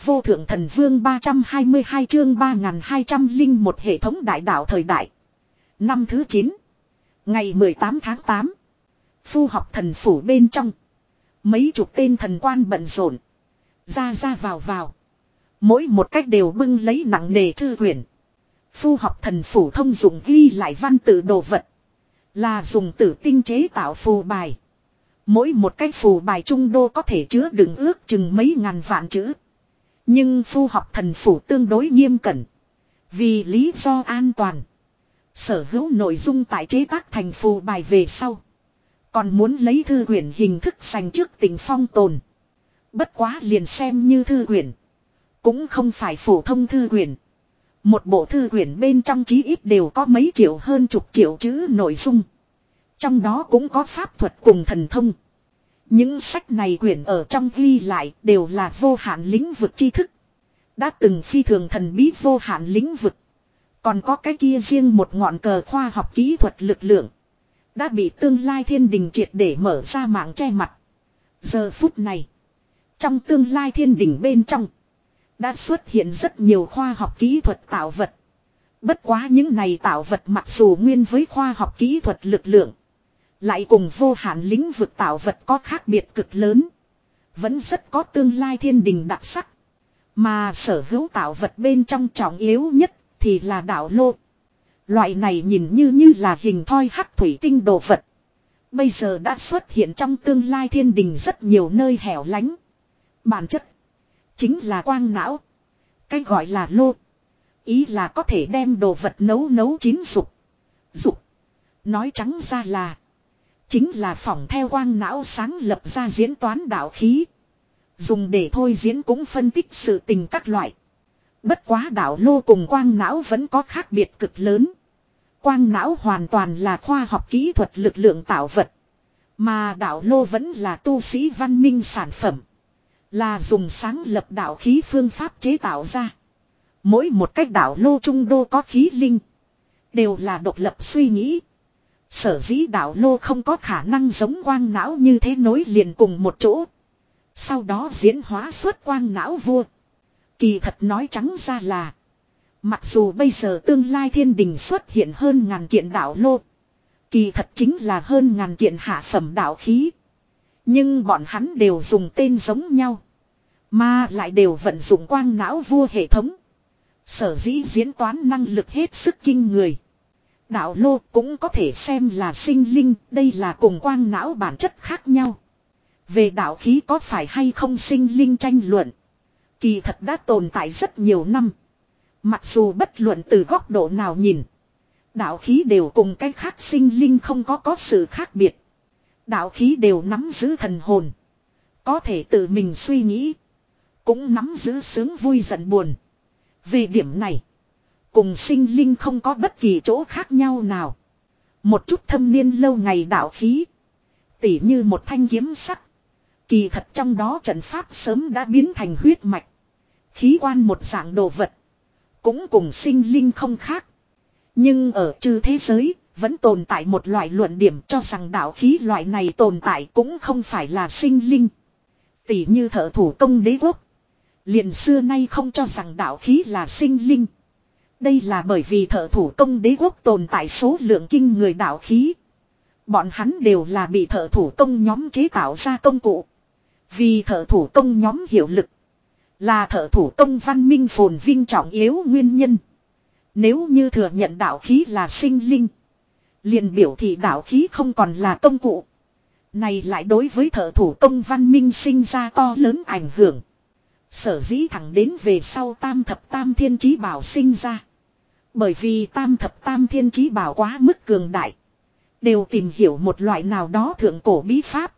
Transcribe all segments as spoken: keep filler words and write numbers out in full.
vô thượng thần vương ba trăm hai mươi hai chương ba nghìn hai trăm lẻ một hệ thống đại đạo thời đại. Năm thứ chín. Ngày mười tám tháng tám. Phu học thần phủ bên trong. Mấy chục tên thần quan bận rộn. Ra ra vào vào. Mỗi một cách đều bưng lấy nặng nề thư quyển. Phu học thần phủ thông dụng ghi lại văn tự đồ vật. Là dùng tử tinh chế tạo phù bài. Mỗi một cái phù bài trung đô có thể chứa đựng ước chừng mấy ngàn vạn chữ. Nhưng phu học thần phủ tương đối nghiêm cẩn. Vì lý do an toàn. Sở hữu nội dung tại chế tác thành phù bài về sau. Còn muốn lấy thư quyển hình thức dành trước tình phong tồn. Bất quá liền xem như thư quyển. Cũng không phải phổ thông thư quyển. Một bộ thư quyển bên trong chí ít đều có mấy triệu hơn chục triệu chữ nội dung. Trong đó cũng có pháp thuật cùng thần thông. Những sách này quyển ở trong ghi lại đều là vô hạn lĩnh vực tri thức. Đã từng phi thường thần bí vô hạn lĩnh vực. Còn có cái kia riêng một ngọn cờ khoa học kỹ thuật lực lượng. Đã bị tương lai thiên đình triệt để mở ra mạng che mặt. Giờ phút này. Trong tương lai thiên đình bên trong. Đã xuất hiện rất nhiều khoa học kỹ thuật tạo vật. Bất quá những này tạo vật mặc dù nguyên với khoa học kỹ thuật lực lượng. Lại cùng vô hạn lĩnh vực tạo vật có khác biệt cực lớn. Vẫn rất có tương lai thiên đình đặc sắc. Mà sở hữu tạo vật bên trong trọng yếu nhất thì là đạo lô. Loại này nhìn như như là hình thoi hắc thủy tinh đồ vật. Bây giờ đã xuất hiện trong tương lai thiên đình rất nhiều nơi hẻo lánh. Bản chất chính là quang não. Cái gọi là lô. Ý là có thể đem đồ vật nấu nấu chín dục. Dục. Nói trắng ra là. Chính là phỏng theo quang não sáng lập ra diễn toán đạo khí. Dùng để thôi diễn cũng phân tích sự tình các loại. Bất quá đạo lô cùng quang não vẫn có khác biệt cực lớn. Quang não hoàn toàn là khoa học kỹ thuật lực lượng tạo vật. Mà đạo lô vẫn là tu sĩ văn minh sản phẩm. Là dùng sáng lập đạo khí phương pháp chế tạo ra. Mỗi một cách đạo lô trung đô có khí linh. Đều là độc lập suy nghĩ. Sở dĩ đạo lô không có khả năng giống quang não như thế nối liền cùng một chỗ. Sau đó diễn hóa xuất quang não vua. Kỳ thật nói trắng ra là. Mặc dù bây giờ tương lai thiên đình xuất hiện hơn ngàn kiện đạo lô. Kỳ thật chính là hơn ngàn kiện hạ phẩm đạo khí. Nhưng bọn hắn đều dùng tên giống nhau. Mà lại đều vận dụng quang não vua hệ thống. Sở dĩ diễn toán năng lực hết sức kinh người. Đạo lô cũng có thể xem là sinh linh, đây là cùng quang não bản chất khác nhau. Về đạo khí có phải hay không sinh linh tranh luận. Kỳ thật đã tồn tại rất nhiều năm. Mặc dù bất luận từ góc độ nào nhìn. Đạo khí đều cùng cái khác sinh linh không có có sự khác biệt. Đạo khí đều nắm giữ thần hồn. Có thể tự mình suy nghĩ. Cũng nắm giữ sướng vui giận buồn. Về điểm này. Cùng sinh linh không có bất kỳ chỗ khác nhau nào. Một chút thâm niên lâu ngày đạo khí. Tỉ như một thanh kiếm sắt. Kỳ thật trong đó trận pháp sớm đã biến thành huyết mạch. Khí quan một dạng đồ vật. Cũng cùng sinh linh không khác. Nhưng ở chư thế giới. Vẫn tồn tại một loại luận điểm cho rằng đạo khí loại này tồn tại cũng không phải là sinh linh. Tỉ như thợ thủ công đế quốc. Liền xưa nay không cho rằng đạo khí là sinh linh. Đây là bởi vì thợ thủ công đế quốc tồn tại số lượng kinh người đạo khí. Bọn hắn đều là bị thợ thủ công nhóm chế tạo ra công cụ. Vì thợ thủ công nhóm hiệu lực. Là thợ thủ công văn minh phồn vinh trọng yếu nguyên nhân. Nếu như thừa nhận đạo khí là sinh linh. Liền biểu thị đạo khí không còn là công cụ. Này lại đối với thợ thủ công văn minh sinh ra to lớn ảnh hưởng. Sở dĩ thẳng đến về sau tam thập tam thiên chí bảo sinh ra. Bởi vì tam thập tam thiên chí bảo quá mức cường đại. Đều tìm hiểu một loại nào đó thượng cổ bí pháp.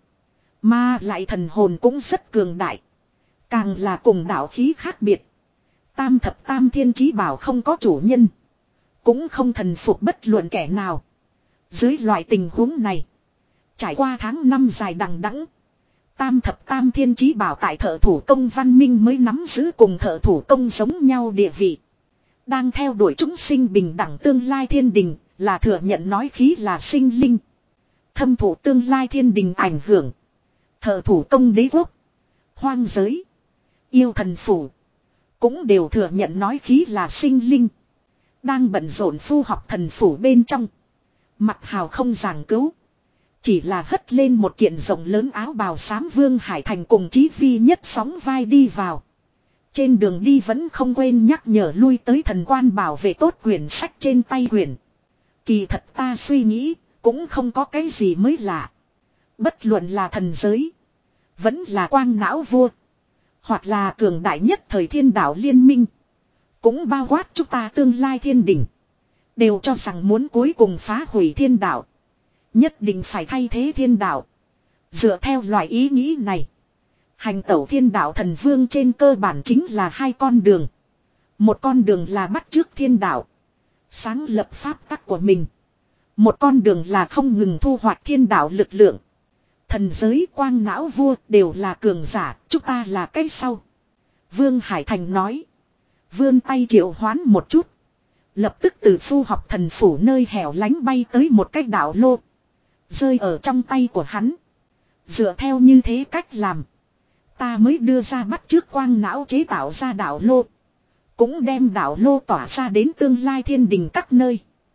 Mà lại thần hồn cũng rất cường đại. Càng là cùng đạo khí khác biệt. Tam thập tam thiên chí bảo không có chủ nhân. Cũng không thần phục bất luận kẻ nào. Dưới loại tình huống này. Trải qua tháng năm dài đằng đẵng. Tam thập tam thiên chí bảo tại thợ thủ công văn minh mới nắm giữ cùng thợ thủ công giống nhau địa vị. Đang theo đuổi chúng sinh bình đẳng tương lai thiên đình là thừa nhận nói khí là sinh linh. Thâm thụ tương lai thiên đình ảnh hưởng. Thợ thủ công đế quốc. Hoang giới. Yêu thần phủ. cũng đều thừa nhận nói khí là sinh linh. Đang bận rộn phu học thần phủ bên trong. Mặc hào không giảng cứu. Chỉ là hất lên một kiện rộng lớn áo bào xám Vương Hải Thành cùng Chí Phi Nhất sóng vai đi vào. Trên đường đi vẫn không quên nhắc nhở lui tới thần quan bảo vệ tốt quyển sách trên tay quyển. Kỳ thật ta suy nghĩ, cũng không có cái gì mới lạ. Bất luận là thần giới, vẫn là quang não vua, hoặc là cường đại nhất thời thiên đạo liên minh, cũng bao quát chúng ta tương lai thiên đình, đều cho rằng muốn cuối cùng phá hủy thiên đạo, nhất định phải thay thế thiên đạo. Dựa theo loại ý nghĩ này, hành tẩu thiên đạo thần vương trên cơ bản chính là hai con đường. Một con đường là bắt chước thiên đạo, sáng lập pháp tắc của mình. Một con đường là không ngừng thu hoạch thiên đạo lực lượng. Thần giới quang não vua đều là cường giả, chúng ta là cái sau. Vương Hải Thành nói. Vươn tay triệu hoán một chút. Lập tức từ phu học thần phủ nơi hẻo lánh bay tới một cái đạo lô. Rơi ở trong tay của hắn. Dựa theo như thế cách làm. Ta mới đưa ra bắt chước quang não chế tạo ra đạo lô. Cũng đem đạo lô tỏa ra đến tương lai thiên đình các nơi.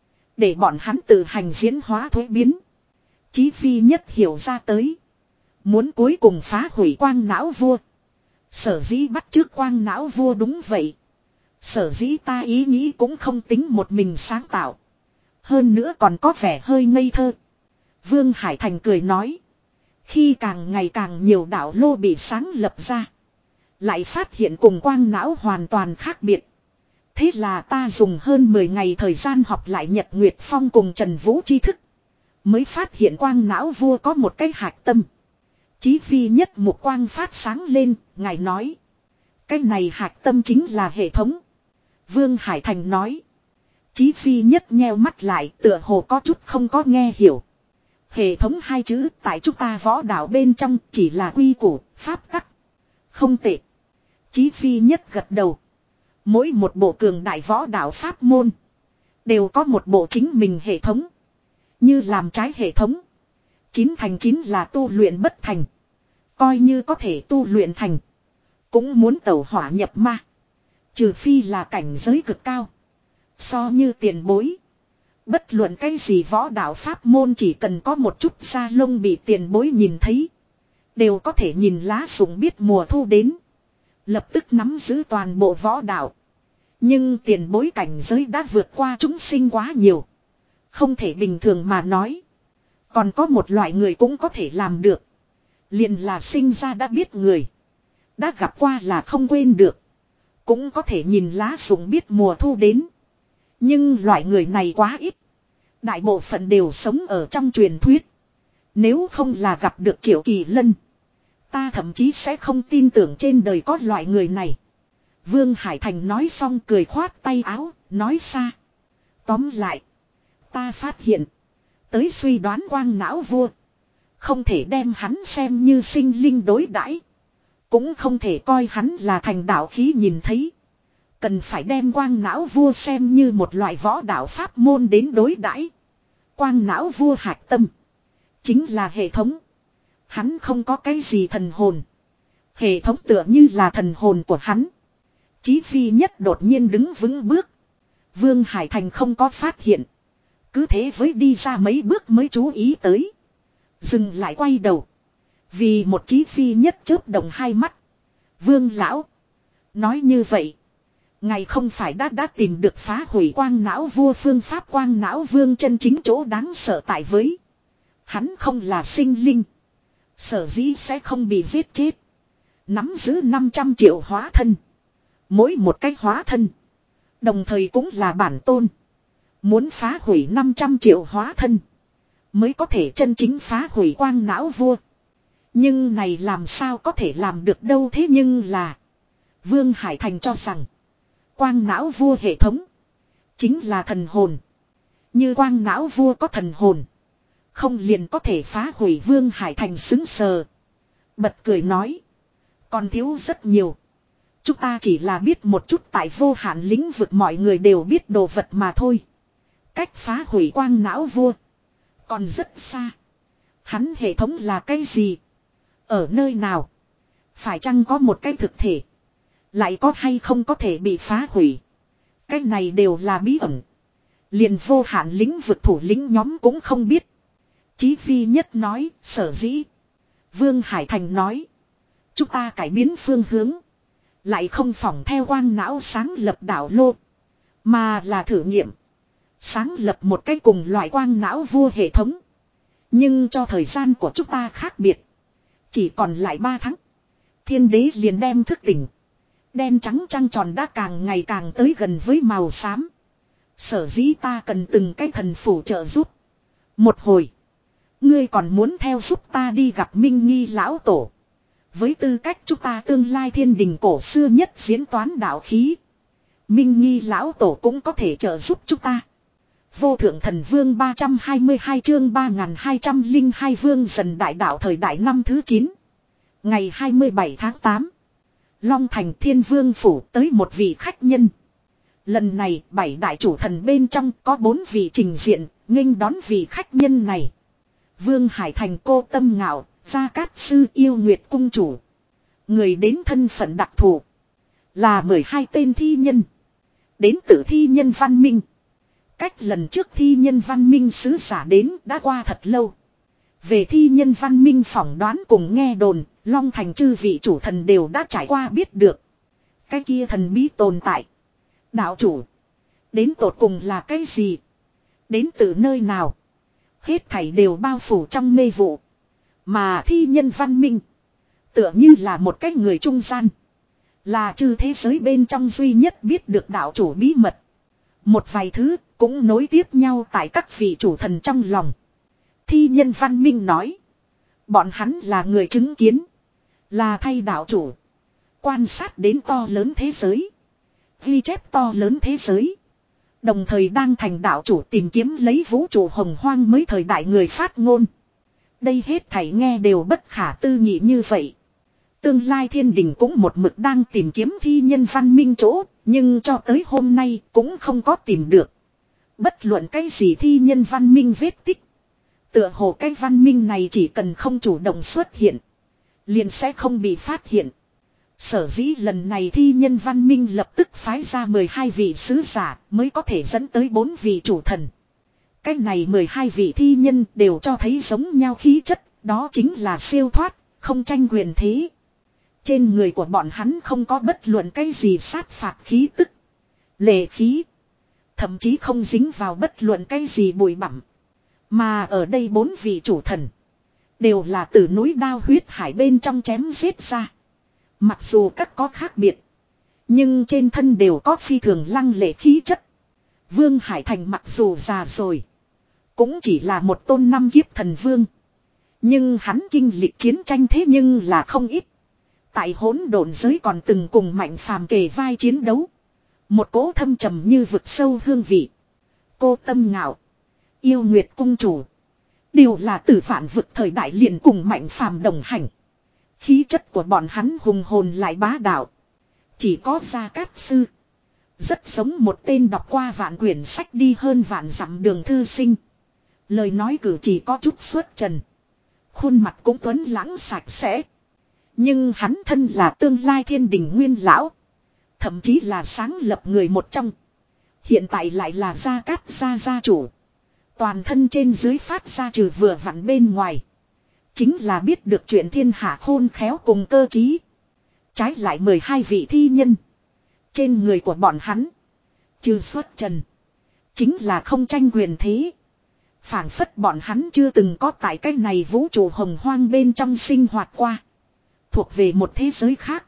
Để bọn hắn tự hành diễn hóa thuế biến. Chí Phi Nhất hiểu ra tới. Muốn cuối cùng phá hủy quang não vua. Sở dĩ bắt chước quang não vua đúng vậy. Sở dĩ ta ý nghĩ cũng không tính một mình sáng tạo. Hơn nữa còn có vẻ hơi ngây thơ. Vương Hải Thành cười nói. Khi càng ngày càng nhiều đạo lô bị sáng lập ra. Lại phát hiện cùng quang não hoàn toàn khác biệt. Thế là ta dùng hơn mười ngày thời gian học lại Nhật Nguyệt Phong cùng Trần Vũ tri thức. Mới phát hiện quang não vua có một cái hạch tâm. Chí Phi Nhất một quang phát sáng lên, ngài nói. Cái này hạch tâm chính là hệ thống. Vương Hải Thành nói. Chí Phi Nhất nheo mắt lại tựa hồ có chút không có nghe hiểu. Hệ thống hai chữ tại chúng ta võ đạo bên trong chỉ là quy củ, pháp tắc. Không tệ. Chí Phi Nhất gật đầu. Mỗi một bộ cường đại võ đạo pháp môn. Đều có một bộ chính mình hệ thống. Như làm trái hệ thống. Chín thành chín là tu luyện bất thành. Coi như có thể tu luyện thành. Cũng muốn tẩu hỏa nhập ma. Trừ phi là cảnh giới cực cao. So như tiền bối. Bất luận cái gì võ đạo pháp môn chỉ cần có một chút da lông bị tiền bối nhìn thấy. Đều có thể nhìn lá sủng biết mùa thu đến. Lập tức nắm giữ toàn bộ võ đạo. Nhưng tiền bối cảnh giới đã vượt qua chúng sinh quá nhiều. Không thể bình thường mà nói. Còn có một loại người cũng có thể làm được. Liền là sinh ra đã biết người. Đã gặp qua là không quên được. Cũng có thể nhìn lá sủng biết mùa thu đến. Nhưng loại người này quá ít. Đại bộ phận đều sống ở trong truyền thuyết. Nếu không là gặp được Triệu Kỳ Lân. Ta thậm chí sẽ không tin tưởng trên đời có loại người này. Vương Hải Thành nói xong cười khoát tay áo, nói xa. Tóm lại. Ta phát hiện. Tới suy đoán quang não vua. Không thể đem hắn xem như sinh linh đối đãi, cũng không thể coi hắn là thành đạo khí nhìn thấy. Cần phải đem quang não vua xem như một loại võ đạo pháp môn đến đối đãi. Quang não vua hạch tâm. Chính là hệ thống. Hắn không có cái gì thần hồn. Hệ thống tựa như là thần hồn của hắn. Chí Phi Nhất đột nhiên đứng vững bước. Vương Hải Thành không có phát hiện. Cứ thế với đi ra mấy bước mới chú ý tới. Dừng lại quay đầu. Vì một Chí Phi Nhất chớp động hai mắt. Vương lão. Nói như vậy. Ngài không phải đã đã tìm được phá hủy quang não vua phương pháp. Quang não vương chân chính chỗ đáng sợ tại với. Hắn không là sinh linh. Sở dĩ sẽ không bị giết chết. Nắm giữ năm trăm triệu hóa thân. Mỗi một cái hóa thân. Đồng thời cũng là bản tôn. Muốn phá hủy năm trăm triệu hóa thân. Mới có thể chân chính phá hủy quang não vua. Nhưng này làm sao có thể làm được đâu. Thế nhưng là. Vương Hải Thành cho rằng. Quang não vua hệ thống. Chính là thần hồn. Như quang não vua có thần hồn. Không liền có thể phá hủy. Vương Hải Thành xứng sờ. Bật cười nói. Còn thiếu rất nhiều. Chúng ta chỉ là biết một chút tại vô hạn lĩnh vực mọi người đều biết đồ vật mà thôi. Cách phá hủy quang não vua. Còn rất xa. Hắn hệ thống là cái gì? Ở nơi nào? Phải chăng có một cái thực thể? Lại có hay không có thể bị phá hủy. Cái này đều là bí ẩn. Liền vô hạn lĩnh vực thủ lĩnh nhóm cũng không biết. Chí Phi Nhất nói, sở dĩ. Vương Hải Thành nói. Chúng ta cải biến phương hướng. Lại không phỏng theo quang não sáng lập đảo lô. Mà là thử nghiệm. Sáng lập một cái cùng loại quang não vua hệ thống. Nhưng cho thời gian của chúng ta khác biệt. Chỉ còn lại ba tháng. Thiên đế liền đem thức tỉnh. Đen trắng trăng tròn đã càng ngày càng tới gần với màu xám. Sở dĩ ta cần từng cái thần phủ trợ giúp. Một hồi. Ngươi còn muốn theo giúp ta đi gặp Minh Nghi lão tổ. Với tư cách chúng ta tương lai thiên đình cổ xưa nhất diễn toán đạo khí. Minh Nghi lão tổ cũng có thể trợ giúp chúng ta. Vô thượng thần vương ba trăm hai mươi hai chương ba nghìn hai trăm lẻ hai vương dần đại đạo thời đại năm thứ chín. Ngày hai mươi bảy tháng tám. Long Thành Thiên Vương Phủ tới một vị khách nhân. Lần này bảy đại chủ thần bên trong có bốn vị trình diện, nghênh đón vị khách nhân này. Vương Hải Thành Cô Tâm Ngạo, Gia Cát Sư Yêu Nguyệt Cung Chủ. Người đến thân phận đặc thù. Là mười hai tên thi nhân. Đến từ thi nhân văn minh. Cách lần trước thi nhân văn minh sứ giả đến đã qua thật lâu. Về thi nhân văn minh phỏng đoán cùng nghe đồn, Long Thành chư vị chủ thần đều đã trải qua biết được. Cái kia thần bí tồn tại. Đạo chủ. Đến tột cùng là cái gì? Đến từ nơi nào? Hết thảy đều bao phủ trong mê vụ. Mà thi nhân văn minh. Tựa như là một cái người trung gian. Là chư thế giới bên trong duy nhất biết được đạo chủ bí mật. Một vài thứ cũng nối tiếp nhau tại các vị chủ thần trong lòng. Thi nhân văn minh nói. Bọn hắn là người chứng kiến. Là thay đạo chủ. Quan sát đến to lớn thế giới. Ghi chép to lớn thế giới. Đồng thời đang thành đạo chủ tìm kiếm lấy vũ trụ hồng hoang mới thời đại người phát ngôn. Đây hết thảy nghe đều bất khả tư nghị như vậy. Tương lai thiên đình cũng một mực đang tìm kiếm thi nhân văn minh chỗ. Nhưng cho tới hôm nay cũng không có tìm được. Bất luận cái gì thi nhân văn minh vết tích. Tựa hồ cái văn minh này chỉ cần không chủ động xuất hiện. Liền sẽ không bị phát hiện. Sở dĩ lần này thi nhân văn minh lập tức phái ra mười hai vị sứ giả mới có thể dẫn tới bốn vị chủ thần. Cái này mười hai vị thi nhân đều cho thấy giống nhau khí chất. Đó chính là siêu thoát, không tranh quyền thế. Trên người của bọn hắn không có bất luận cái gì sát phạt khí tức. Lệ khí. Thậm chí không dính vào bất luận cái gì bụi bặm. Mà ở đây bốn vị chủ thần. Đều là từ núi đao huyết hải bên trong chém giết ra. Mặc dù các có khác biệt. Nhưng trên thân đều có phi thường lăng lệ khí chất. Vương Hải Thành mặc dù già rồi. Cũng chỉ là một tôn năm kiếp thần vương. Nhưng hắn kinh lịch chiến tranh thế nhưng là không ít. Tại hỗn độn giới còn từng cùng Mạnh Phàm kề vai chiến đấu. Một cỗ thâm trầm như vực sâu hương vị. Cô Tâm Ngạo. Yêu Nguyệt Cung Chủ. Đều là tử phản vực thời đại liền cùng Mạnh Phàm đồng hành. Khí chất của bọn hắn hùng hồn lại bá đạo. Chỉ có Gia Cát Sư. Rất giống một tên đọc qua vạn quyển sách đi hơn vạn dặm đường thư sinh. Lời nói cử chỉ có chút xuất trần. Khuôn mặt cũng tuấn lãng sạch sẽ. Nhưng hắn thân là tương lai thiên đình nguyên lão. Thậm chí là sáng lập người một trong. Hiện tại lại là Gia Cát gia gia chủ. Toàn thân trên dưới phát ra trừ vừa vặn bên ngoài. Chính là biết được chuyện thiên hạ khôn khéo cùng cơ trí. Trái lại mười hai vị thi nhân. Trên người của bọn hắn. Trừ xuất trần. Chính là không tranh quyền thế. Phảng phất bọn hắn chưa từng có tại cái này vũ trụ hồng hoang bên trong sinh hoạt qua. Thuộc về một thế giới khác.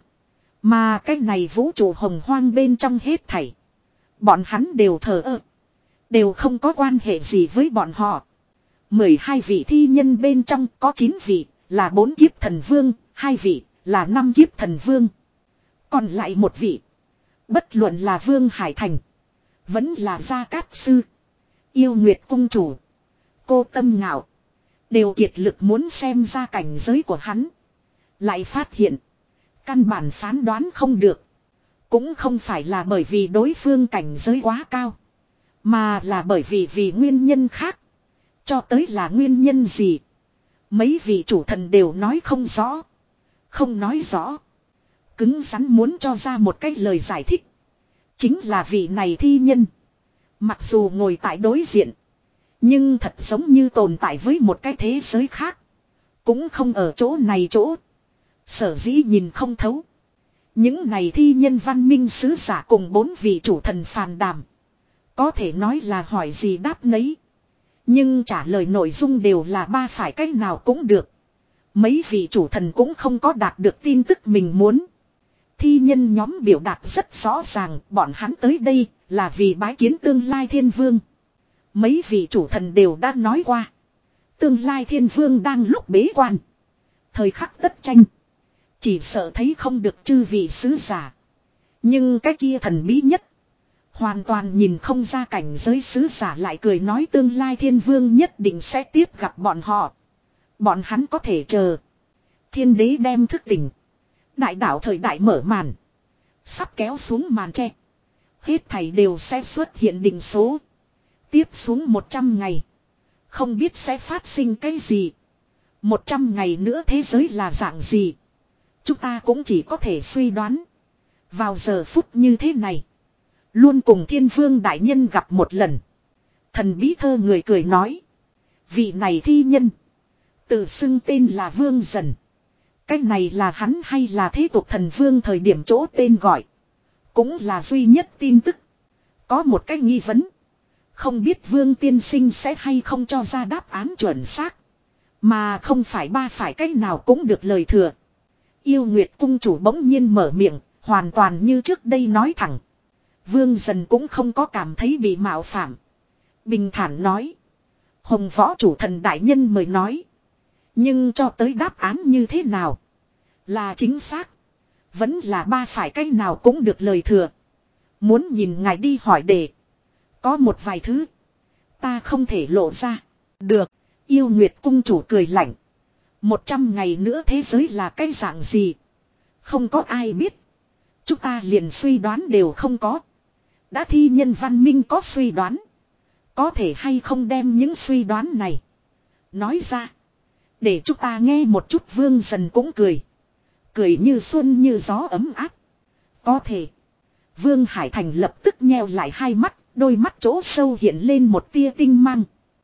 Mà cái này vũ trụ hồng hoang bên trong hết thảy. Bọn hắn đều thờ ơ. Đều không có quan hệ gì với bọn họ. mười hai vị thi nhân bên trong có chín vị là bốn kiếp thần vương, hai vị là năm kiếp thần vương. Còn lại một vị. Bất luận là Vương Hải Thành. Vẫn là Gia Cát Sư. Yêu Nguyệt Cung Chủ. Cô Tâm Ngạo. Đều kiệt lực muốn xem ra cảnh giới của hắn. Lại phát hiện. Căn bản phán đoán không được. Cũng không phải là bởi vì đối phương cảnh giới quá cao. Mà là bởi vì vì nguyên nhân khác. Cho tới là nguyên nhân gì. Mấy vị chủ thần đều nói không rõ. Không nói rõ. Cứng rắn muốn cho ra một cách lời giải thích. Chính là vị này thi nhân. Mặc dù ngồi tại đối diện. Nhưng thật giống như tồn tại với một cái thế giới khác. Cũng không ở chỗ này chỗ. Sở dĩ nhìn không thấu. Những này thi nhân văn minh sứ giả cùng bốn vị chủ thần phàn đàm. Có thể nói là hỏi gì đáp nấy. Nhưng trả lời nội dung đều là ba phải cách nào cũng được. Mấy vị chủ thần cũng không có đạt được tin tức mình muốn. Thi nhân nhóm biểu đạt rất rõ ràng bọn hắn tới đây là vì bái kiến tương lai thiên vương. Mấy vị chủ thần đều đã nói qua. Tương lai thiên vương đang lúc bế quan. Thời khắc tất tranh. Chỉ sợ thấy không được chư vị sứ giả. Nhưng cái kia thần bí nhất. Hoàn toàn nhìn không ra cảnh giới sứ giả lại cười nói tương lai thiên vương nhất định sẽ tiếp gặp bọn họ. Bọn hắn có thể chờ. Thiên đế đem thức tỉnh. Đại đạo thời đại mở màn. Sắp kéo xuống màn tre. Hết thảy đều sẽ xuất hiện định số. Tiếp xuống một trăm ngày. Không biết sẽ phát sinh cái gì. Một trăm ngày nữa thế giới là dạng gì. Chúng ta cũng chỉ có thể suy đoán. Vào giờ phút như thế này. Luôn cùng thiên vương đại nhân gặp một lần. Thần bí thơ người cười nói. Vị này thi nhân. Tự xưng tên là Vương Dần. Cái này là hắn hay là thế tục thần vương thời điểm chỗ tên gọi. Cũng là duy nhất tin tức. Có một cái nghi vấn. Không biết Vương tiên sinh sẽ hay không cho ra đáp án chuẩn xác. Mà không phải ba phải cách nào cũng được lời thừa. Yêu Nguyệt cung chủ bỗng nhiên mở miệng. Hoàn toàn như trước đây nói thẳng. Vương Dần cũng không có cảm thấy bị mạo phạm. Bình thản nói. Hồng võ chủ thần đại nhân mời nói. Nhưng cho tới đáp án như thế nào. Là chính xác. Vẫn là ba phải cách nào cũng được lời thừa. Muốn nhìn ngài đi hỏi đề. Có một vài thứ. Ta không thể lộ ra. Được. Yêu Nguyệt cung chủ cười lạnh. Một trăm ngày nữa thế giới là cái dạng gì. Không có ai biết. Chúng ta liền suy đoán đều không có. Đã thi nhân văn minh có suy đoán. Có thể hay không đem những suy đoán này. Nói ra. Để chúng ta nghe một chút. Vương Dần cũng cười. Cười như xuân như gió ấm áp. Có thể. Vương Hải Thành lập tức nheo lại hai mắt. Đôi mắt chỗ sâu hiện lên một tia tinh mang.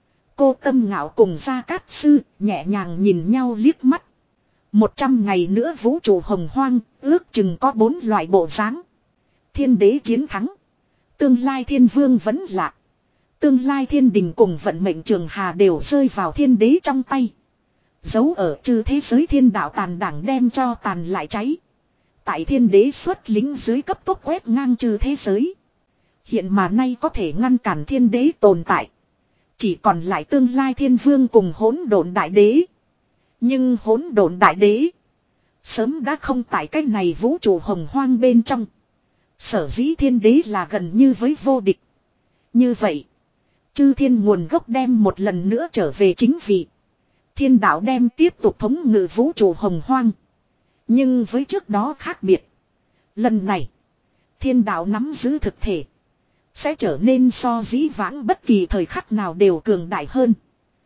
Cô Tâm Ngạo cùng Gia Cát Sư nhẹ nhàng nhìn nhau liếc mắt. Một trăm ngày nữa vũ trụ hồng hoang ước chừng có bốn loại bộ dáng. Thiên đế chiến thắng. Tương lai thiên vương vẫn lạc. Tương lai thiên đình cùng vận mệnh trường hà đều rơi vào thiên đế trong tay. Giấu ở chư thế giới thiên đạo tàn đảng đem cho tàn lại cháy. Tại thiên đế xuất lính dưới cấp tốc quét ngang chư thế giới. Hiện mà nay có thể ngăn cản thiên đế tồn tại. Chỉ còn lại tương lai thiên vương cùng hỗn độn đại đế. Nhưng hỗn độn đại đế. Sớm đã không tại cách này vũ trụ hồng hoang bên trong. Sở dĩ thiên đế là gần như với vô địch. Như vậy. Chư thiên nguồn gốc đem một lần nữa trở về chính vị. Thiên đạo đem tiếp tục thống ngự vũ trụ hồng hoang. Nhưng với trước đó khác biệt. Lần này. Thiên đạo nắm giữ thực thể. Sẽ trở nên so dĩ vãng bất kỳ thời khắc nào đều cường đại hơn.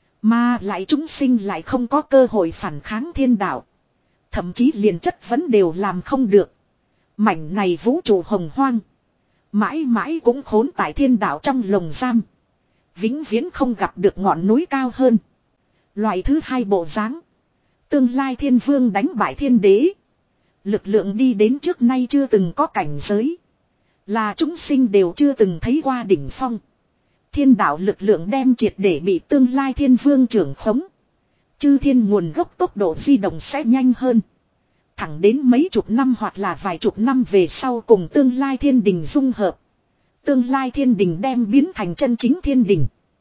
Mà lại chúng sinh lại không có cơ hội phản kháng thiên đạo. Thậm chí liền chất vấn đều làm không được. Mảnh này vũ trụ hồng hoang. Mãi mãi cũng khốn tại thiên đạo trong lồng giam. Vĩnh viễn không gặp được ngọn núi cao hơn. Loại thứ hai bộ dáng. Tương lai thiên vương đánh bại thiên đế. Lực lượng đi đến trước nay chưa từng có cảnh giới. Là chúng sinh đều chưa từng thấy qua đỉnh phong. Thiên đạo lực lượng đem triệt để bị tương lai thiên vương trưởng khống. Chư thiên nguồn gốc tốc độ di động sẽ nhanh hơn. Thẳng đến mấy chục năm hoặc là vài chục năm về sau cùng tương lai thiên đình dung hợp. Tương lai thiên đình đem biến thành chân chính thiên đình.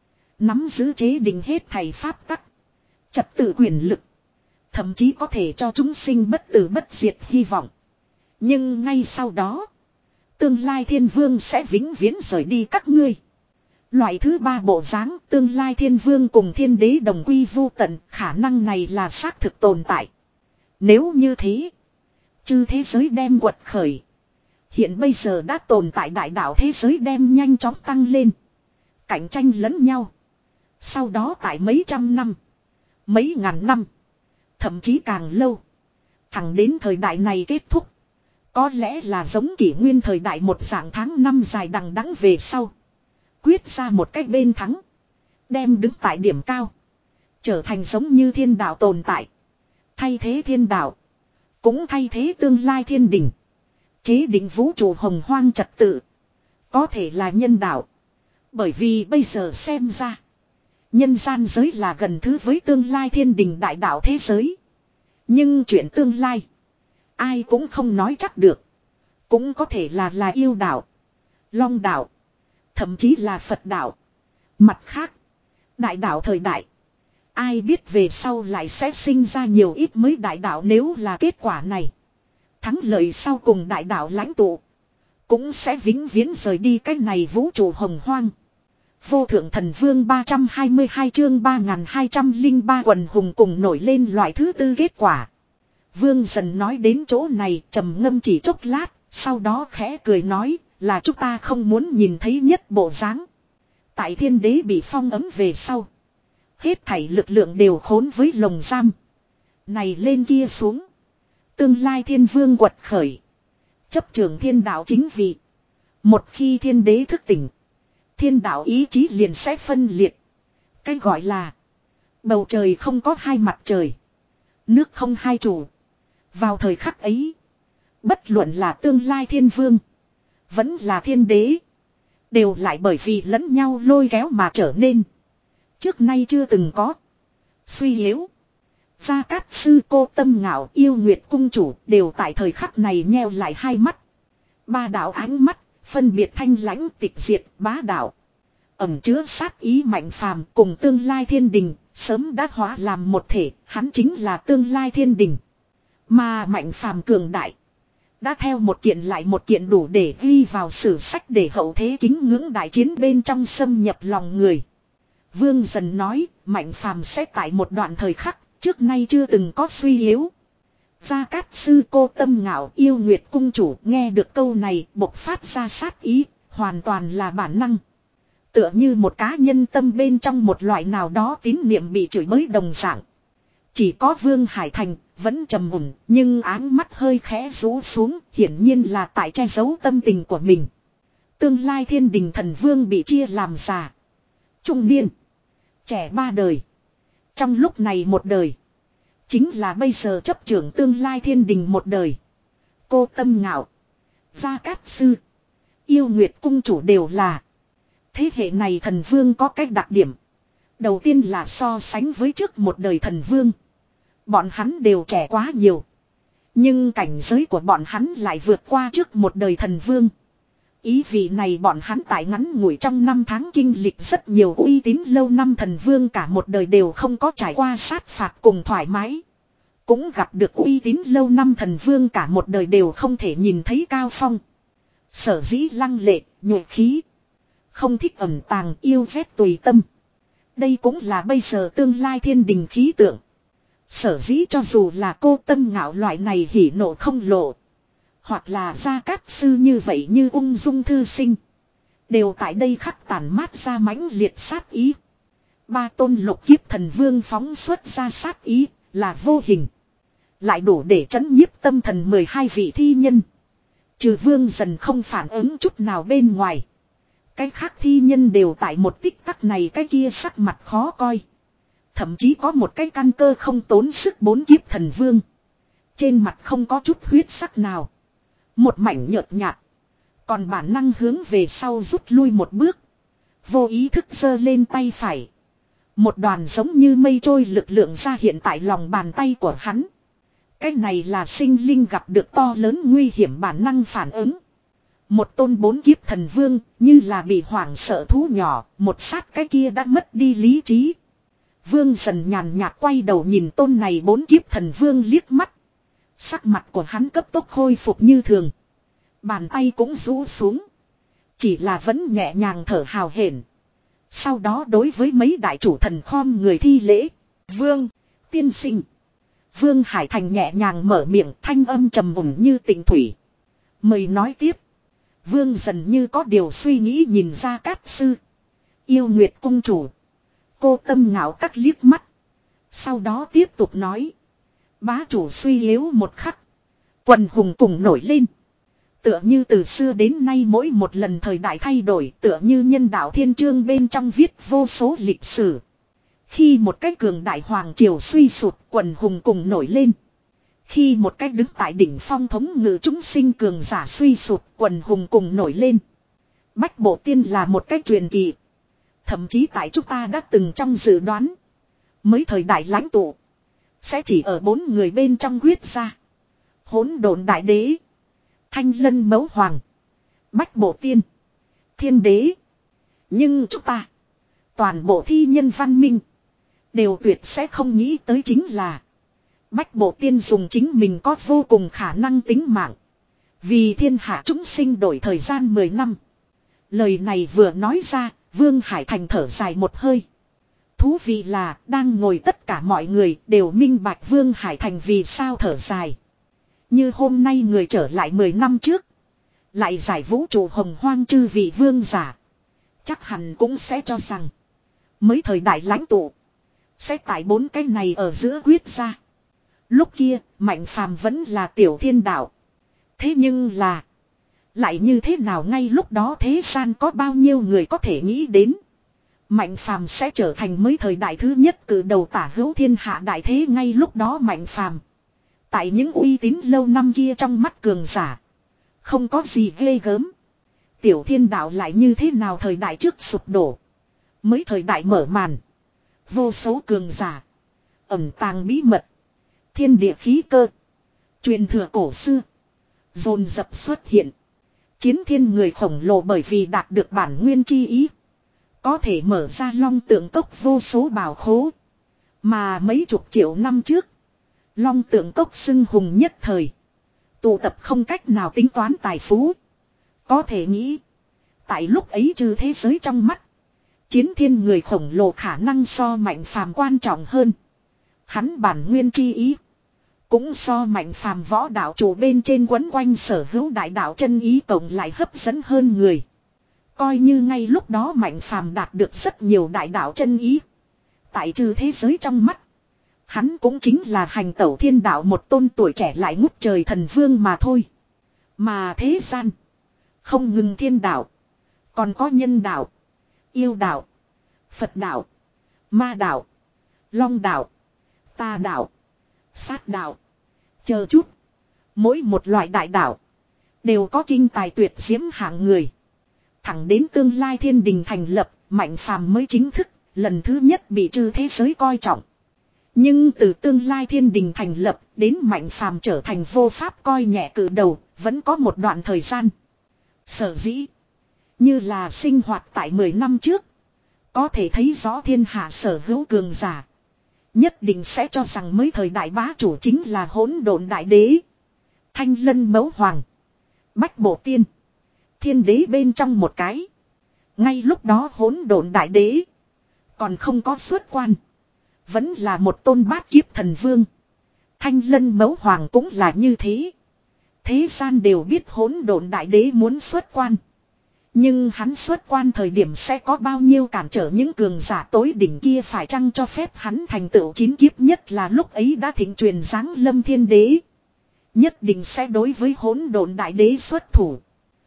Nắm giữ chế định hết thầy pháp tắc. Trật tự quyền lực. Thậm chí có thể cho chúng sinh bất tử bất diệt hy vọng. Nhưng ngay sau đó. Tương lai thiên vương sẽ vĩnh viễn rời đi các ngươi. Loại thứ ba bộ dáng tương lai thiên vương cùng thiên đế đồng quy vu tận. Khả năng này là xác thực tồn tại. Nếu như thế. Chư thế giới đem quật khởi. Hiện bây giờ đã tồn tại đại đạo thế giới đem nhanh chóng tăng lên. Cạnh tranh lẫn nhau. Sau đó tại mấy trăm năm. Mấy ngàn năm. Thậm chí càng lâu. Thẳng đến thời đại này kết thúc. Có lẽ là giống kỷ nguyên thời đại một dạng tháng năm dài đằng đẵng về sau. Quyết ra một cách bên thắng. Đem đứng tại điểm cao. Trở thành giống như thiên đạo tồn tại. Thay thế thiên đạo. Cũng thay thế tương lai thiên đình. Chế định vũ trụ hồng hoang trật tự. Có thể là nhân đạo. Bởi vì bây giờ xem ra. Nhân gian giới là gần thứ với tương lai thiên đình đại đạo thế giới. Nhưng chuyện tương lai. Ai cũng không nói chắc được. Cũng có thể là là yêu đạo. Long đạo. Thậm chí là Phật đạo. Mặt khác. Đại đạo thời đại. Ai biết về sau lại sẽ sinh ra nhiều ít mới đại đạo nếu là kết quả này. Thắng lợi sau cùng đại đạo lãnh tụ. Cũng sẽ vĩnh viễn rời đi cái này vũ trụ hồng hoang. Vô thượng thần vương ba trăm hai mươi hai chương ba nghìn hai trăm lẻ ba quần hùng cùng nổi lên loại thứ tư kết quả. Vương dần nói đến chỗ này trầm ngâm chỉ chốc lát. Sau đó khẽ cười nói là chúng ta không muốn nhìn thấy nhất bộ dáng. Tại thiên đế bị phong ấm về sau. Hết thảy lực lượng đều khốn với lồng giam. Này lên kia xuống. Tương lai thiên vương quật khởi. Chấp trường thiên đạo chính vị. Một khi thiên đế thức tỉnh. Thiên đạo ý chí liền sẽ phân liệt. Cái gọi là. Bầu trời không có hai mặt trời. Nước không hai chủ. Vào thời khắc ấy. Bất luận là tương lai thiên vương. Vẫn là thiên đế. Đều lại bởi vì lẫn nhau lôi kéo mà trở nên. Trước nay chưa từng có. Suy yếu. Gia Cát Sư Cô Tâm Ngạo Yêu Nguyệt Cung Chủ đều tại thời khắc này nheo lại hai mắt. Ba đạo ánh mắt, phân biệt thanh lãnh tịch diệt bá đạo. Ẩm chứa sát ý mạnh phàm cùng tương lai thiên đình, sớm đã hóa làm một thể, hắn chính là tương lai thiên đình. Mà mạnh phàm cường đại. Đã theo một kiện lại một kiện đủ để ghi vào sử sách để hậu thế kính ngưỡng đại chiến bên trong xâm nhập lòng người. Vương dần nói, mạnh phàm sẽ tại một đoạn thời khắc, trước nay chưa từng có suy yếu. Gia Cát Sư Cô Tâm Ngạo Yêu Nguyệt Cung Chủ nghe được câu này bộc phát ra sát ý, hoàn toàn là bản năng. Tựa như một cá nhân tâm bên trong một loại nào đó tín niệm bị chửi bới đồng dạng. Chỉ có Vương Hải Thành vẫn trầm mùn, nhưng áng mắt hơi khẽ rũ xuống, hiển nhiên là tại che giấu tâm tình của mình. Tương lai thiên đình thần vương bị chia làm già, trung niên, trẻ ba đời. Trong lúc này một đời, chính là bây giờ chấp trưởng tương lai thiên đình một đời. Cô Tâm Ngạo, Gia Cát Sư, Yêu Nguyệt Cung Chủ đều là. Thế hệ này thần vương có cách đặc điểm. Đầu tiên là so sánh với trước một đời thần vương. Bọn hắn đều trẻ quá nhiều. Nhưng cảnh giới của bọn hắn lại vượt qua trước một đời thần vương. Ý vị này bọn hắn tại ngắn ngủi trong năm tháng kinh lịch rất nhiều uy tín lâu năm thần vương cả một đời đều không có trải qua sát phạt cùng thoải mái. Cũng gặp được uy tín lâu năm thần vương cả một đời đều không thể nhìn thấy cao phong. Sở dĩ lăng lệ, nhuệ khí. Không thích ẩn tàng yêu ghét tùy tâm. Đây cũng là bây giờ tương lai thiên đình khí tượng. Sở dĩ cho dù là Cô Tâm Ngạo loại này hỉ nộ không lộ. Hoặc là Gia Cát Sư như vậy như ung dung thư sinh. Đều tại đây khắc tàn mát ra mãnh liệt sát ý. Ba tôn lục kiếp thần vương phóng xuất ra sát ý là vô hình. Lại đủ để trấn nhiếp tâm thần mười hai vị thi nhân. Trừ Vương dần không phản ứng chút nào bên ngoài. Cái khác thi nhân đều tại một tích tắc này cái kia sắc mặt khó coi. Thậm chí có một cái căn cơ không tốn sức bốn kiếp thần vương. Trên mặt không có chút huyết sắc nào. Một mảnh nhợt nhạt. Còn bản năng hướng về sau rút lui một bước. Vô ý thức giơ lên tay phải. Một đoàn giống như mây trôi lực lượng ra hiện tại lòng bàn tay của hắn. Cái này là sinh linh gặp được to lớn nguy hiểm bản năng phản ứng. Một tôn bốn kiếp thần vương như là bị hoảng sợ thú nhỏ. Một sát cái kia đã mất đi lý trí. Vương dần nhàn nhạt quay đầu nhìn tôn này bốn kiếp thần vương liếc mắt. Sắc mặt của hắn cấp tốc khôi phục như thường. Bàn tay cũng rũ xuống. Chỉ là vẫn nhẹ nhàng thở hào hển. Sau đó đối với mấy đại chủ thần khom người thi lễ. Vương, tiên sinh. Vương Hải Thành nhẹ nhàng mở miệng thanh âm trầm mùng như tịnh thủy. Mời nói tiếp. Vương dần như có điều suy nghĩ nhìn Gia Cát Sư. Yêu Nguyệt Cung Chủ. Cô Tâm Ngạo các liếc mắt. Sau đó tiếp tục nói. Bá chủ suy yếu một khắc. Quần hùng cùng nổi lên. Tựa như từ xưa đến nay mỗi một lần thời đại thay đổi, tựa như nhân đạo thiên chương bên trong viết vô số lịch sử. Khi một cái cường đại hoàng triều suy sụp, quần hùng cùng nổi lên. Khi một cái đứng tại đỉnh phong thống ngự chúng sinh cường giả suy sụp, quần hùng cùng nổi lên. Bách Bộ Tiên là một cái truyền kỳ. Thậm chí tại chúng ta đã từng trong dự đoán, mới thời đại lãnh tụ sẽ chỉ ở bốn người bên trong quyết ra. Hỗn độn đại đế, Thanh Lân Mẫu Hoàng, Bách Bộ Tiên, Thiên Đế. Nhưng chúng ta, toàn bộ thi nhân văn minh, đều tuyệt sẽ không nghĩ tới chính là Bách Bộ Tiên dùng chính mình có vô cùng khả năng tính mạng, vì thiên hạ chúng sinh đổi thời gian mười năm. Lời này vừa nói ra, Vương Hải Thành thở dài một hơi. Thú vị là, đang ngồi tất cả mọi người đều minh bạch Vương Hải Thành vì sao thở dài. Như hôm nay người trở lại mười năm trước, lại giải vũ trụ hồng hoang chư vị vương giả, chắc hẳn cũng sẽ cho rằng mới thời đại lãnh tụ sẽ tại bốn cái này ở giữa quyết ra. Lúc kia, Mạnh Phàm vẫn là tiểu thiên đạo. Thế nhưng là, lại như thế nào ngay lúc đó thế gian có bao nhiêu người có thể nghĩ đến Mạnh Phàm sẽ trở thành mới thời đại thứ nhất cử đầu tả hữu thiên hạ đại thế. Ngay lúc đó Mạnh Phàm tại những uy tín lâu năm kia trong mắt cường giả, không có gì ghê gớm. Tiểu thiên đạo lại như thế nào thời đại trước sụp đổ, mới thời đại mở màn. Vô số cường giả, ẩn tàng bí mật, thiên địa khí cơ, truyền thừa cổ xưa, dồn dập xuất hiện. Chiến thiên người khổng lồ bởi vì đạt được bản nguyên chi ý, có thể mở ra long tượng cốc vô số bảo khố. Mà mấy chục triệu năm trước, long tượng cốc xưng hùng nhất thời, tụ tập không cách nào tính toán tài phú. Có thể nghĩ, tại lúc ấy trừ thế giới trong mắt, chiến thiên người khổng lồ khả năng so Mạnh Phàm quan trọng hơn. Hắn bản nguyên chi ý, cũng so Mạnh Phàm võ đạo chủ bên trên quấn quanh sở hữu đại đạo chân ý cộng lại hấp dẫn hơn người. Coi như ngay lúc đó Mạnh Phàm đạt được rất nhiều đại đạo chân ý, tại trừ thế giới trong mắt, hắn cũng chính là hành tẩu thiên đạo một tôn tuổi trẻ lại ngút trời thần vương mà thôi. Mà thế gian, không ngừng thiên đạo, còn có nhân đạo, yêu đạo, Phật đạo, ma đạo, long đạo, tà đạo, sát đạo. Chờ chút, mỗi một loại đại đạo đều có kinh tài tuyệt diễm hạng người. Thẳng đến tương lai thiên đình thành lập, Mạnh Phàm mới chính thức lần thứ nhất bị chư thế giới coi trọng. Nhưng từ tương lai thiên đình thành lập đến Mạnh Phàm trở thành vô pháp coi nhẹ cử đầu, vẫn có một đoạn thời gian. Sở dĩ, như là sinh hoạt tại mười năm trước, có thể thấy rõ thiên hạ sở hữu cường giả, nhất định sẽ cho rằng mới thời đại bá chủ chính là hỗn độn đại đế, Thanh Lân Mẫu Hoàng, Bách Bộ Tiên, Thiên Đế bên trong một cái. Ngay lúc đó hỗn độn đại đế còn không có xuất quan, vẫn là một tôn bát kiếp thần vương. Thanh Lân Mẫu Hoàng cũng là như thế. Thế gian đều biết hỗn độn đại đế muốn xuất quan, nhưng hắn xuất quan thời điểm sẽ có bao nhiêu cản trở những cường giả tối đỉnh kia, phải chăng cho phép hắn thành tựu chín kiếp. Nhất là lúc ấy đã thịnh truyền giáng lâm thiên đế, nhất định sẽ đối với hỗn độn đại đế xuất thủ.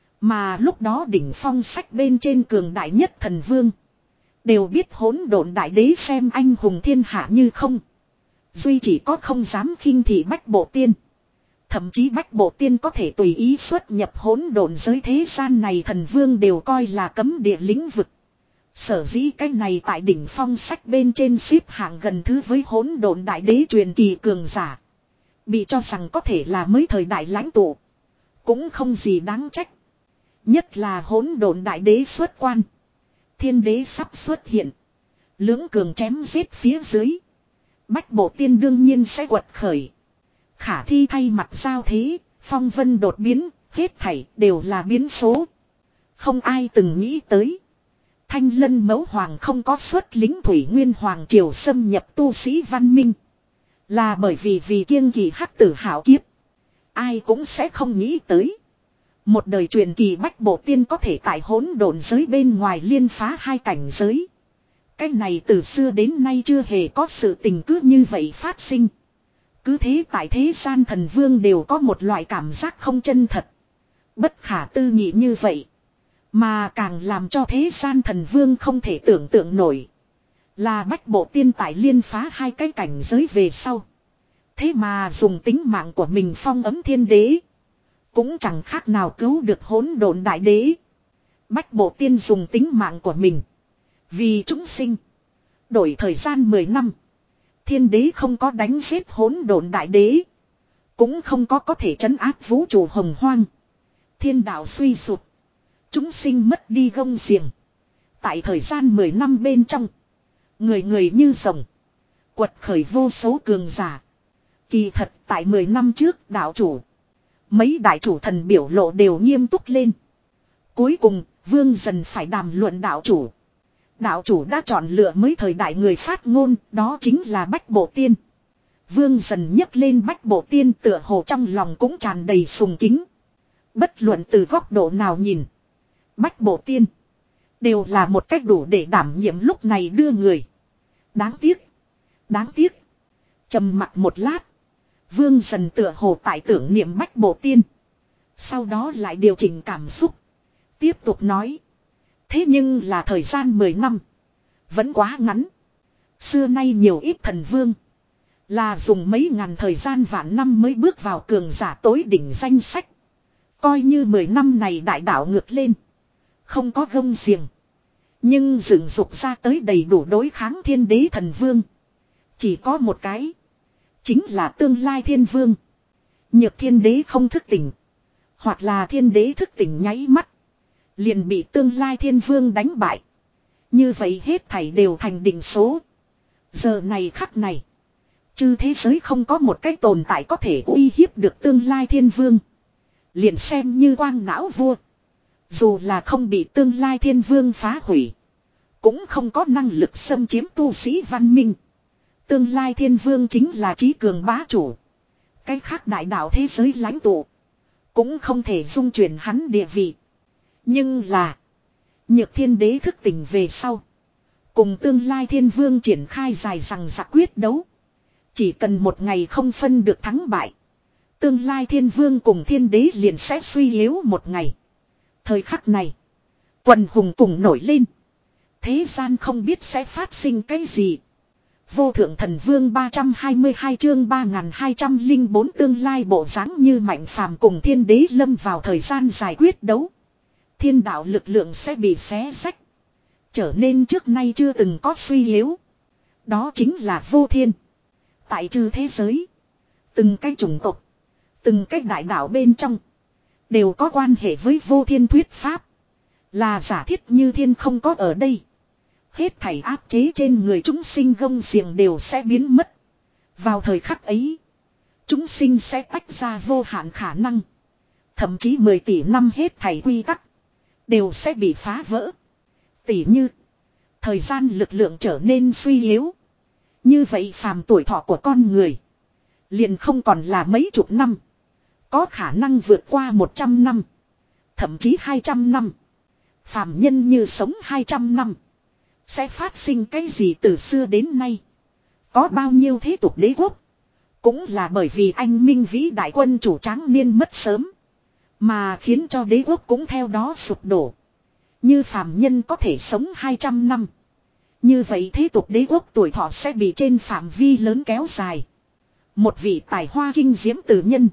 Mà lúc đó đỉnh phong sách bên trên cường đại nhất thần vương đều biết hỗn độn đại đế xem anh hùng thiên hạ như không, duy chỉ có không dám khinh thị Bách Bộ Tiên. Thậm chí Bách Bộ Tiên có thể tùy ý xuất nhập hỗn độn giới, thế gian này thần vương đều coi là cấm địa lĩnh vực. Sở dĩ cái này tại đỉnh phong sách bên trên xếp hạng gần thứ với hỗn độn đại đế truyền kỳ cường giả, bị cho rằng có thể là mới thời đại lãnh tụ, cũng không gì đáng trách. Nhất là hỗn độn đại đế xuất quan, thiên đế sắp xuất hiện, lưỡng cường chém giết phía dưới, Bách Bộ Tiên đương nhiên sẽ quật khởi. Khả thi thay mặt giao thế, phong vân đột biến, hết thảy đều là biến số. Không ai từng nghĩ tới, Thanh Lân Mẫu Hoàng không có xuất lính Thủy Nguyên Hoàng triều xâm nhập tu sĩ văn minh, là bởi vì vì kiêng kỵ hắc tử hảo kiếp. Ai cũng sẽ không nghĩ tới, một đời truyền kỳ Bách Bộ Tiên có thể tại hỗn độn giới bên ngoài liên phá hai cảnh giới. Cái này từ xưa đến nay chưa hề có sự tình cứ như vậy phát sinh. Cứ thế tại thế gian thần vương đều có một loại cảm giác không chân thật. Bất khả tư nghị như vậy. Mà càng làm cho thế gian thần vương không thể tưởng tượng nổi. Là bách bộ tiên tại liên phá hai cái cảnh giới về sau. Thế mà dùng tính mạng của mình phong ấm thiên đế. Cũng chẳng khác nào cứu được hỗn độn đại đế. Bách bộ tiên dùng tính mạng của mình. Vì chúng sinh. Đổi thời gian mười năm. Thiên đế không có đánh giết hỗn độn đại đế. Cũng không có có thể trấn áp vũ trụ hồng hoang. Thiên đạo suy sụp. Chúng sinh mất đi gông xiềng. Tại thời gian mười năm bên trong. Người người như rồng. Quật khởi vô số cường giả. Kỳ thật tại mười năm trước đạo chủ. Mấy đại chủ thần biểu lộ đều nghiêm túc lên. Cuối cùng vương dần phải đàm luận đạo chủ. Đạo chủ đã chọn lựa mới thời đại người phát ngôn. Đó chính là Bách Bộ Tiên. Vương dần nhấc lên Bách Bộ Tiên tựa hồ trong lòng cũng tràn đầy sùng kính. Bất luận từ góc độ nào nhìn. Bách Bộ Tiên. Đều là một cách đủ để đảm nhiệm lúc này đưa người. Đáng tiếc. Đáng tiếc. Trầm mặc một lát. Vương dần tựa hồ tại tưởng niệm Bách Bộ Tiên. Sau đó lại điều chỉnh cảm xúc. Tiếp tục nói. Thế nhưng là thời gian mười năm. Vẫn quá ngắn. Xưa nay nhiều ít thần vương. Là dùng mấy ngàn thời gian vạn năm mới bước vào cường giả tối đỉnh danh sách. Coi như mười năm này đại đạo ngược lên. Không có gông xiềng. Nhưng dựng dục ra tới đầy đủ đối kháng thiên đế thần vương. Chỉ có một cái. Chính là tương lai thiên vương. Nhược thiên đế không thức tỉnh. Hoặc là thiên đế thức tỉnh nháy mắt. Liền bị tương lai thiên vương đánh bại. Như vậy hết thảy đều thành định số. Giờ này khắc này. Chư thế giới không có một cái tồn tại có thể uy hiếp được tương lai thiên vương. Liền xem như quang não vua. Dù là không bị tương lai thiên vương phá hủy. Cũng không có năng lực xâm chiếm tu sĩ văn minh. Tương lai thiên vương chính là trí cường bá chủ. Cái khác đại đạo thế giới lãnh tụ. Cũng không thể dung chuyển hắn địa vị. Nhưng là. Nhược thiên đế thức tỉnh về sau. Cùng tương lai thiên vương triển khai dài rằng giặc quyết đấu. Chỉ cần một ngày không phân được thắng bại. Tương lai thiên vương cùng thiên đế liền sẽ suy yếu một ngày. Thời khắc này. Quần hùng cùng nổi lên. Thế gian không biết sẽ phát sinh cái gì. Vô thượng thần vương ba trăm hai mươi hai chương ba nghìn hai trăm lẻ bốn tương lai bộ dáng như mạnh phàm cùng thiên đế lâm vào thời gian giải quyết đấu. Thiên đạo lực lượng sẽ bị xé rách. Trở nên trước nay chưa từng có suy yếu. Đó chính là vô thiên. Tại chư thế giới. Từng cái chủng tộc. Từng cái đại đạo bên trong. Đều có quan hệ với vô thiên thuyết pháp. Là giả thiết như thiên không có ở đây. Hết thảy áp chế trên người chúng sinh gông xiềng đều sẽ biến mất. Vào thời khắc ấy. Chúng sinh sẽ tách ra vô hạn khả năng. Thậm chí mười tỷ năm hết thảy quy tắc. Đều sẽ bị phá vỡ. Tỷ như. Thời gian lực lượng trở nên suy yếu. Như vậy phàm tuổi thọ của con người. Liền không còn là mấy chục năm. Có khả năng vượt qua một trăm năm. Thậm chí hai trăm năm. Phàm nhân như sống hai trăm năm. Sẽ phát sinh cái gì từ xưa đến nay. Có bao nhiêu thế tục đế quốc. Cũng là bởi vì anh minh vĩ đại quân chủ tráng niên mất sớm. Mà khiến cho đế quốc cũng theo đó sụp đổ. Như phàm nhân có thể sống hai trăm năm. Như vậy thế tục đế quốc tuổi thọ sẽ bị trên phạm vi lớn kéo dài. Một vị tài hoa kinh diễm tử nhân.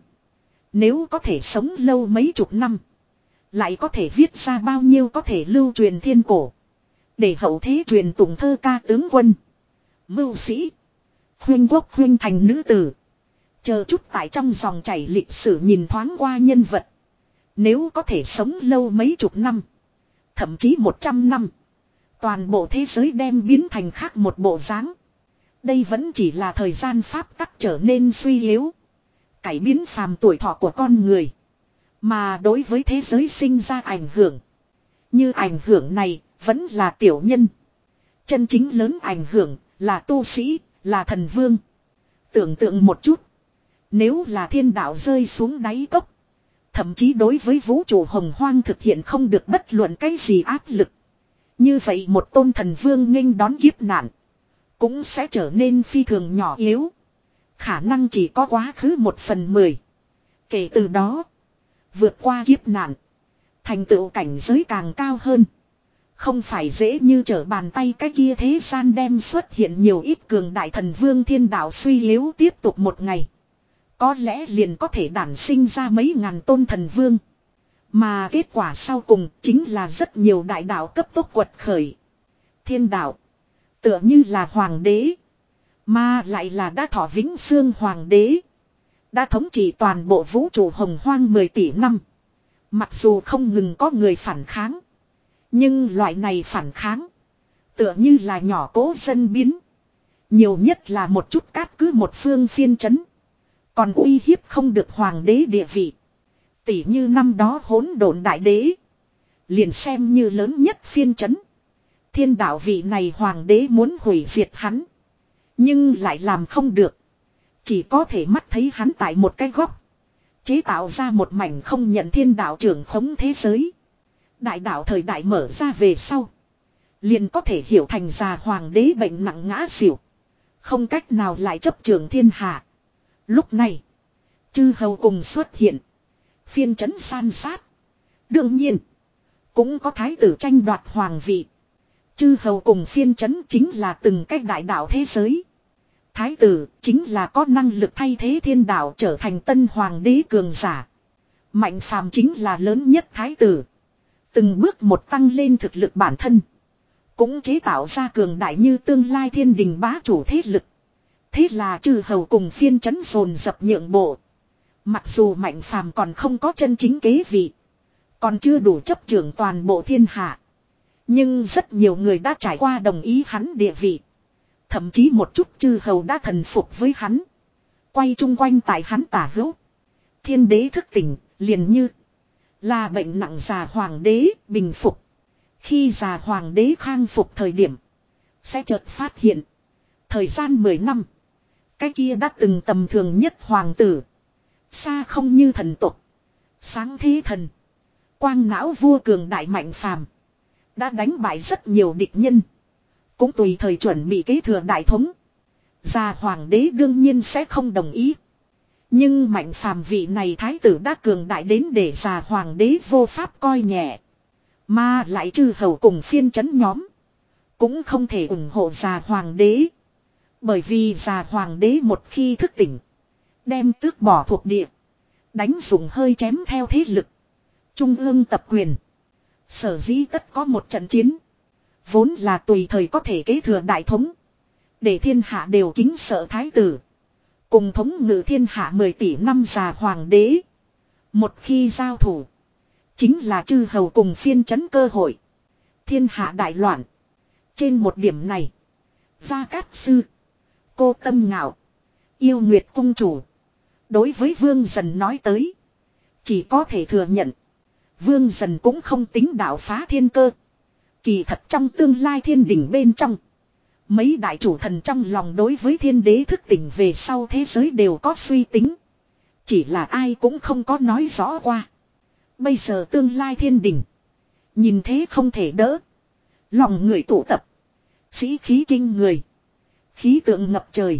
Nếu có thể sống lâu mấy chục năm. Lại có thể viết ra bao nhiêu có thể lưu truyền thiên cổ. Để hậu thế truyền tụng thơ ca tướng quân. Mưu sĩ. Khuyên quốc khuyên thành nữ tử. Chờ chút tại trong dòng chảy lịch sử nhìn thoáng qua nhân vật. Nếu có thể sống lâu mấy chục năm. Thậm chí một trăm năm. Toàn bộ thế giới đem biến thành khác một bộ dáng. Đây vẫn chỉ là thời gian pháp tắc trở nên suy yếu. Cải biến phàm tuổi thọ của con người. Mà đối với thế giới sinh ra ảnh hưởng. Như ảnh hưởng này vẫn là tiểu nhân. Chân chính lớn ảnh hưởng là tu sĩ, là thần vương. Tưởng tượng một chút. Nếu là thiên đạo rơi xuống đáy cốc. Thậm chí đối với vũ trụ hồng hoang thực hiện không được bất luận cái gì áp lực. Như vậy một tôn thần vương nghênh đón kiếp nạn. Cũng sẽ trở nên phi thường nhỏ yếu. Khả năng chỉ có quá khứ một phần mười. Kể từ đó. Vượt qua kiếp nạn. Thành tựu cảnh giới càng cao hơn. Không phải dễ như trở bàn tay cái kia thế gian đem xuất hiện nhiều ít cường đại thần vương thiên đạo suy yếu tiếp tục một ngày. Có lẽ liền có thể đản sinh ra mấy ngàn tôn thần vương. Mà kết quả sau cùng chính là rất nhiều đại đạo cấp tốc quật khởi. Thiên đạo. Tựa như là hoàng đế. Mà lại là đã thọ vĩnh xương hoàng đế. Đã thống trị toàn bộ vũ trụ hồng hoang mười tỷ năm. Mặc dù không ngừng có người phản kháng. Nhưng loại này phản kháng. Tựa như là nhỏ cố dân biến. Nhiều nhất là một chút cát cứ một phương phiên trấn. Còn uy hiếp không được hoàng đế địa vị. Tỷ như năm đó hỗn độn đại đế. Liền xem như lớn nhất phiên trấn. Thiên đạo vị này hoàng đế muốn hủy diệt hắn. Nhưng lại làm không được. Chỉ có thể mắt thấy hắn tại một cái góc. Chế tạo ra một mảnh không nhận thiên đạo trưởng khống thế giới. Đại đạo thời đại mở ra về sau. Liền có thể hiểu thành già hoàng đế bệnh nặng ngã xỉu. Không cách nào lại chấp trường thiên hạ. Lúc này. Chư hầu cùng xuất hiện. Phiên trấn san sát. Đương nhiên. Cũng có thái tử tranh đoạt hoàng vị. Chư hầu cùng phiên trấn chính là từng cách đại đạo thế giới. Thái tử chính là có năng lực thay thế thiên đạo trở thành tân hoàng đế cường giả. Mạnh phàm chính là lớn nhất thái tử. Từng bước một tăng lên thực lực bản thân. Cũng chế tạo ra cường đại như tương lai thiên đình bá chủ thế lực. Thế là chư hầu cùng phiên trấn dồn dập nhượng bộ. Mặc dù mạnh phàm còn không có chân chính kế vị. Còn chưa đủ chấp trưởng toàn bộ thiên hạ. Nhưng rất nhiều người đã trải qua đồng ý hắn địa vị. Thậm chí một chút chư hầu đã thần phục với hắn. Quay chung quanh tại hắn tả hữu. Thiên đế thức tỉnh, liền như là bệnh nặng già hoàng đế bình phục. Khi già hoàng đế khang phục thời điểm, sẽ chợt phát hiện. Thời gian mười năm, cái kia đã từng tầm thường nhất hoàng tử. Xa không như thần tục. Sáng thế thần. Quang não vua cường đại mạnh phàm. Đã đánh bại rất nhiều địch nhân. Cũng tùy thời chuẩn bị kế thừa đại thống. Già hoàng đế đương nhiên sẽ không đồng ý. Nhưng mạnh phàm vị này thái tử đã cường đại đến để già hoàng đế vô pháp coi nhẹ. Mà lại chư hầu cùng phiên trấn nhóm. Cũng không thể ủng hộ già hoàng đế. Bởi vì già hoàng đế một khi thức tỉnh. Đem tước bỏ thuộc địa. Đánh dùng hơi chém theo thế lực. Trung ương tập quyền. Sở dĩ tất có một trận chiến. Vốn là tùy thời có thể kế thừa đại thống. Để thiên hạ đều kính sợ thái tử. Cùng thống ngự thiên hạ mười tỷ năm già hoàng đế. Một khi giao thủ. Chính là chư hầu cùng phiên trấn cơ hội. Thiên hạ đại loạn. Trên một điểm này. Gia Cát Sư. Cô Tâm Ngạo. Yêu Nguyệt Cung Chủ. Đối với Vương Dần nói tới. Chỉ có thể thừa nhận. Vương Dần cũng không tính đạo phá thiên cơ. Kỳ thật trong tương lai thiên đỉnh bên trong. Mấy đại chủ thần trong lòng đối với thiên đế thức tỉnh về sau thế giới đều có suy tính. Chỉ là ai cũng không có nói rõ qua. Bây giờ tương lai thiên đỉnh. Nhìn thế không thể đỡ. Lòng người tụ tập. Sĩ khí kinh người. Khí tượng ngập trời.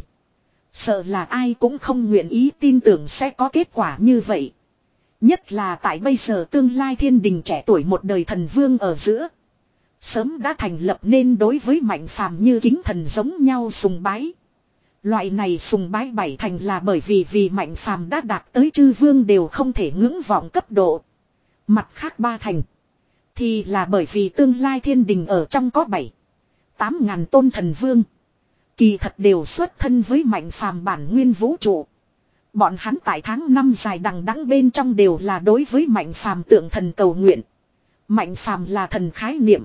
Sợ là ai cũng không nguyện ý tin tưởng sẽ có kết quả như vậy. Nhất là tại bây giờ tương lai thiên đình trẻ tuổi một đời thần vương ở giữa. Sớm đã thành lập nên đối với mạnh phàm như kính thần giống nhau sùng bái. Loại này sùng bái bảy thành là bởi vì vì mạnh phàm đã đạt tới chư vương đều không thể ngưỡng vọng cấp độ. Mặt khác ba thành. Thì là bởi vì tương lai thiên đình ở trong có bảy. Tám ngàn tôn thần vương. Kỳ thật đều xuất thân với mạnh phàm bản nguyên vũ trụ. Bọn hắn tại tháng năm dài đằng đẵng bên trong đều là đối với mạnh phàm tượng thần cầu nguyện. Mạnh phàm là thần khái niệm.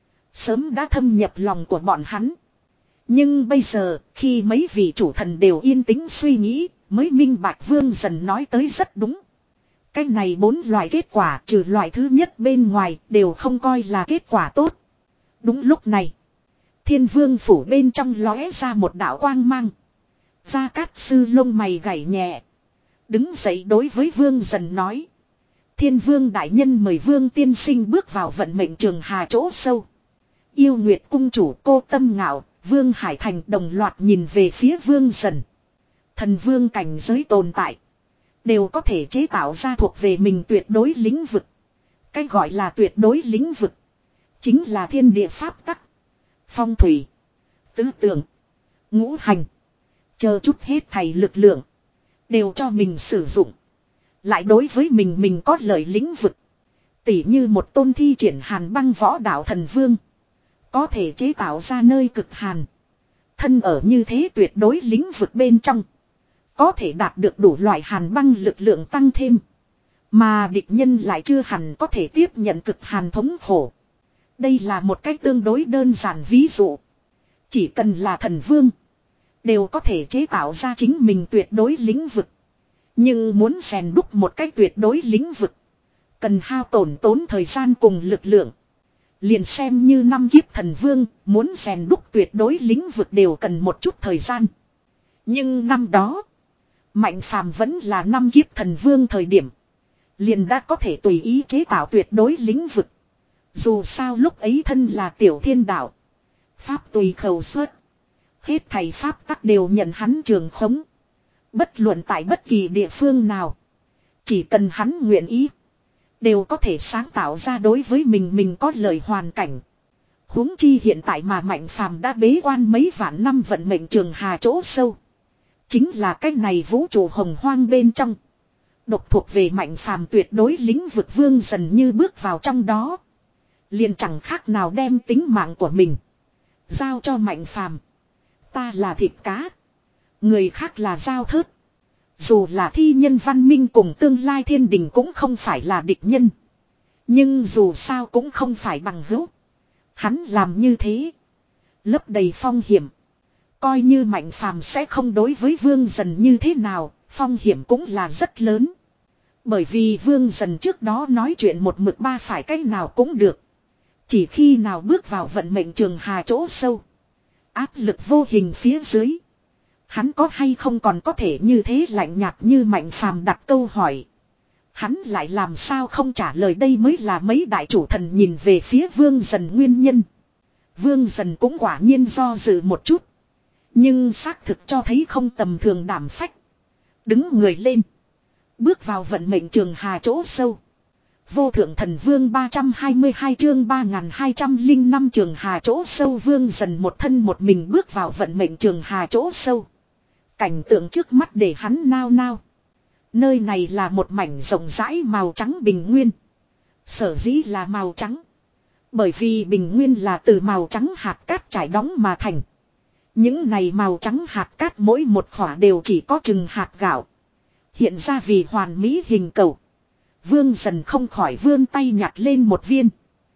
Sớm đã thâm nhập lòng của bọn hắn. Nhưng bây giờ, khi mấy vị chủ thần đều yên tĩnh suy nghĩ, mới minh bạch Vương Dần nói tới rất đúng. Cái này bốn loại kết quả trừ loại thứ nhất bên ngoài đều không coi là kết quả tốt. Đúng lúc này, Thiên Vương phủ bên trong lóe ra một đạo quang mang. Gia Cát Sư lông mày gảy nhẹ. Đứng dậy đối với Vương Dần nói. Thiên Vương đại nhân mời Vương tiên sinh bước vào vận mệnh trường hà chỗ sâu. Yêu Nguyệt Cung Chủ Cô Tâm Ngạo, Vương Hải Thành đồng loạt nhìn về phía Vương Dần. Thần vương cảnh giới tồn tại. đều có thể chế tạo ra thuộc về mình tuyệt đối lĩnh vực. Cái gọi là tuyệt đối lĩnh vực chính là thiên địa pháp tắc, phong thủy, tứ tượng, ngũ hành, chờ chút hết thảy lực lượng đều cho mình sử dụng. Lại đối với mình mình có lợi lĩnh vực. Tỉ như một tôn thi triển hàn băng võ đạo thần vương, có thể chế tạo ra nơi cực hàn. Thân ở như thế tuyệt đối lĩnh vực bên trong, có thể đạt được đủ loại hàn băng lực lượng tăng thêm. Mà địch nhân lại chưa hẳn có thể tiếp nhận cực hàn thống khổ. Đây là một cách tương đối đơn giản ví dụ. Chỉ cần là thần vương, đều có thể chế tạo ra chính mình tuyệt đối lĩnh vực. Nhưng muốn rèn đúc một cách tuyệt đối lĩnh vực, cần hao tổn tốn thời gian cùng lực lượng. Liền xem như năm kiếp thần vương, muốn rèn đúc tuyệt đối lĩnh vực đều cần một chút thời gian. Nhưng năm đó, Mạnh Phàm vẫn là năm kiếp thần vương thời điểm, liền đã có thể tùy ý chế tạo tuyệt đối lĩnh vực. Dù sao lúc ấy thân là tiểu thiên đạo, pháp tùy khẩu xuất, hết thầy pháp tắc đều nhận hắn trường khống. Bất luận tại bất kỳ địa phương nào, chỉ cần hắn nguyện ý, đều có thể sáng tạo ra đối với mình mình có lợi hoàn cảnh. Huống chi hiện tại mà Mạnh Phàm đã bế quan mấy vạn năm vận mệnh trường hà chỗ sâu, chính là cái này vũ trụ hồng hoang bên trong, độc thuộc về Mạnh Phàm tuyệt đối lĩnh vực. Vương Dần như bước vào trong đó, liền chẳng khác nào đem tính mạng của mình giao cho Mạnh Phàm. Ta là thịt cá, người khác là dao thớt. Dù là thi nhân văn minh cùng tương lai thiên đình cũng không phải là địch nhân, nhưng dù sao cũng không phải bằng hữu. Hắn làm như thế, lấp đầy phong hiểm. Coi như Mạnh Phàm sẽ không đối với Vương Dần như thế nào, phong hiểm cũng là rất lớn. Bởi vì Vương Dần trước đó nói chuyện một mực ba phải cách nào cũng được. Chỉ khi nào bước vào vận mệnh trường hà chỗ sâu, áp lực vô hình phía dưới, hắn có hay không còn có thể như thế lạnh nhạt như Mạnh Phàm đặt câu hỏi. Hắn lại làm sao không trả lời, đây mới là mấy đại chủ thần nhìn về phía Vương Dần nguyên nhân. Vương Dần cũng quả nhiên do dự một chút, nhưng xác thực cho thấy không tầm thường đảm phách. Đứng người lên, bước vào vận mệnh trường hà chỗ sâu. Vô thượng thần vương ba trăm hai mươi hai chương ba nghìn hai trăm lẻ năm trường hà chỗ sâu. Vương Dần một thân một mình bước vào vận mệnh trường hà chỗ sâu. Cảnh tượng trước mắt để hắn nao nao. Nơi này là một mảnh rộng rãi màu trắng bình nguyên. Sở dĩ là màu trắng, bởi vì bình nguyên là từ màu trắng hạt cát trải đóng mà thành. Những này màu trắng hạt cát mỗi một khỏa đều chỉ có chừng hạt gạo, hiện ra vì hoàn mỹ hình cầu. Vương Dần không khỏi vươn tay nhặt lên một viên,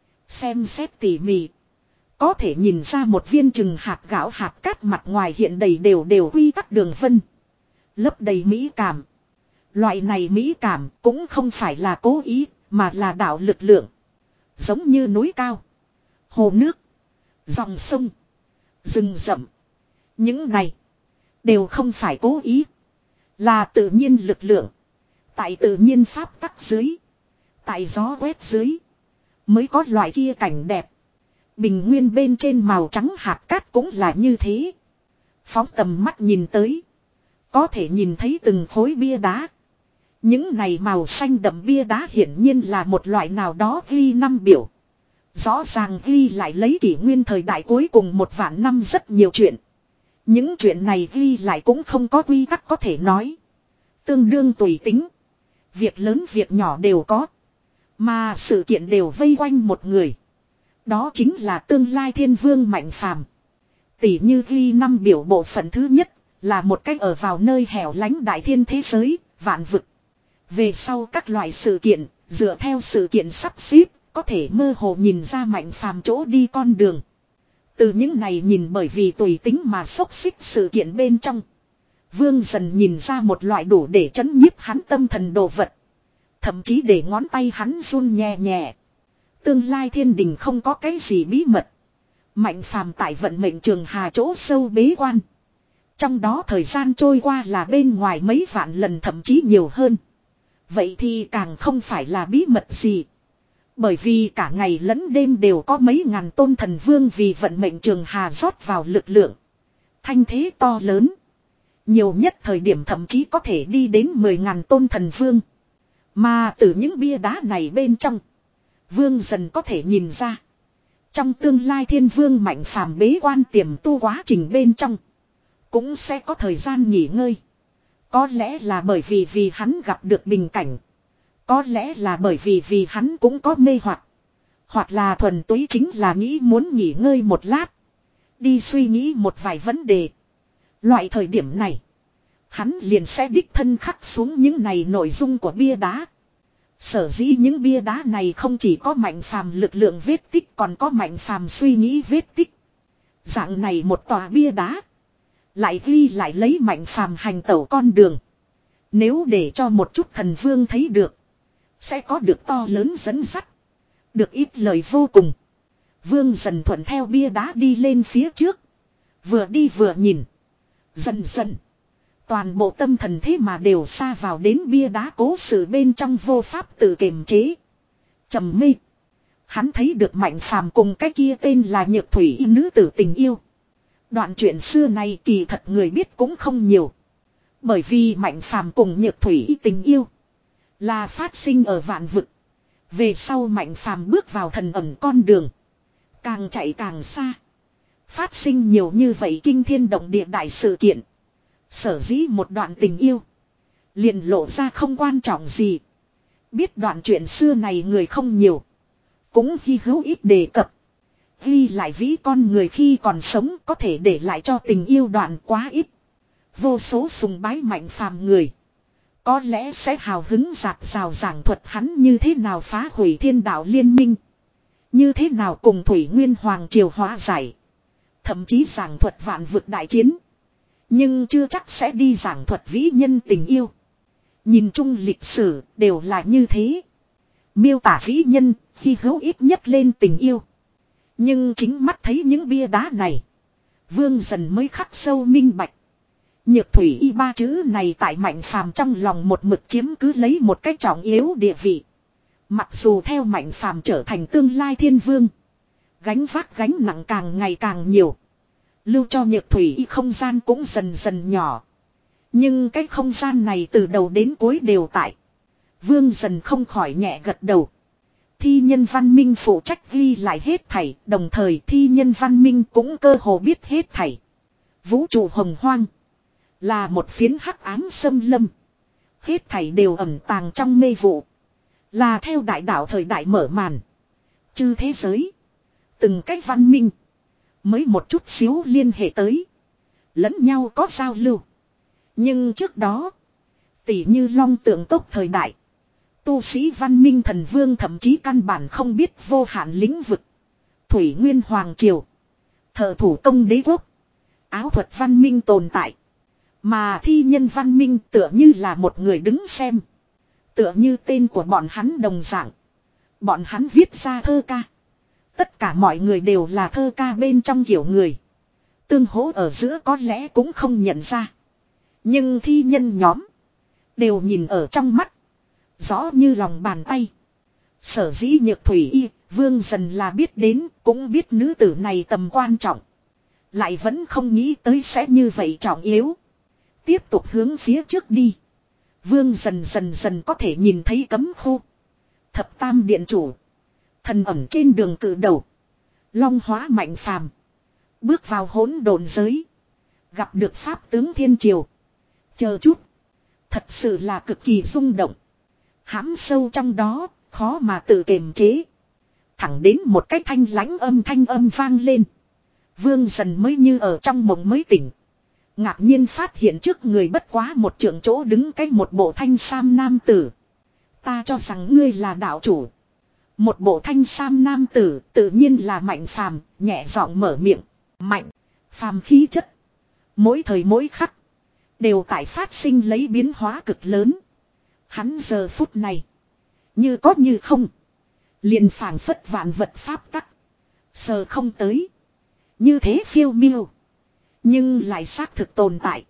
xem xét tỉ mỉ, có thể nhìn ra một viên chừng hạt gạo hạt cát mặt ngoài hiện đầy đều đều quy tắc đường vân, lấp đầy mỹ cảm. Loại này mỹ cảm cũng không phải là cố ý, mà là đạo lực lượng. Giống như núi cao, hồ nước, dòng sông, rừng rậm, những này đều không phải cố ý, là tự nhiên lực lượng. Tại tự nhiên pháp tắc dưới, tại gió quét dưới, mới có loại kia cảnh đẹp. Bình nguyên bên trên màu trắng hạt cát cũng là như thế. Phóng tầm mắt nhìn tới, có thể nhìn thấy từng khối bia đá. Những này màu xanh đậm bia đá hiển nhiên là một loại nào đó ghi năm biểu. Rõ ràng ghi lại lấy kỷ nguyên thời đại cuối cùng một vạn năm rất nhiều chuyện. Những chuyện này ghi lại cũng không có quy tắc có thể nói. Tương đương tùy tính. Việc lớn việc nhỏ đều có. Mà sự kiện đều vây quanh một người. Đó chính là tương lai thiên vương Mạnh Phàm. Tỷ như ghi năm biểu bộ phận thứ nhất là một cách ở vào nơi hẻo lánh đại thiên thế giới, vạn vực. Về sau các loại sự kiện, dựa theo sự kiện sắp xếp, có thể mơ hồ nhìn ra Mạnh Phàm chỗ đi con đường. Từ những này nhìn bởi vì tùy tính mà xốc xích sự kiện bên trong, Vương Dần nhìn ra một loại đủ để trấn nhiếp hắn tâm thần đồ vật. Thậm chí để ngón tay hắn run nhẹ nhẹ. Tương lai thiên đình không có cái gì bí mật. Mạnh Phàm tại vận mệnh trường hà chỗ sâu bế quan. Trong đó thời gian trôi qua là bên ngoài mấy vạn lần thậm chí nhiều hơn. Vậy thì càng không phải là bí mật gì. Bởi vì cả ngày lẫn đêm đều có mấy ngàn tôn thần vương vì vận mệnh trường hà rót vào lực lượng. Thanh thế to lớn. Nhiều nhất thời điểm thậm chí có thể đi đến mười ngàn tôn thần vương. Mà từ những bia đá này bên trong, Vương dần có thể nhìn ra. Trong tương lai thiên vương mạnh phàm bế quan tiềm tu quá trình bên trong, cũng sẽ có thời gian nghỉ ngơi. Có lẽ là bởi vì vì hắn gặp được bình cảnh. Có lẽ là bởi vì vì hắn cũng có mê hoặc. Hoặc là thuần túy chính là nghĩ muốn nghỉ ngơi một lát. Đi suy nghĩ một vài vấn đề. Loại thời điểm này, hắn liền sẽ đích thân khắc xuống những này nội dung của bia đá. Sở dĩ những bia đá này không chỉ có mạnh phàm lực lượng vết tích, còn có mạnh phàm suy nghĩ vết tích. Dạng này một tòa bia đá, lại ghi lại lấy mạnh phàm hành tẩu con đường. Nếu để cho một chút thần vương thấy được, sẽ có được to lớn dẫn dắt, được ít lời vô cùng. Vương dần thuận theo bia đá đi lên phía trước, vừa đi vừa nhìn. Dần dần, toàn bộ tâm thần thế mà đều xa vào đến bia đá cố sự bên trong, vô pháp tự kiềm chế. Trầm mê. Hắn thấy được mạnh phàm cùng cái kia tên là Nhược Thủy y nữ tử tình yêu. Đoạn chuyện xưa này kỳ thật người biết cũng không nhiều. Bởi vì mạnh phàm cùng Nhược Thủy y tình yêu là phát sinh ở vạn vực. Về sau mạnh phàm bước vào thần ẩn con đường, càng chạy càng xa. Phát sinh nhiều như vậy kinh thiên động địa đại sự kiện. Sở dĩ một đoạn tình yêu liền lộ ra không quan trọng gì. Biết đoạn chuyện xưa này người không nhiều, cũng hy hữu ít đề cập. Ghi lại vĩ con người khi còn sống có thể để lại cho tình yêu đoạn quá ít. Vô số sùng bái mạnh phàm người có lẽ sẽ hào hứng dạt rào giảng thuật hắn như thế nào phá hủy thiên đạo liên minh, như thế nào cùng Thủy Nguyên Hoàng triều hóa giải, thậm chí giảng thuật vạn vực đại chiến. Nhưng chưa chắc sẽ đi giảng thuật vĩ nhân tình yêu. Nhìn chung lịch sử đều là như thế. Miêu tả vĩ nhân khi hữu ít nhất lên tình yêu. Nhưng chính mắt thấy những bia đá này, Vương dần mới khắc sâu minh bạch. Nhược Thủy y ba chữ này tại mạnh phàm trong lòng một mực chiếm cứ lấy một cách trọng yếu địa vị. Mặc dù theo mạnh phàm trở thành tương lai thiên vương, gánh vác gánh nặng càng ngày càng nhiều, lưu cho Nhược Thủy y không gian cũng dần dần nhỏ. Nhưng cái không gian này từ đầu đến cuối đều tại. Vương dần không khỏi nhẹ gật đầu. Thi nhân văn minh phụ trách ghi lại hết thảy, đồng thời thi nhân văn minh cũng cơ hồ biết hết thảy. Vũ trụ hồng hoang là một phiến hắc ám xâm lâm. Hết thảy đều ẩn tàng trong mê vụ. Là theo đại đạo thời đại mở màn. Chư thế giới, từng cách văn minh mới một chút xíu liên hệ tới, lẫn nhau có giao lưu. Nhưng trước đó, tỉ như long tượng tốc thời đại, tu sĩ văn minh thần vương thậm chí căn bản không biết vô hạn lĩnh vực. Thủy Nguyên Hoàng triều, thợ thủ công đế quốc, áo thuật văn minh tồn tại. Mà thi nhân văn minh tựa như là một người đứng xem. Tựa như tên của bọn hắn đồng dạng. Bọn hắn viết ra thơ ca. Tất cả mọi người đều là thơ ca bên trong kiểu người. Tương hỗ ở giữa có lẽ cũng không nhận ra. Nhưng thi nhân nhóm đều nhìn ở trong mắt, rõ như lòng bàn tay. Sở dĩ Nhược Thủy y, Vương dần là biết đến, cũng biết nữ tử này tầm quan trọng. Lại vẫn không nghĩ tới sẽ như vậy trọng yếu. Tiếp tục hướng phía trước đi, Vương dần dần dần có thể nhìn thấy cấm khu. Thập tam điện chủ, thần ẩm trên đường cử đầu, long hóa mạnh phàm, bước vào hỗn độn giới, gặp được pháp tướng thiên triều. Chờ chút, thật sự là cực kỳ rung động. Hãm sâu trong đó, khó mà tự kiềm chế. Thẳng đến một cái thanh lãnh âm thanh âm vang lên, Vương dần mới như ở trong mộng mới tỉnh. Ngạc nhiên phát hiện trước người bất quá một trượng chỗ đứng cái một bộ thanh sam nam tử. Ta cho rằng ngươi là đạo chủ. Một bộ thanh sam nam tử tự nhiên là Mạnh Phàm, nhẹ giọng mở miệng. Mạnh Phàm khí chất, mỗi thời mỗi khắc đều tại phát sinh lấy biến hóa cực lớn. Hắn giờ phút này như có như không, liền phảng phất vạn vật pháp tắc, sờ không tới, như thế phiêu miêu, nhưng lại xác thực tồn tại,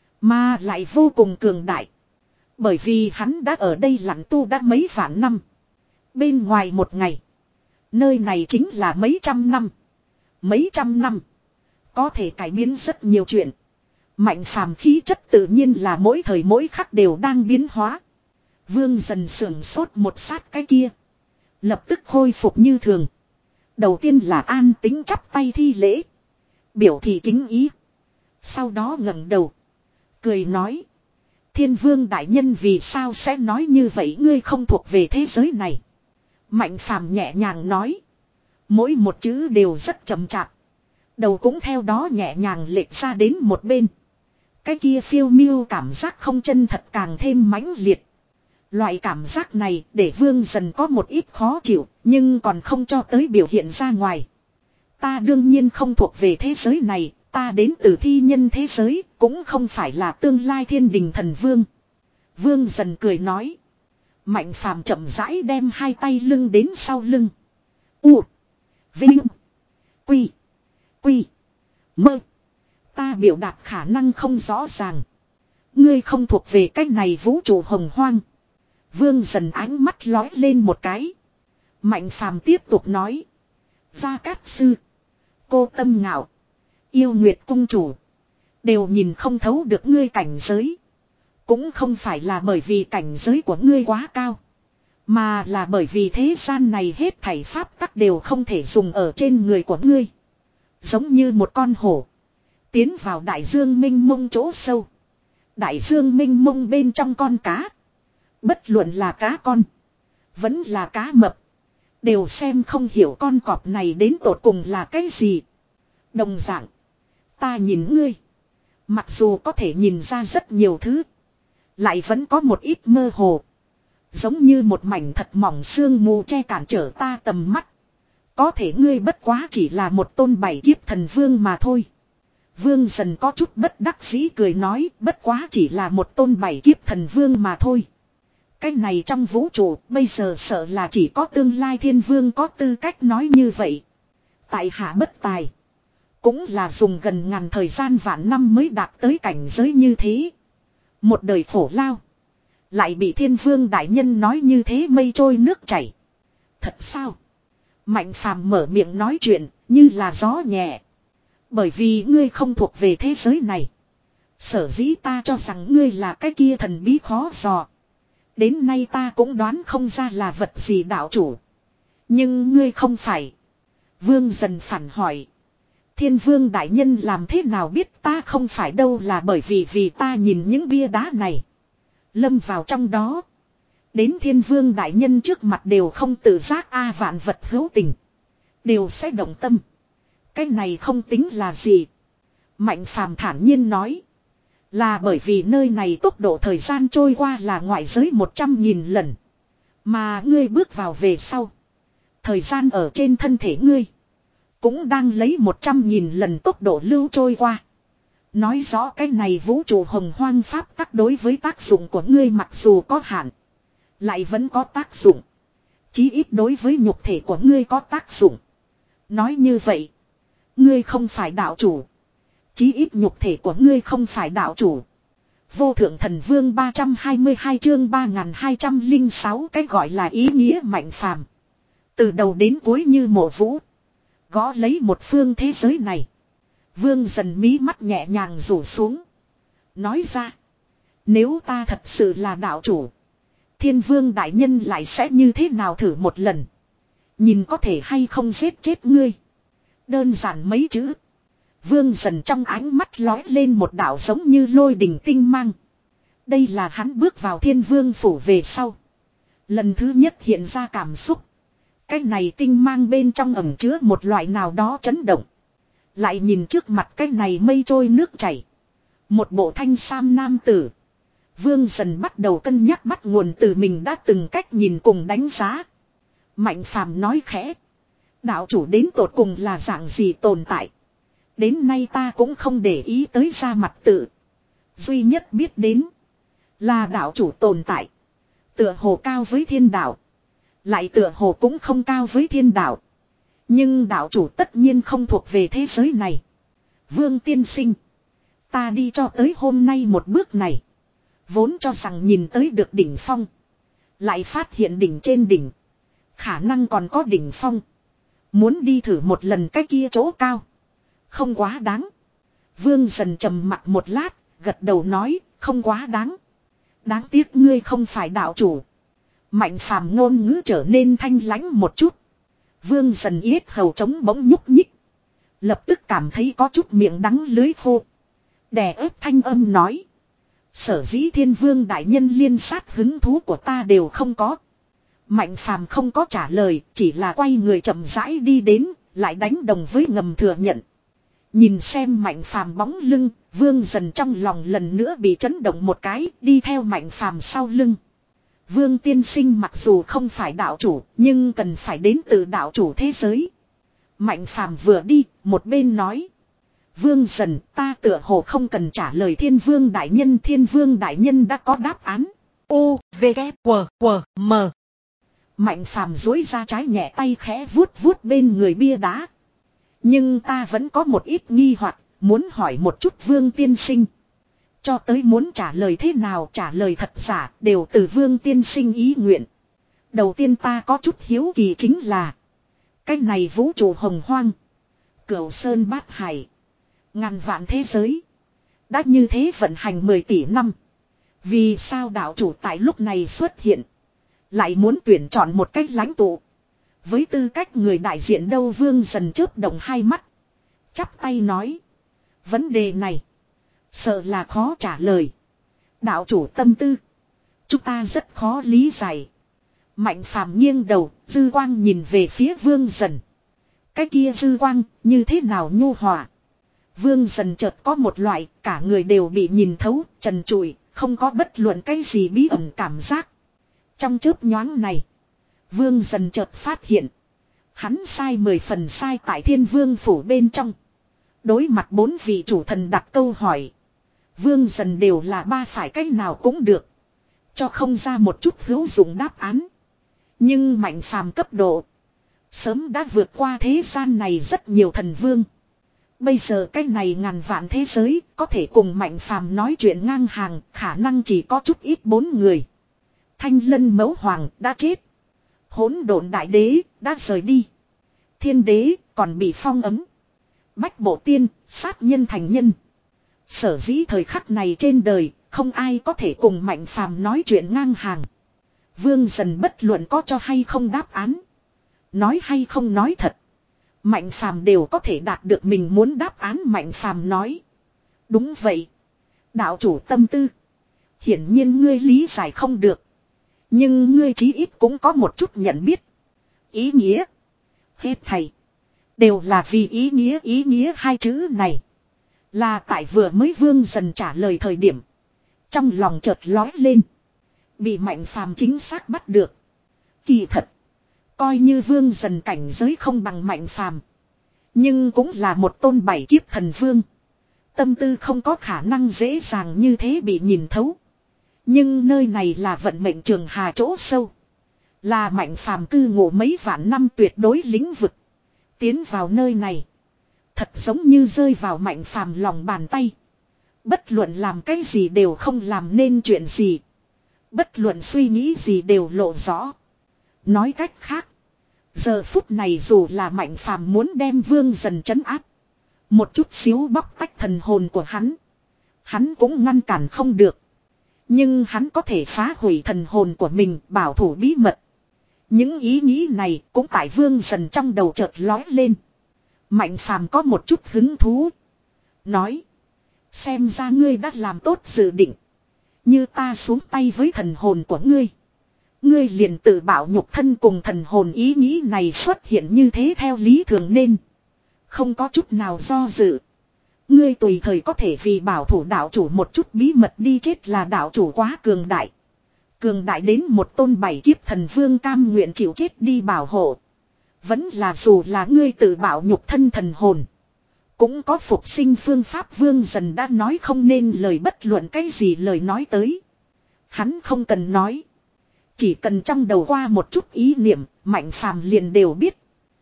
mà lại vô cùng cường đại. Bởi vì hắn đã ở đây lặn tu đã mấy vạn năm. Bên ngoài một ngày, nơi này chính là mấy trăm năm. Mấy trăm năm có thể cải biến rất nhiều chuyện, Mạnh phàm khí chất tự nhiên là mỗi thời mỗi khắc đều đang biến hóa. Vương dần sưởng sốt một sát cái kia. Lập tức khôi phục như thường. Đầu tiên là an tính chắp tay thi lễ. Biểu thị kính ý. Sau đó ngẩng đầu. Cười nói. Thiên vương đại nhân vì sao sẽ nói như vậy, ngươi không thuộc về thế giới này. Mạnh phàm nhẹ nhàng nói. Mỗi một chữ đều rất chậm chạp. Đầu cũng theo đó nhẹ nhàng lệch ra đến một bên. Cái kia phiêu miêu cảm giác không chân thật càng thêm mãnh liệt. Loại cảm giác này để Vương dần có một ít khó chịu, nhưng còn không cho tới biểu hiện ra ngoài. Ta đương nhiên không thuộc về thế giới này, ta đến từ thi nhân thế giới, cũng không phải là tương lai thiên đình thần vương. Vương dần cười nói. Mạnh phàm chậm rãi đem hai tay lưng đến sau lưng. U. Vinh. Quy. Quy. Mơ. Ta biểu đạt khả năng không rõ ràng. Ngươi không thuộc về cách này vũ trụ hồng hoang. Vương dần ánh mắt lói lên một cái. Mạnh phàm tiếp tục nói. Gia Cát Sư. Cô Tâm Ngạo. Yêu Nguyệt Cung Chủ. Đều nhìn không thấu được ngươi cảnh giới. Cũng không phải là bởi vì cảnh giới của ngươi quá cao. Mà là bởi vì thế gian này hết thảy pháp tắc đều không thể dùng ở trên người của ngươi. Giống như một con hổ. Tiến vào đại dương minh mông chỗ sâu. Đại dương minh mông bên trong con cá. Bất luận là cá con. Vẫn là cá mập. Đều xem không hiểu con cọp này đến tột cùng là cái gì. Đồng dạng. Ta nhìn ngươi. Mặc dù có thể nhìn ra rất nhiều thứ. Lại vẫn có một ít mơ hồ. Giống như một mảnh thật mỏng sương mù che cản trở ta tầm mắt. Có thể ngươi bất quá chỉ là một tôn bảy kiếp thần vương mà thôi. Vương dần có chút bất đắc dĩ cười nói, bất quá chỉ là một tôn bảy kiếp thần vương mà thôi. Cái này trong vũ trụ bây giờ sợ là chỉ có tương lai thiên vương có tư cách nói như vậy. Tại hạ bất tài. Cũng là dùng gần ngàn thời gian vạn năm mới đạt tới cảnh giới như thế. Một đời khổ lao. Lại bị thiên vương đại nhân nói như thế mây trôi nước chảy. Thật sao? Mạnh phàm mở miệng nói chuyện như là gió nhẹ. Bởi vì ngươi không thuộc về thế giới này. Sở dĩ ta cho rằng ngươi là cái kia thần bí khó dò. Đến nay ta cũng đoán không ra là vật gì đạo chủ. Nhưng ngươi không phải. Vương dần phản hỏi. Thiên vương đại nhân làm thế nào biết ta không phải đâu, là bởi vì vì ta nhìn những bia đá này. Lâm vào trong đó. Đến thiên vương đại nhân trước mặt đều không tự giác a vạn vật hữu tình. Đều sẽ động tâm. Cái này không tính là gì. Mạnh phàm thản nhiên nói. Là bởi vì nơi này tốc độ thời gian trôi qua là ngoại giới một trăm nghìn lần. Mà ngươi bước vào về sau. Thời gian ở trên thân thể ngươi. Cũng đang lấy một trăm nghìn lần tốc độ lưu trôi qua. Nói rõ cái này vũ trụ hồng hoang pháp tắc đối với tác dụng của ngươi mặc dù có hạn. Lại vẫn có tác dụng. Chí ít đối với nhục thể của ngươi có tác dụng. Nói như vậy. Ngươi không phải đạo chủ. Chí ít nhục thể của ngươi không phải đạo chủ. Vô thượng thần vương ba trăm hai mươi hai chương ba nghìn hai trăm lẻ sáu cái gọi là ý nghĩa mạnh phàm. Từ đầu đến cuối như mộ vũ. Gõ lấy một phương thế giới này. Vương dần mí mắt nhẹ nhàng rủ xuống. Nói ra. Nếu ta thật sự là đạo chủ. Thiên vương đại nhân lại sẽ như thế nào thử một lần. Nhìn có thể hay không giết chết ngươi. Đơn giản mấy chữ. Vương dần trong ánh mắt lói lên một đạo giống như lôi đình tinh mang. Đây là hắn bước vào thiên vương phủ về sau. Lần thứ nhất hiện ra cảm xúc. Cái này tinh mang bên trong ẩm chứa một loại nào đó chấn động. Lại nhìn trước mặt cái này mây trôi nước chảy. Một bộ thanh sam nam tử. Vương dần bắt đầu cân nhắc bắt nguồn từ mình đã từng cách nhìn cùng đánh giá. Mạnh phàm nói khẽ. Đạo chủ đến tột cùng là dạng gì tồn tại. Đến nay ta cũng không để ý tới ra mặt tự. Duy nhất biết đến. Là đạo chủ tồn tại. Tựa hồ cao với thiên đạo. Lại tựa hồ cũng không cao với thiên đạo. Nhưng đạo chủ tất nhiên không thuộc về thế giới này. Vương tiên sinh. Ta đi cho tới hôm nay một bước này. Vốn cho rằng nhìn tới được đỉnh phong. Lại phát hiện đỉnh trên đỉnh. Khả năng còn có đỉnh phong. Muốn đi thử một lần cái kia chỗ cao. Không quá đáng. Vương Dần trầm mặt một lát, gật đầu nói, không quá đáng. Đáng tiếc ngươi không phải đạo chủ. Mạnh phàm ngôn ngữ trở nên thanh lãnh một chút. Vương Dần yết hầu trống bỗng nhúc nhích. Lập tức cảm thấy có chút miệng đắng lưới khô. Đè ép thanh âm nói. Sở dĩ thiên vương đại nhân liên sát hứng thú của ta đều không có. Mạnh phàm không có trả lời, chỉ là quay người chậm rãi đi đến, lại đánh đồng với ngầm thừa nhận. Nhìn xem mạnh phàm bóng lưng, Vương Dần trong lòng lần nữa bị chấn động một cái, đi theo mạnh phàm sau lưng. Vương tiên sinh mặc dù không phải đạo chủ, nhưng cần phải đến từ đạo chủ thế giới. Mạnh phàm vừa đi, một bên nói. Vương Dần, ta tựa hồ không cần trả lời thiên vương đại nhân, thiên vương đại nhân đã có đáp án. U, V, K, W, W, M. Mạnh phàm duỗi ra trái nhẹ tay khẽ vuốt vuốt bên người bia đá. Nhưng ta vẫn có một ít nghi hoặc, muốn hỏi một chút Vương tiên sinh. Cho tới muốn trả lời thế nào, trả lời thật giả, đều từ Vương tiên sinh ý nguyện. Đầu tiên ta có chút hiếu kỳ chính là cái này vũ trụ hồng hoang, Cửu Sơn Bát Hải, ngàn vạn thế giới, đã như thế vận hành mười tỷ năm. Vì sao đạo chủ tại lúc này xuất hiện, lại muốn tuyển chọn một cách lãnh tụ? Với tư cách người đại diện đâu? Vương Dần chớp động hai mắt, chắp tay nói. Vấn đề này sợ là khó trả lời. Đạo chủ tâm tư, chúng ta rất khó lý giải. Mạnh phàm nghiêng đầu, dư quang nhìn về phía Vương Dần. Cái kia dư quang, như thế nào nhu hòa. Vương Dần chợt có một loại, cả người đều bị nhìn thấu, trần trụi, không có bất luận cái gì bí ẩn cảm giác. Trong chớp nhoáng này, Vương Dần chợt phát hiện. Hắn sai mười phần sai tại Thiên Vương phủ bên trong. Đối mặt bốn vị chủ thần đặt câu hỏi, Vương Dần đều là ba phải cách nào cũng được, cho không ra một chút hữu dụng đáp án. Nhưng mạnh phàm cấp độ sớm đã vượt qua thế gian này rất nhiều thần vương. Bây giờ cái này ngàn vạn thế giới có thể cùng mạnh phàm nói chuyện ngang hàng, khả năng chỉ có chút ít bốn người. Thanh Lân Mẫu Hoàng đã chết, Hỗn Độn Đại Đế đã rời đi, Thiên Đế còn bị phong ấm, Bách Bộ Tiên sát nhân thành nhân. Sở dĩ thời khắc này trên đời không ai có thể cùng mạnh phàm nói chuyện ngang hàng. Vương Dần bất luận có cho hay không đáp án, nói hay không nói thật, mạnh phàm đều có thể đạt được mình muốn đáp án. Mạnh phàm nói. Đúng vậy. Đạo chủ tâm tư, hiển nhiên ngươi lý giải không được, nhưng ngươi chí ít cũng có một chút nhận biết. Ý nghĩa. Hết thầy đều là vì ý nghĩa. Ý nghĩa hai chữ này là tại vừa mới Vương Dần trả lời thời điểm, trong lòng chợt lói lên, bị mạnh phàm chính xác bắt được. Kỳ thật, coi như Vương Dần cảnh giới không bằng mạnh phàm, nhưng cũng là một tôn bảy kiếp thần vương. Tâm tư không có khả năng dễ dàng như thế bị nhìn thấu. Nhưng nơi này là vận mệnh trường hà chỗ sâu, là mạnh phàm cư ngụ mấy vạn năm tuyệt đối lĩnh vực. Tiến vào nơi này, thật giống như rơi vào mạnh phàm lòng bàn tay. Bất luận làm cái gì đều không làm nên chuyện gì, bất luận suy nghĩ gì đều lộ rõ. Nói cách khác, giờ phút này dù là mạnh phàm muốn đem Vương Dần trấn áp, một chút xíu bóc tách thần hồn của hắn, hắn cũng ngăn cản không được. Nhưng hắn có thể phá hủy thần hồn của mình, bảo thủ bí mật. Những ý nghĩ này cũng tại Vương Dần trong đầu chợt lói lên. Mạnh phàm có một chút hứng thú, nói. Xem ra ngươi đã làm tốt dự định. Như ta xuống tay với thần hồn của ngươi, ngươi liền tự bảo nhục thân cùng thần hồn. Ý nghĩ này xuất hiện như thế theo lý thường nên không có chút nào do dự. Ngươi tùy thời có thể vì bảo thủ đạo chủ một chút bí mật đi chết, là đạo chủ quá cường đại. Cường đại đến một tôn bảy kiếp thần vương cam nguyện chịu chết đi bảo hộ. Vẫn là dù là ngươi tự bảo nhục thân thần hồn, cũng có phục sinh phương pháp. Vương Dần đã nói không nên lời bất luận cái gì lời nói tới. Hắn không cần nói, chỉ cần trong đầu qua một chút ý niệm, mạnh phàm liền đều biết.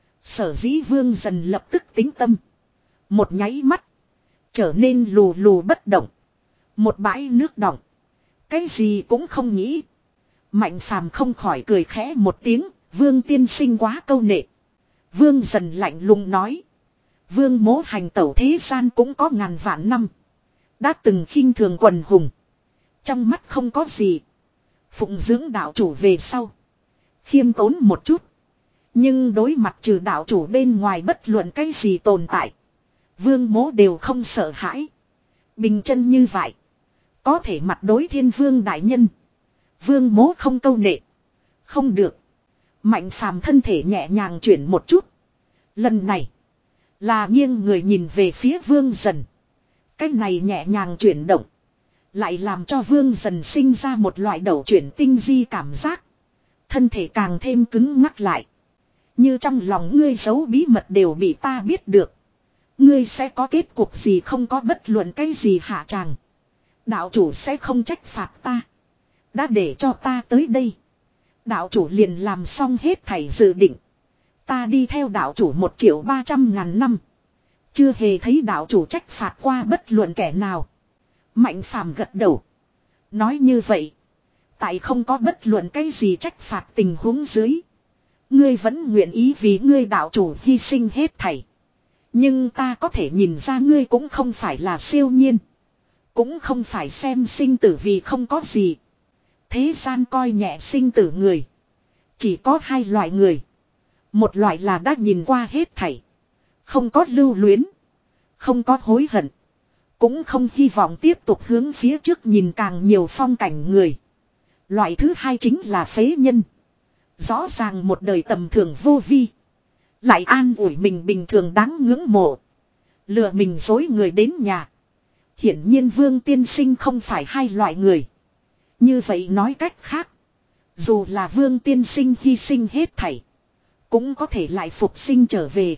Sở dĩ Vương Dần lập tức tính tâm, một nháy mắt trở nên lù lù bất động, một bãi nước đọng, cái gì cũng không nghĩ. Mạnh phàm không khỏi cười khẽ một tiếng. Vương tiên sinh quá câu nệ. Vương Dần lạnh lùng nói. Vương Mỗ hành tẩu thế gian cũng có ngàn vạn năm. Đã từng khinh thường quần hùng. Trong mắt không có gì. Phụng dưỡng đạo chủ về sau. Khiêm tốn một chút. Nhưng đối mặt trừ đạo chủ bên ngoài bất luận cái gì tồn tại. Vương Mỗ đều không sợ hãi. Bình chân như vậy. Có thể mặt đối thiên vương đại nhân. Vương Mỗ không câu nệ. Không được. Mạnh phàm thân thể nhẹ nhàng chuyển một chút. Lần này. Là nghiêng người nhìn về phía vương dần. Cái này nhẹ nhàng chuyển động. Lại làm cho vương dần sinh ra một loại đầu chuyển tinh di cảm giác. Thân thể càng thêm cứng ngắc lại. Như trong lòng ngươi giấu bí mật đều bị ta biết được. Ngươi sẽ có kết cục gì không có bất luận cái gì hạ tràng. Đạo chủ sẽ không trách phạt ta. Đã để cho ta tới đây. Đạo chủ liền làm xong hết thảy dự định. Ta đi theo đạo chủ một triệu ba trăm ngàn năm. Chưa hề thấy đạo chủ trách phạt qua bất luận kẻ nào. Mạnh phàm gật đầu. Nói như vậy. Tại không có bất luận cái gì trách phạt tình huống dưới. Ngươi vẫn nguyện ý vì ngươi đạo chủ hy sinh hết thảy. Nhưng ta có thể nhìn ra ngươi cũng không phải là siêu nhiên. Cũng không phải xem sinh tử vì không có gì. Thế gian coi nhẹ sinh tử người. Chỉ có hai loại người. Một loại là đã nhìn qua hết thảy. Không có lưu luyến. Không có hối hận. Cũng không hy vọng tiếp tục hướng phía trước nhìn càng nhiều phong cảnh người. Loại thứ hai chính là phế nhân. Rõ ràng một đời tầm thường vô vi. Lại an ủi mình bình thường đáng ngưỡng mộ. Lừa mình dối người đến nhà. Hiển nhiên Vương tiên sinh không phải hai loại người. Như vậy nói cách khác. Dù là Vương tiên sinh hy sinh hết thảy. Cũng có thể lại phục sinh trở về.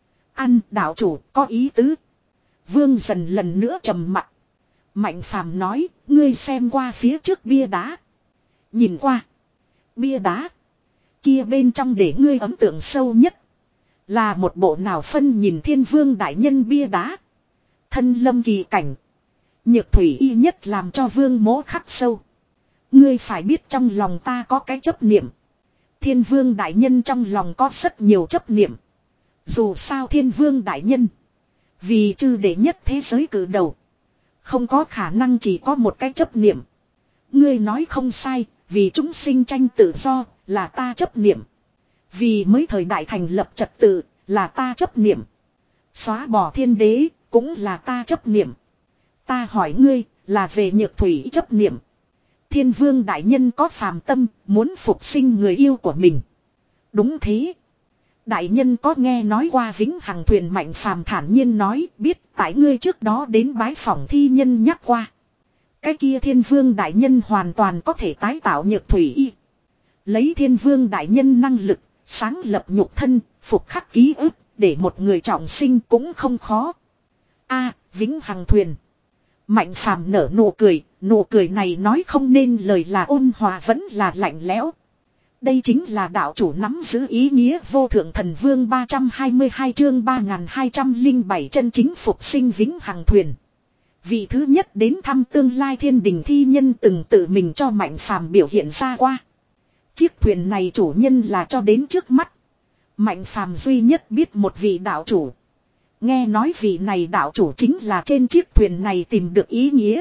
Ăn đạo chủ có ý tứ. Vương dần lần nữa trầm mặt. Mạnh phàm nói. Ngươi xem qua phía trước bia đá. Nhìn qua. Bia đá. Kia bên trong để ngươi ấn tượng sâu nhất. Là một bộ nào phân nhìn thiên vương đại nhân bia đá. Thân lâm kỳ cảnh. Nhược thủy y nhất làm cho vương mố khắc sâu. Ngươi phải biết trong lòng ta có cái chấp niệm. Thiên vương đại nhân trong lòng có rất nhiều chấp niệm. Dù sao thiên vương đại nhân. Vì chư đệ nhất thế giới cử đầu. Không có khả năng chỉ có một cái chấp niệm. Ngươi nói không sai. Vì chúng sinh tranh tự do là ta chấp niệm. Vì mới thời đại thành lập trật tự là ta chấp niệm. Xóa bỏ thiên đế cũng là ta chấp niệm. Ta hỏi ngươi là về nhược thủy chấp niệm. Thiên vương đại nhân có phàm tâm muốn phục sinh người yêu của mình. Đúng thế. Đại nhân có nghe nói qua vĩnh hằng thuyền mạnh phàm thản nhiên nói biết tại ngươi trước đó đến bái phỏng thi nhân nhắc qua. Cái kia thiên vương đại nhân hoàn toàn có thể tái tạo nhược thủy y. Lấy thiên vương đại nhân năng lực, sáng lập nhục thân, phục khắc ký ức, để một người trọng sinh cũng không khó. A, vĩnh hằng thuyền. Mạnh phàm nở nụ cười, nụ cười này nói không nên lời là ôn hòa vẫn là lạnh lẽo. Đây chính là đạo chủ nắm giữ ý nghĩa vô thượng thần vương ba trăm hai mươi hai chương ba nghìn hai trăm lẻ bảy chân chính phục sinh vĩnh hằng thuyền. Vị thứ nhất đến thăm tương lai thiên đình thi nhân từng tự mình cho mạnh phàm biểu hiện ra qua. Chiếc thuyền này chủ nhân là cho đến trước mắt. Mạnh phàm duy nhất biết một vị đạo chủ. Nghe nói vị này đạo chủ chính là trên chiếc thuyền này tìm được ý nghĩa.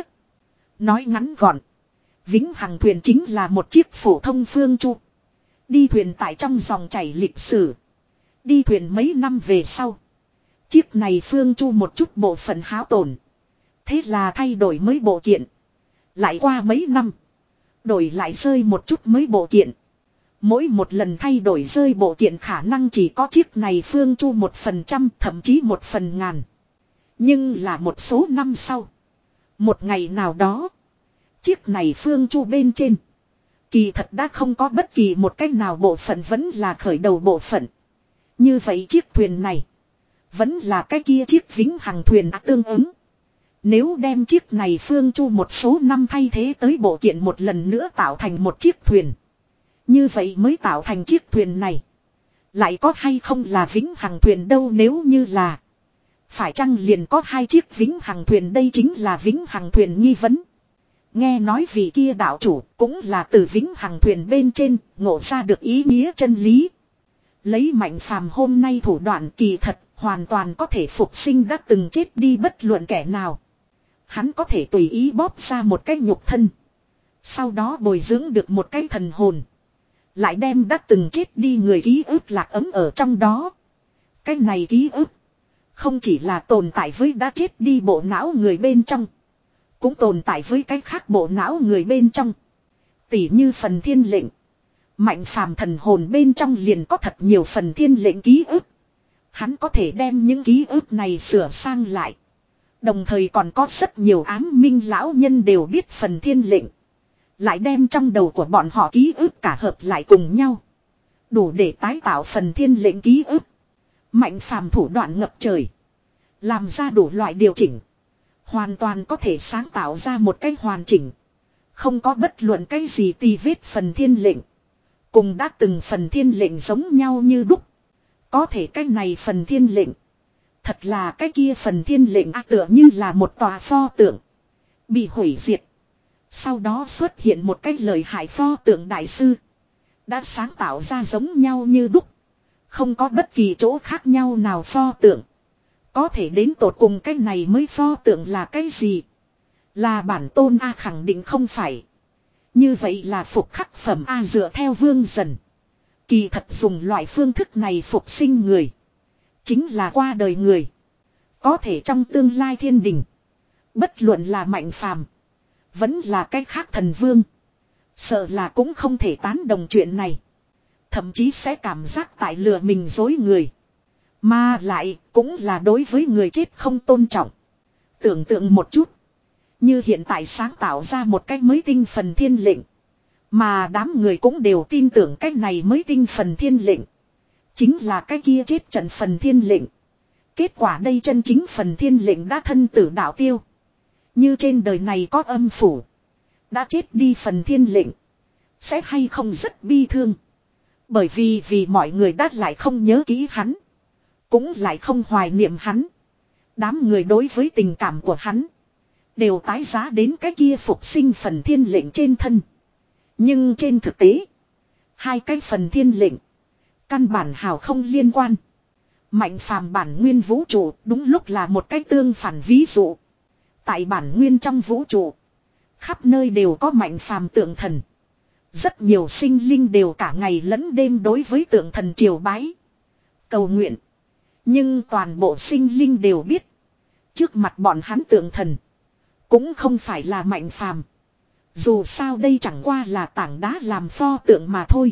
Nói ngắn gọn. Vĩnh hằng thuyền chính là một chiếc phổ thông phương chu. Đi thuyền tại trong dòng chảy lịch sử. Đi thuyền mấy năm về sau. Chiếc này phương chu một chút bộ phận hao tổn. Thế là thay đổi mới bộ kiện. Lại qua mấy năm. Đổi lại rơi một chút mới bộ kiện. Mỗi một lần thay đổi rơi bộ kiện khả năng chỉ có chiếc này phương chu một phần trăm thậm chí một phần ngàn. Nhưng là một số năm sau. Một ngày nào đó. Chiếc này phương chu bên trên. Kỳ thật đã không có bất kỳ một cách nào bộ phận vẫn là khởi đầu bộ phận. Như vậy chiếc thuyền này. Vẫn là cái kia chiếc vĩnh hằng thuyền tương ứng. Nếu đem chiếc này phương chu một số năm thay thế tới bộ kiện một lần nữa tạo thành một chiếc thuyền. Như vậy mới tạo thành chiếc thuyền này. Lại có hay không là vĩnh hằng thuyền đâu nếu như là. Phải chăng liền có hai chiếc vĩnh hằng thuyền đây chính là vĩnh hằng thuyền nghi vấn. Nghe nói vị kia đạo chủ cũng là từ vĩnh hằng thuyền bên trên ngộ ra được ý nghĩa chân lý. Lấy mạnh phàm hôm nay thủ đoạn kỳ thật hoàn toàn có thể phục sinh đã từng chết đi bất luận kẻ nào. Hắn có thể tùy ý bóp ra một cái nhục thân. Sau đó bồi dưỡng được một cái thần hồn. Lại đem đã từng chết đi người ký ức lạc ấm ở trong đó. Cái này ký ức. Không chỉ là tồn tại với đã chết đi bộ não người bên trong. Cũng tồn tại với cái khác bộ não người bên trong. Tỉ như phần thiên lệnh. Mạnh phàm thần hồn bên trong liền có thật nhiều phần thiên lệnh ký ức. Hắn có thể đem những ký ức này sửa sang lại. Đồng thời còn có rất nhiều ám minh lão nhân đều biết phần thiên lệnh. Lại đem trong đầu của bọn họ ký ức cả hợp lại cùng nhau. Đủ để tái tạo phần thiên lệnh ký ức. Mạnh phàm thủ đoạn ngập trời. Làm ra đủ loại điều chỉnh. Hoàn toàn có thể sáng tạo ra một cái hoàn chỉnh. Không có bất luận cái gì tì vết phần thiên lệnh. Cùng đã từng phần thiên lệnh giống nhau như đúc. Có thể cái này phần thiên lệnh. Thật là cái kia phần thiên lệnh á tựa như là một tòa pho tượng. Bị hủy diệt. Sau đó xuất hiện một cái lợi hại pho tượng đại sư. Đã sáng tạo ra giống nhau như đúc. Không có bất kỳ chỗ khác nhau nào pho tượng. Có thể đến tột cùng cái này mới pho tượng là cái gì? Là bản tôn A khẳng định không phải. Như vậy là phục khắc phẩm A dựa theo Vương Dần. Kỳ thật dùng loại phương thức này phục sinh người. Chính là qua đời người. Có thể trong tương lai thiên đình. Bất luận là Mạnh phàm. Vẫn là cái khác thần vương. Sợ là cũng không thể tán đồng chuyện này. Thậm chí sẽ cảm giác tại lừa mình dối người. Mà lại cũng là đối với người chết không tôn trọng. Tưởng tượng một chút. Như hiện tại sáng tạo ra một cách mới tinh phần thiên lệnh. Mà đám người cũng đều tin tưởng cách này mới tinh phần thiên lệnh. Chính là cái kia chết trận phần thiên lệnh. Kết quả đây chân chính phần thiên lệnh đã thân tử đạo tiêu. Như trên đời này có âm phủ. Đã chết đi phần thiên lệnh. Sẽ hay không rất bi thương. Bởi vì vì mọi người đã lại không nhớ kỹ hắn. Cũng lại không hoài niệm hắn. Đám người đối với tình cảm của hắn. Đều tái giá đến cái kia phục sinh phần thiên lệnh trên thân. Nhưng trên thực tế. Hai cái phần thiên lệnh. Căn bản hào không liên quan. Mạnh phàm bản nguyên vũ trụ đúng lúc là một cái tương phản ví dụ. Tại bản nguyên trong vũ trụ. Khắp nơi đều có mạnh phàm tượng thần. Rất nhiều sinh linh đều cả ngày lẫn đêm đối với tượng thần triều bái. Cầu nguyện. Nhưng toàn bộ sinh linh đều biết. Trước mặt bọn hắn tượng thần. Cũng không phải là mạnh phàm. Dù sao đây chẳng qua là tảng đá làm pho tượng mà thôi.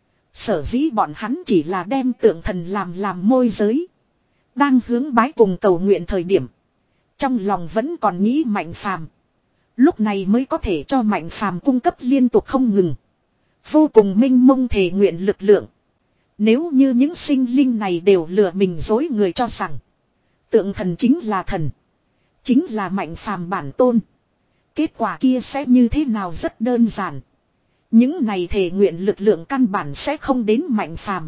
Sở dĩ bọn hắn chỉ là đem tượng thần làm làm môi giới. Đang hướng bái cùng cầu nguyện thời điểm. Trong lòng vẫn còn nghĩ mạnh phàm. Lúc này mới có thể cho mạnh phàm cung cấp liên tục không ngừng. Vô cùng minh mông thể nguyện lực lượng. Nếu như những sinh linh này đều lừa mình dối người cho rằng. Tượng thần chính là thần. Chính là mạnh phàm bản tôn. Kết quả kia sẽ như thế nào rất đơn giản. Những này thể nguyện lực lượng căn bản sẽ không đến mạnh phàm.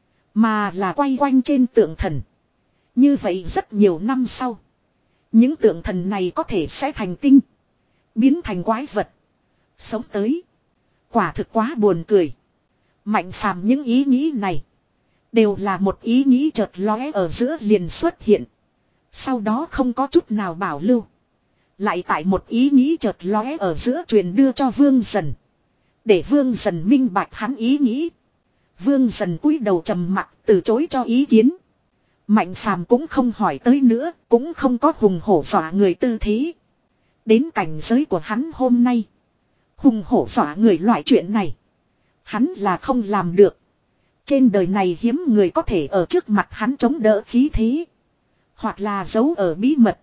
Mà là quay quanh trên tượng thần. Như vậy rất nhiều năm sau. Những tượng thần này có thể sẽ thành tinh. Biến thành quái vật. Sống tới. Quả thực quá buồn cười. Mạnh phàm những ý nghĩ này. Đều là một ý nghĩ chợt lóe ở giữa liền xuất hiện. Sau đó không có chút nào bảo lưu. Lại tại một ý nghĩ chợt lóe ở giữa truyền đưa cho Vương Dần. Để Vương Dần minh bạch hắn ý nghĩ. Vương Dần cúi đầu trầm mặc từ chối cho ý kiến. Mạnh phàm cũng không hỏi tới nữa. Cũng không có hùng hổ dọa người tư thế. Đến cảnh giới của hắn hôm nay. Hùng hổ dọa người loại chuyện này. Hắn là không làm được. Trên đời này hiếm người có thể ở trước mặt hắn chống đỡ khí thế. Hoặc là giấu ở bí mật.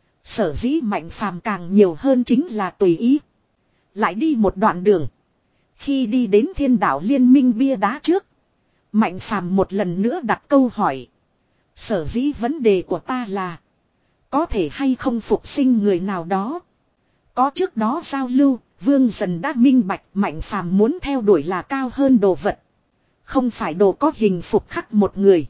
Sở dĩ mạnh phàm càng nhiều hơn chính là tùy ý. Lại đi một đoạn đường. Khi đi đến thiên đạo liên minh bia đá trước. Mạnh phàm một lần nữa đặt câu hỏi. Sở dĩ vấn đề của ta là. Có thể hay không phục sinh người nào đó. Có trước đó giao lưu. Vương Dần đã minh bạch mạnh phàm muốn theo đuổi là cao hơn đồ vật. Không phải đồ có hình phục khắc một người.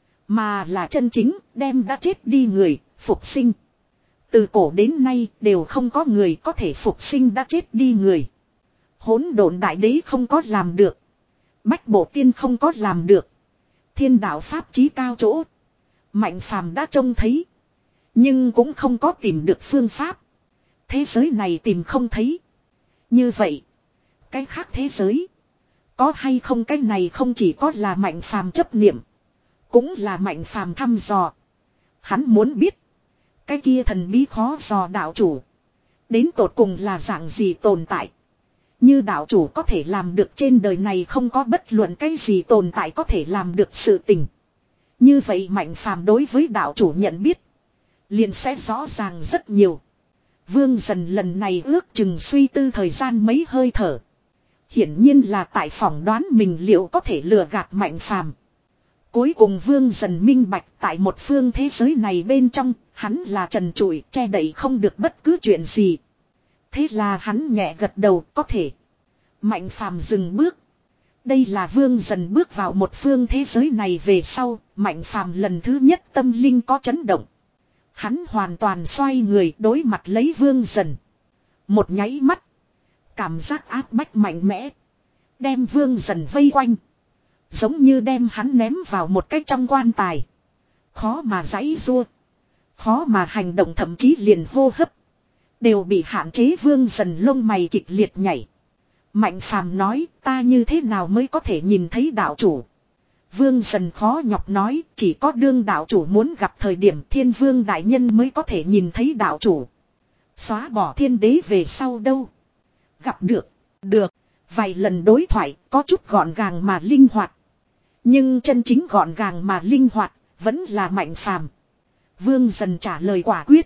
Mà là chân chính đem đã chết đi người phục sinh. Từ cổ đến nay đều không có người có thể phục sinh đã chết đi người. Hỗn độn đại đế không có làm được. Bách bộ tiên không có làm được. Thiên đạo pháp chí cao chỗ. Mạnh phàm đã trông thấy. Nhưng cũng không có tìm được phương pháp. Thế giới này tìm không thấy. Như vậy. Cái khác thế giới. Có hay không cái này không chỉ có là mạnh phàm chấp niệm. Cũng là mạnh phàm thăm dò. Hắn muốn biết. Cái kia thần bí khó dò đạo chủ. Đến tột cùng là dạng gì tồn tại. Như đạo chủ có thể làm được trên đời này không có bất luận cái gì tồn tại có thể làm được sự tình. Như vậy mạnh phàm đối với đạo chủ nhận biết. Liền sẽ rõ ràng rất nhiều. Vương Dần lần này ước chừng suy tư thời gian mấy hơi thở. Hiển nhiên là tại phỏng đoán mình liệu có thể lừa gạt mạnh phàm. Cuối cùng Vương Dần minh bạch tại một phương thế giới này bên trong, hắn là trần trụi che đậy không được bất cứ chuyện gì. Thế là hắn nhẹ gật đầu có thể. Mạnh phàm dừng bước. Đây là Vương Dần bước vào một phương thế giới này về sau, mạnh phàm lần thứ nhất tâm linh có chấn động. Hắn hoàn toàn xoay người đối mặt lấy Vương Dần. Một nháy mắt. Cảm giác áp bách mạnh mẽ. Đem Vương Dần vây quanh. Giống như đem hắn ném vào một cái trong quan tài. Khó mà giãy giụa. Khó mà hành động thậm chí liền hô hấp. Đều bị hạn chế. Vương Dần lông mày kịch liệt nhảy. Mạnh phàm nói ta như thế nào mới có thể nhìn thấy đạo chủ. Vương Dần khó nhọc nói chỉ có đương đạo chủ muốn gặp thời điểm Thiên Vương đại nhân mới có thể nhìn thấy đạo chủ. Xóa bỏ thiên đế về sau đâu. Gặp được. Được. Vài lần đối thoại có chút gọn gàng mà linh hoạt. Nhưng chân chính gọn gàng mà linh hoạt vẫn là mạnh phàm. Vương Dần trả lời quả quyết.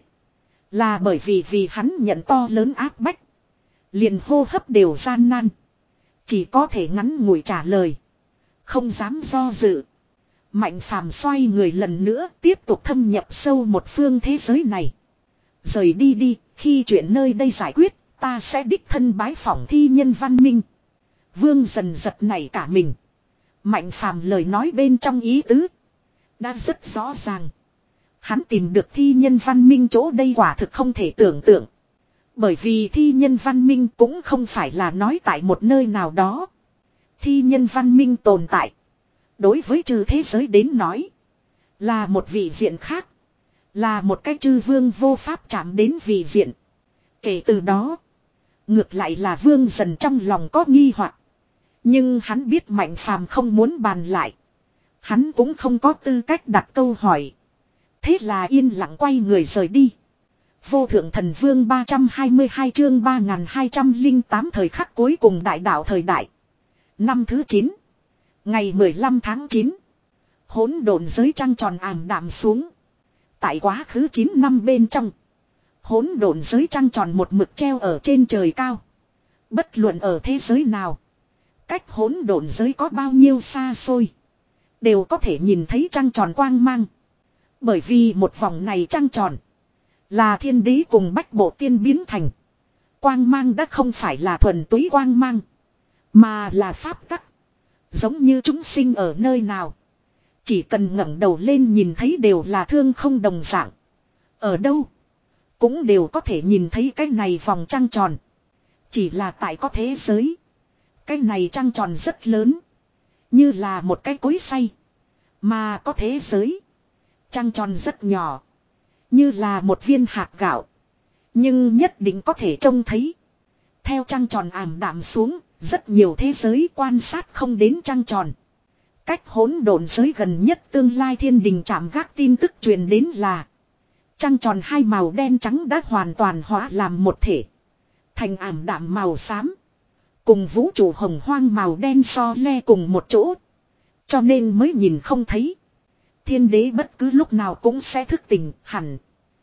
Là bởi vì vì hắn nhận to lớn áp bách. Liền hô hấp đều gian nan. Chỉ có thể ngắn ngủi trả lời. Không dám do dự. Mạnh phàm xoay người lần nữa tiếp tục thâm nhập sâu một phương thế giới này. Rời đi đi, khi chuyện nơi đây giải quyết, ta sẽ đích thân bái phỏng thi nhân văn minh. Vương Dần giật nảy cả mình. Mạnh phàm lời nói bên trong ý tứ. Đã rất rõ ràng. Hắn tìm được thi nhân văn minh chỗ đây quả thực không thể tưởng tượng. Bởi vì thi nhân văn minh cũng không phải là nói tại một nơi nào đó. Thi nhân văn minh tồn tại. Đối với chư thế giới đến nói. Là một vị diện khác. Là một cái chư vương vô pháp chạm đến vị diện. Kể từ đó. Ngược lại là Vương Dần trong lòng có nghi hoặc. Nhưng hắn biết mạnh phàm không muốn bàn lại. Hắn cũng không có tư cách đặt câu hỏi. Thế là yên lặng quay người rời đi. Vô thượng thần vương ba trăm hai mươi hai chương ba nghìn hai trăm lẻ tám thời khắc cuối cùng đại đạo thời đại. Năm thứ chín. Ngày mười lăm tháng chín. Hỗn độn giới trăng tròn ảm đạm xuống. Tại quá khứ chín năm bên trong. Hỗn độn giới trăng tròn một mực treo ở trên trời cao. Bất luận ở thế giới nào. Cách hỗn độn giới có bao nhiêu xa xôi. Đều có thể nhìn thấy trăng tròn quang mang. Bởi vì một vòng này trăng tròn. Là thiên đế cùng bách bộ tiên biến thành. Quang mang đã không phải là thuần túy quang mang. Mà là pháp tắc. Giống như chúng sinh ở nơi nào. Chỉ cần ngẩng đầu lên nhìn thấy đều là thương không đồng dạng. Ở đâu. Cũng đều có thể nhìn thấy cái này vòng trăng tròn. Chỉ là tại có thế giới. Cái này trăng tròn rất lớn. Như là một cái cối xay. Mà có thế giới. Trăng tròn rất nhỏ. Như là một viên hạt gạo. Nhưng nhất định có thể trông thấy. Theo trăng tròn ảm đạm xuống. Rất nhiều thế giới quan sát không đến trăng tròn. Cách hỗn độn giới gần nhất tương lai thiên đình chạm gác tin tức truyền đến là. Trăng tròn hai màu đen trắng đã hoàn toàn hóa làm một thể. Thành ảm đạm màu xám. Cùng vũ trụ hồng hoang màu đen so le cùng một chỗ. Cho nên mới nhìn không thấy. Thiên đế bất cứ lúc nào cũng sẽ thức tỉnh hẳn.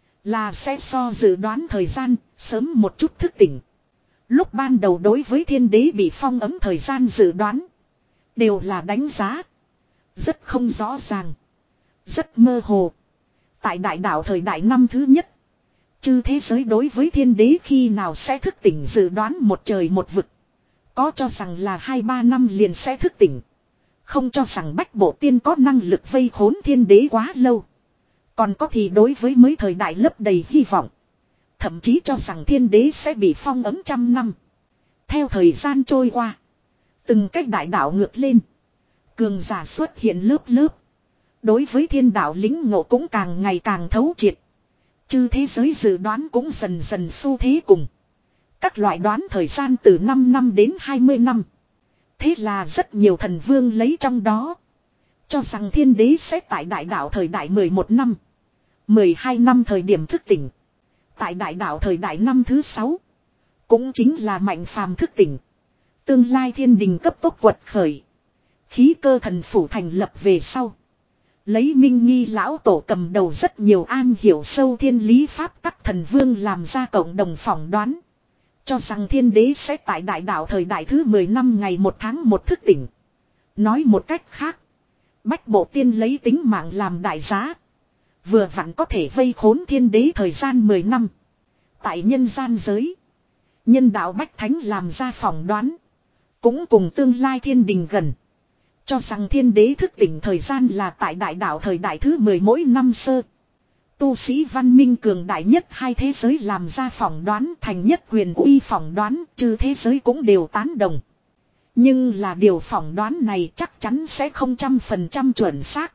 Là sẽ so dự đoán thời gian sớm một chút thức tỉnh. Lúc ban đầu đối với thiên đế bị phong ấm thời gian dự đoán. Đều là đánh giá. Rất không rõ ràng. Rất mơ hồ. Tại đại đạo thời đại năm thứ nhất. Chư thế giới đối với thiên đế khi nào sẽ thức tỉnh dự đoán một trời một vực. Có cho rằng là hai ba năm liền sẽ thức tỉnh. Không cho rằng bách bộ tiên có năng lực vây khốn thiên đế quá lâu. Còn có thì đối với mới thời đại lấp đầy hy vọng. Thậm chí cho rằng thiên đế sẽ bị phong ấm trăm năm. Theo thời gian trôi qua. Từng cách đại đạo ngược lên. Cường giả xuất hiện lớp lớp. Đối với thiên đạo lĩnh ngộ cũng càng ngày càng thấu triệt. Chư thế giới dự đoán cũng dần dần xu thế cùng. Các loại đoán thời gian từ năm năm đến hai mươi năm. Thế là rất nhiều thần vương lấy trong đó. Cho rằng thiên đế sẽ tại đại đạo thời đại mười một năm. mười hai năm thời điểm thức tỉnh. Tại đại đạo thời đại năm thứ sáu. Cũng chính là mạnh phàm thức tỉnh. Tương lai thiên đình cấp tốc quật khởi. Khí cơ thần phủ thành lập về sau. Lấy Minh Nghi lão tổ cầm đầu rất nhiều an hiểu sâu thiên lý pháp tắc thần vương làm ra cộng đồng phỏng đoán. Cho rằng thiên đế sẽ tại đại đạo thời đại thứ mười năm ngày một tháng một thức tỉnh. Nói một cách khác. Bách bộ tiên lấy tính mạng làm đại giá. Vừa vặn có thể vây khốn thiên đế thời gian mười năm. Tại nhân gian giới. Nhân đạo Bách Thánh làm ra phỏng đoán. Cũng cùng tương lai thiên đình gần. Cho rằng thiên đế thức tỉnh thời gian là tại đại đạo thời đại thứ mười mỗi năm sơ. Tu sĩ văn minh cường đại nhất hai thế giới làm ra phỏng đoán thành nhất quyền uy phỏng đoán, trừ thế giới cũng đều tán đồng. Nhưng là điều phỏng đoán này chắc chắn sẽ không trăm phần trăm chuẩn xác.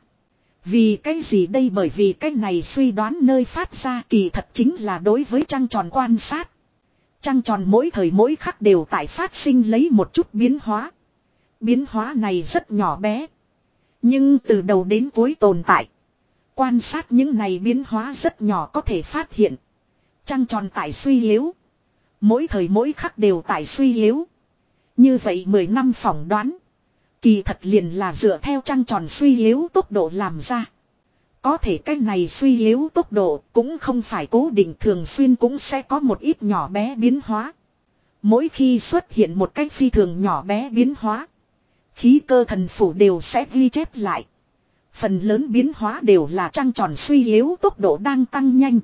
Vì cái gì đây? Bởi vì cái này suy đoán nơi phát ra kỳ thật chính là đối với trăng tròn quan sát. Trăng tròn mỗi thời mỗi khắc đều tại phát sinh lấy một chút biến hóa. Biến hóa này rất nhỏ bé. Nhưng từ đầu đến cuối tồn tại. Quan sát những này biến hóa rất nhỏ có thể phát hiện. Trăng tròn tại suy yếu. Mỗi thời mỗi khắc đều tại suy yếu. Như vậy mười năm phỏng đoán. Kỳ thật liền là dựa theo trăng tròn suy yếu tốc độ làm ra. Có thể cái này suy yếu tốc độ cũng không phải cố định, thường xuyên cũng sẽ có một ít nhỏ bé biến hóa. Mỗi khi xuất hiện một cách phi thường nhỏ bé biến hóa. Khí cơ thần phủ đều sẽ ghi chép lại. Phần lớn biến hóa đều là trăng tròn suy yếu tốc độ đang tăng nhanh.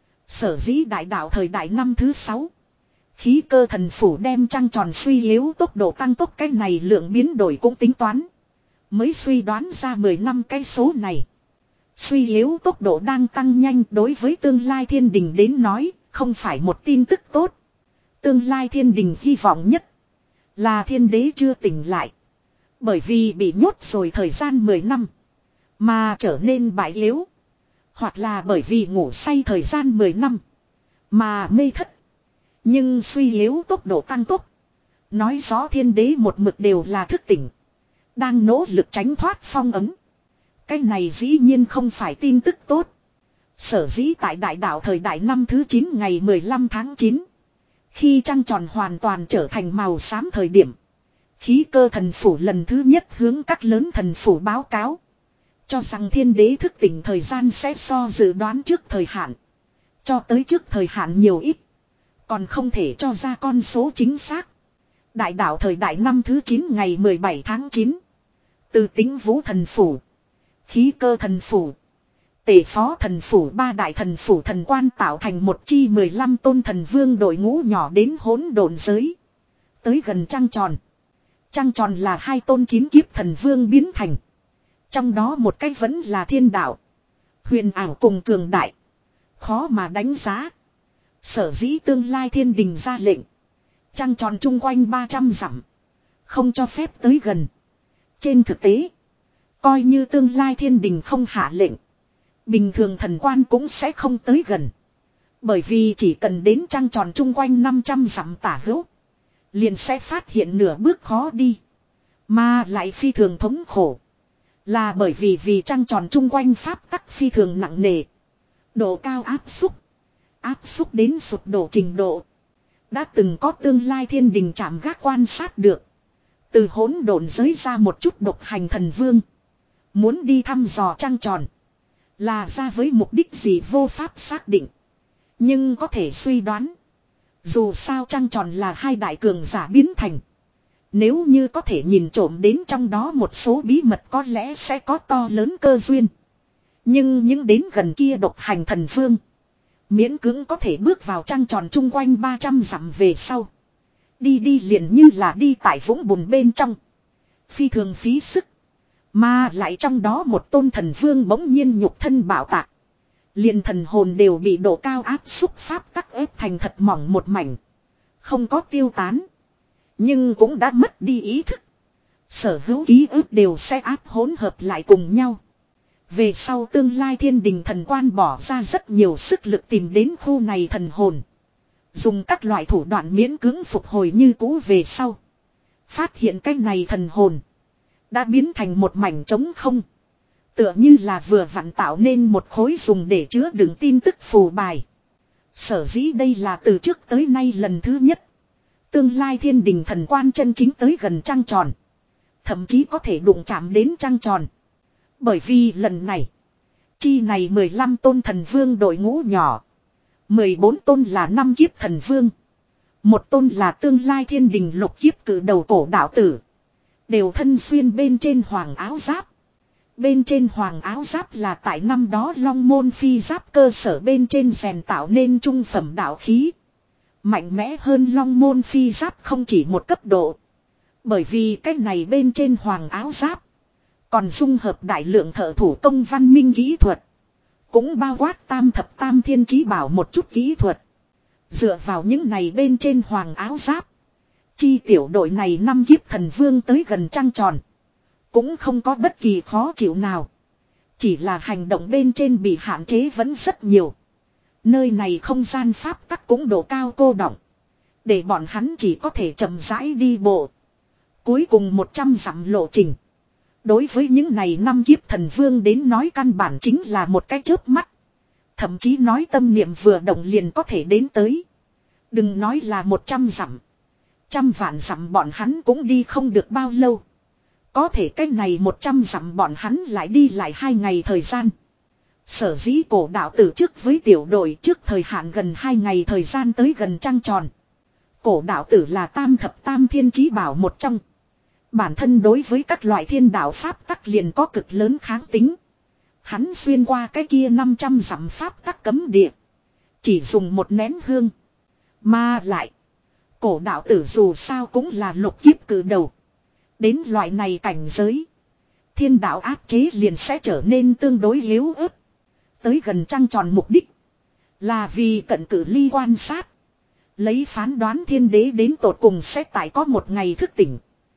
Sở dĩ đại đạo thời đại năm thứ sáu. Khí cơ thần phủ đem trăng tròn suy yếu tốc độ tăng tốc cái này lượng biến đổi cũng tính toán. Mới suy đoán ra mười năm cái số này. Suy yếu tốc độ đang tăng nhanh đối với tương lai thiên đình đến nói, không phải một tin tức tốt. Tương lai thiên đình hy vọng nhất là thiên đế chưa tỉnh lại. Bởi vì bị nhốt rồi thời gian mười năm. Mà trở nên bại yếu. Hoặc là bởi vì ngủ say thời gian mười năm. Mà mê thất. Nhưng suy yếu tốc độ tăng tốc. Nói rõ thiên đế một mực đều là thức tỉnh. Đang nỗ lực tránh thoát phong ấn. Cái này dĩ nhiên không phải tin tức tốt. Sở dĩ tại đại đạo thời đại năm thứ chín ngày mười lăm tháng chín. Khi trăng tròn hoàn toàn trở thành màu xám thời điểm. Khí cơ thần phủ lần thứ nhất hướng các lớn thần phủ báo cáo. Cho rằng thiên đế thức tỉnh thời gian sẽ so dự đoán trước thời hạn. Cho tới trước thời hạn nhiều ít. Còn không thể cho ra con số chính xác. Đại đạo thời đại năm thứ chín ngày mười bảy tháng chín. Từ Tính Vũ thần phủ. Khí cơ thần phủ. Tể phó thần phủ ba đại thần phủ thần quan tạo thành một chi mười lăm tôn thần vương đội ngũ nhỏ đến hỗn độn giới. Tới gần trăng tròn. Trăng tròn là hai tôn chín kiếp thần vương biến thành. Trong đó một cái vẫn là thiên đạo. Huyền ảo cùng cường đại. Khó mà đánh giá. Sở dĩ tương lai thiên đình ra lệnh. Trăng tròn chung quanh ba trăm dặm. Không cho phép tới gần. Trên thực tế. Coi như tương lai thiên đình không hạ lệnh. Bình thường thần quan cũng sẽ không tới gần. Bởi vì chỉ cần đến trăng tròn chung quanh năm trăm dặm tả hữu. Liền sẽ phát hiện nửa bước khó đi. Mà lại phi thường thống khổ. Là bởi vì vì trăng tròn chung quanh pháp tắc phi thường nặng nề. Độ cao áp xúc. Áp xúc đến sụp đổ trình độ. Đã từng có tương lai thiên đình chạm gác quan sát được. Từ hỗn độn giới ra một chút độc hành thần vương. Muốn đi thăm dò trăng tròn. Là ra với mục đích gì vô pháp xác định. Nhưng có thể suy đoán. Dù sao trăng tròn là hai đại cường giả biến thành. Nếu như có thể nhìn trộm đến trong đó một số bí mật có lẽ sẽ có to lớn cơ duyên. Nhưng những đến gần kia độc hành thần vương. Miễn cưỡng có thể bước vào trăng tròn chung quanh ba trăm dặm về sau. Đi đi liền như là đi tại vũng bùn bên trong. Phi thường phí sức. Mà lại trong đó một tôn thần vương bỗng nhiên nhục thân bảo tạc. Liền thần hồn đều bị độ cao áp xúc pháp tắc ép thành thật mỏng một mảnh. Không có tiêu tán. Nhưng cũng đã mất đi ý thức. Sở hữu ký ức đều sẽ áp hỗn hợp lại cùng nhau. Về sau tương lai thiên đình thần quan bỏ ra rất nhiều sức lực tìm đến khu này thần hồn. Dùng các loại thủ đoạn miễn cưỡng phục hồi như cũ về sau. Phát hiện cái này thần hồn. Đã biến thành một mảnh trống không. Tựa như là vừa vặn tạo nên một khối dùng để chứa đựng tin tức phù bài. Sở dĩ đây là từ trước tới nay lần thứ nhất. Tương lai thiên đình thần quan chân chính tới gần trăng tròn. Thậm chí có thể đụng chạm đến trăng tròn. Bởi vì lần này. Chi này mười lăm tôn thần vương đội ngũ nhỏ. mười bốn tôn là năm kiếp thần vương. Một tôn là tương lai thiên đình lục kiếp cử đầu cổ đạo tử. Đều thân xuyên bên trên hoàng áo giáp. Bên trên hoàng áo giáp là tại năm đó long môn phi giáp cơ sở bên trên rèn tạo nên trung phẩm đạo khí. Mạnh mẽ hơn long môn phi giáp không chỉ một cấp độ. Bởi vì cái này bên trên hoàng áo giáp. Còn dung hợp đại lượng thợ thủ công văn minh kỹ thuật. Cũng bao quát tam thập tam thiên chí bảo một chút kỹ thuật. Dựa vào những này bên trên hoàng áo giáp. Chi tiểu đội này năm kiếp thần vương tới gần trăng tròn. Cũng không có bất kỳ khó chịu nào. Chỉ là hành động bên trên bị hạn chế vẫn rất nhiều. Nơi này không gian pháp tắc cũng độ cao cô đọng. Để bọn hắn chỉ có thể chậm rãi đi bộ. Cuối cùng một trăm dặm lộ trình. Đối với những này năm kiếp thần vương đến nói căn bản chính là một cái chớp mắt. Thậm chí nói tâm niệm vừa động liền có thể đến tới. Đừng nói là một trăm dặm. Trăm vạn dặm bọn hắn cũng đi không được bao lâu. Có thể cái này một trăm dặm bọn hắn lại đi lại hai ngày thời gian. Sở dĩ cổ đạo tử trước với tiểu đội trước thời hạn gần hai ngày thời gian tới gần trăng tròn. Cổ đạo tử là tam thập tam thiên chí bảo một trong. Bản thân đối với các loại thiên đạo pháp tắc liền có cực lớn kháng tính. Hắn xuyên qua cái kia năm trăm dặm pháp tắc cấm địa. Chỉ dùng một nén hương. Mà lại. Cổ đạo tử dù sao cũng là lục kiếp cử đầu. Đến loại này cảnh giới. Thiên đạo áp chế liền sẽ trở nên tương đối yếu ớt. Tới gần trăng tròn mục đích. Là vì cận cử ly quan sát. Lấy phán đoán thiên đế đến tột cùng sẽ tại có một ngày thức tỉnh.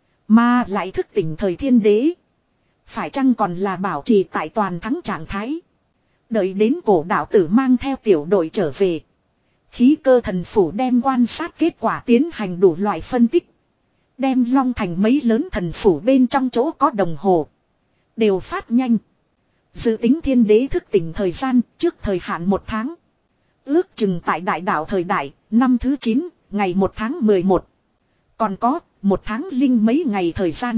Mà lại thức tỉnh thời thiên đế. Phải chăng còn là bảo trì tại toàn thắng trạng thái. Đợi đến cổ đạo tử mang theo tiểu đội trở về. Khí cơ thần phủ đem quan sát kết quả tiến hành đủ loại phân tích. Đem long thành mấy lớn thần phủ bên trong chỗ có đồng hồ. Đều phát nhanh. Dự tính thiên đế thức tỉnh thời gian trước thời hạn một tháng. Ước chừng tại đại đạo thời đại, năm thứ chín, ngày một tháng mười một. Còn có, một tháng linh mấy ngày thời gian.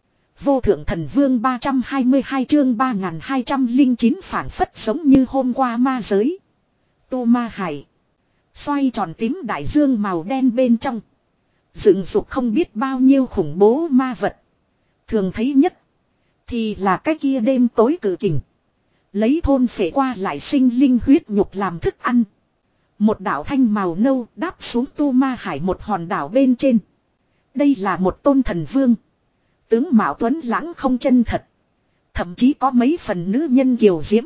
Vô thượng thần vương ba trăm hai mươi hai chương ba nghìn hai trăm lẻ chín phản phất giống như hôm qua ma giới. Tu Ma Hải. Xoay tròn tím đại dương màu đen bên trong. Dựng dục không biết bao nhiêu khủng bố ma vật. Thường thấy nhất. Thì là cái kia đêm tối cử kình. Lấy thôn phệ qua lại sinh linh huyết nhục làm thức ăn. Một đảo thanh màu nâu đáp xuống Tu Ma Hải một hòn đảo bên trên. Đây là một tôn thần vương. Tướng mạo tuấn lãng không chân thật. Thậm chí có mấy phần nữ nhân kiều diễm.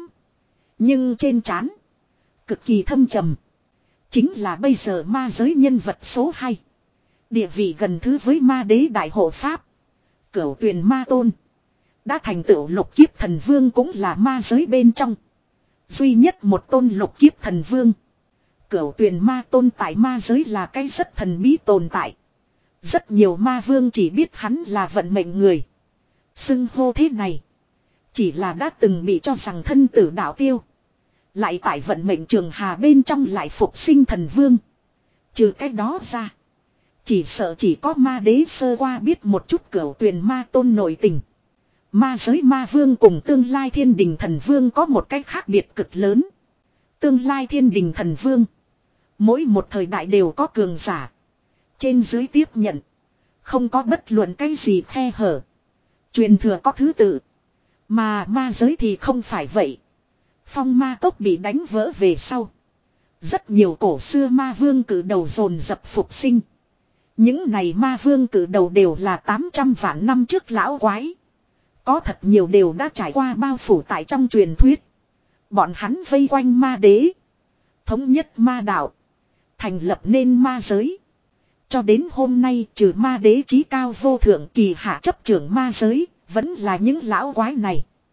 Nhưng trên trán cực kỳ thâm trầm. Chính là bây giờ ma giới nhân vật số hai. Địa vị gần thứ với ma đế đại hộ pháp. Cửu tuyền ma tôn. Đã thành tựu lục kiếp thần vương cũng là ma giới bên trong. Duy nhất một tôn lục kiếp thần vương. Cửu tuyền ma tôn tại ma giới là cái rất thần bí tồn tại. Rất nhiều ma vương chỉ biết hắn là vận mệnh người. Xưng hô thế này. Chỉ là đã từng bị cho rằng thân tử đạo tiêu. Lại tại vận mệnh trường hà bên trong lại phục sinh thần vương. Trừ cái đó ra. Chỉ sợ chỉ có ma đế sơ qua biết một chút cửu tuyền ma tôn nội tình. Ma giới ma vương cùng tương lai thiên đình thần vương có một cách khác biệt cực lớn. Tương lai thiên đình thần vương. Mỗi một thời đại đều có cường giả. Trên dưới tiếp nhận. Không có bất luận cái gì khe hở. Truyền thừa có thứ tự. Mà ma giới thì không phải vậy. Phong ma cốc bị đánh vỡ về sau. Rất nhiều cổ xưa ma vương cử đầu dồn dập phục sinh. Những này ma vương cử đầu đều là tám trăm vạn năm trước lão quái. Có thật nhiều đều đã trải qua bao phủ tại trong truyền thuyết. Bọn hắn vây quanh ma đế. Thống nhất ma đạo. Thành lập nên ma giới. Cho đến hôm nay trừ ma đế chí cao vô thượng kỳ hạ chấp trưởng ma giới. Vẫn là những lão quái này.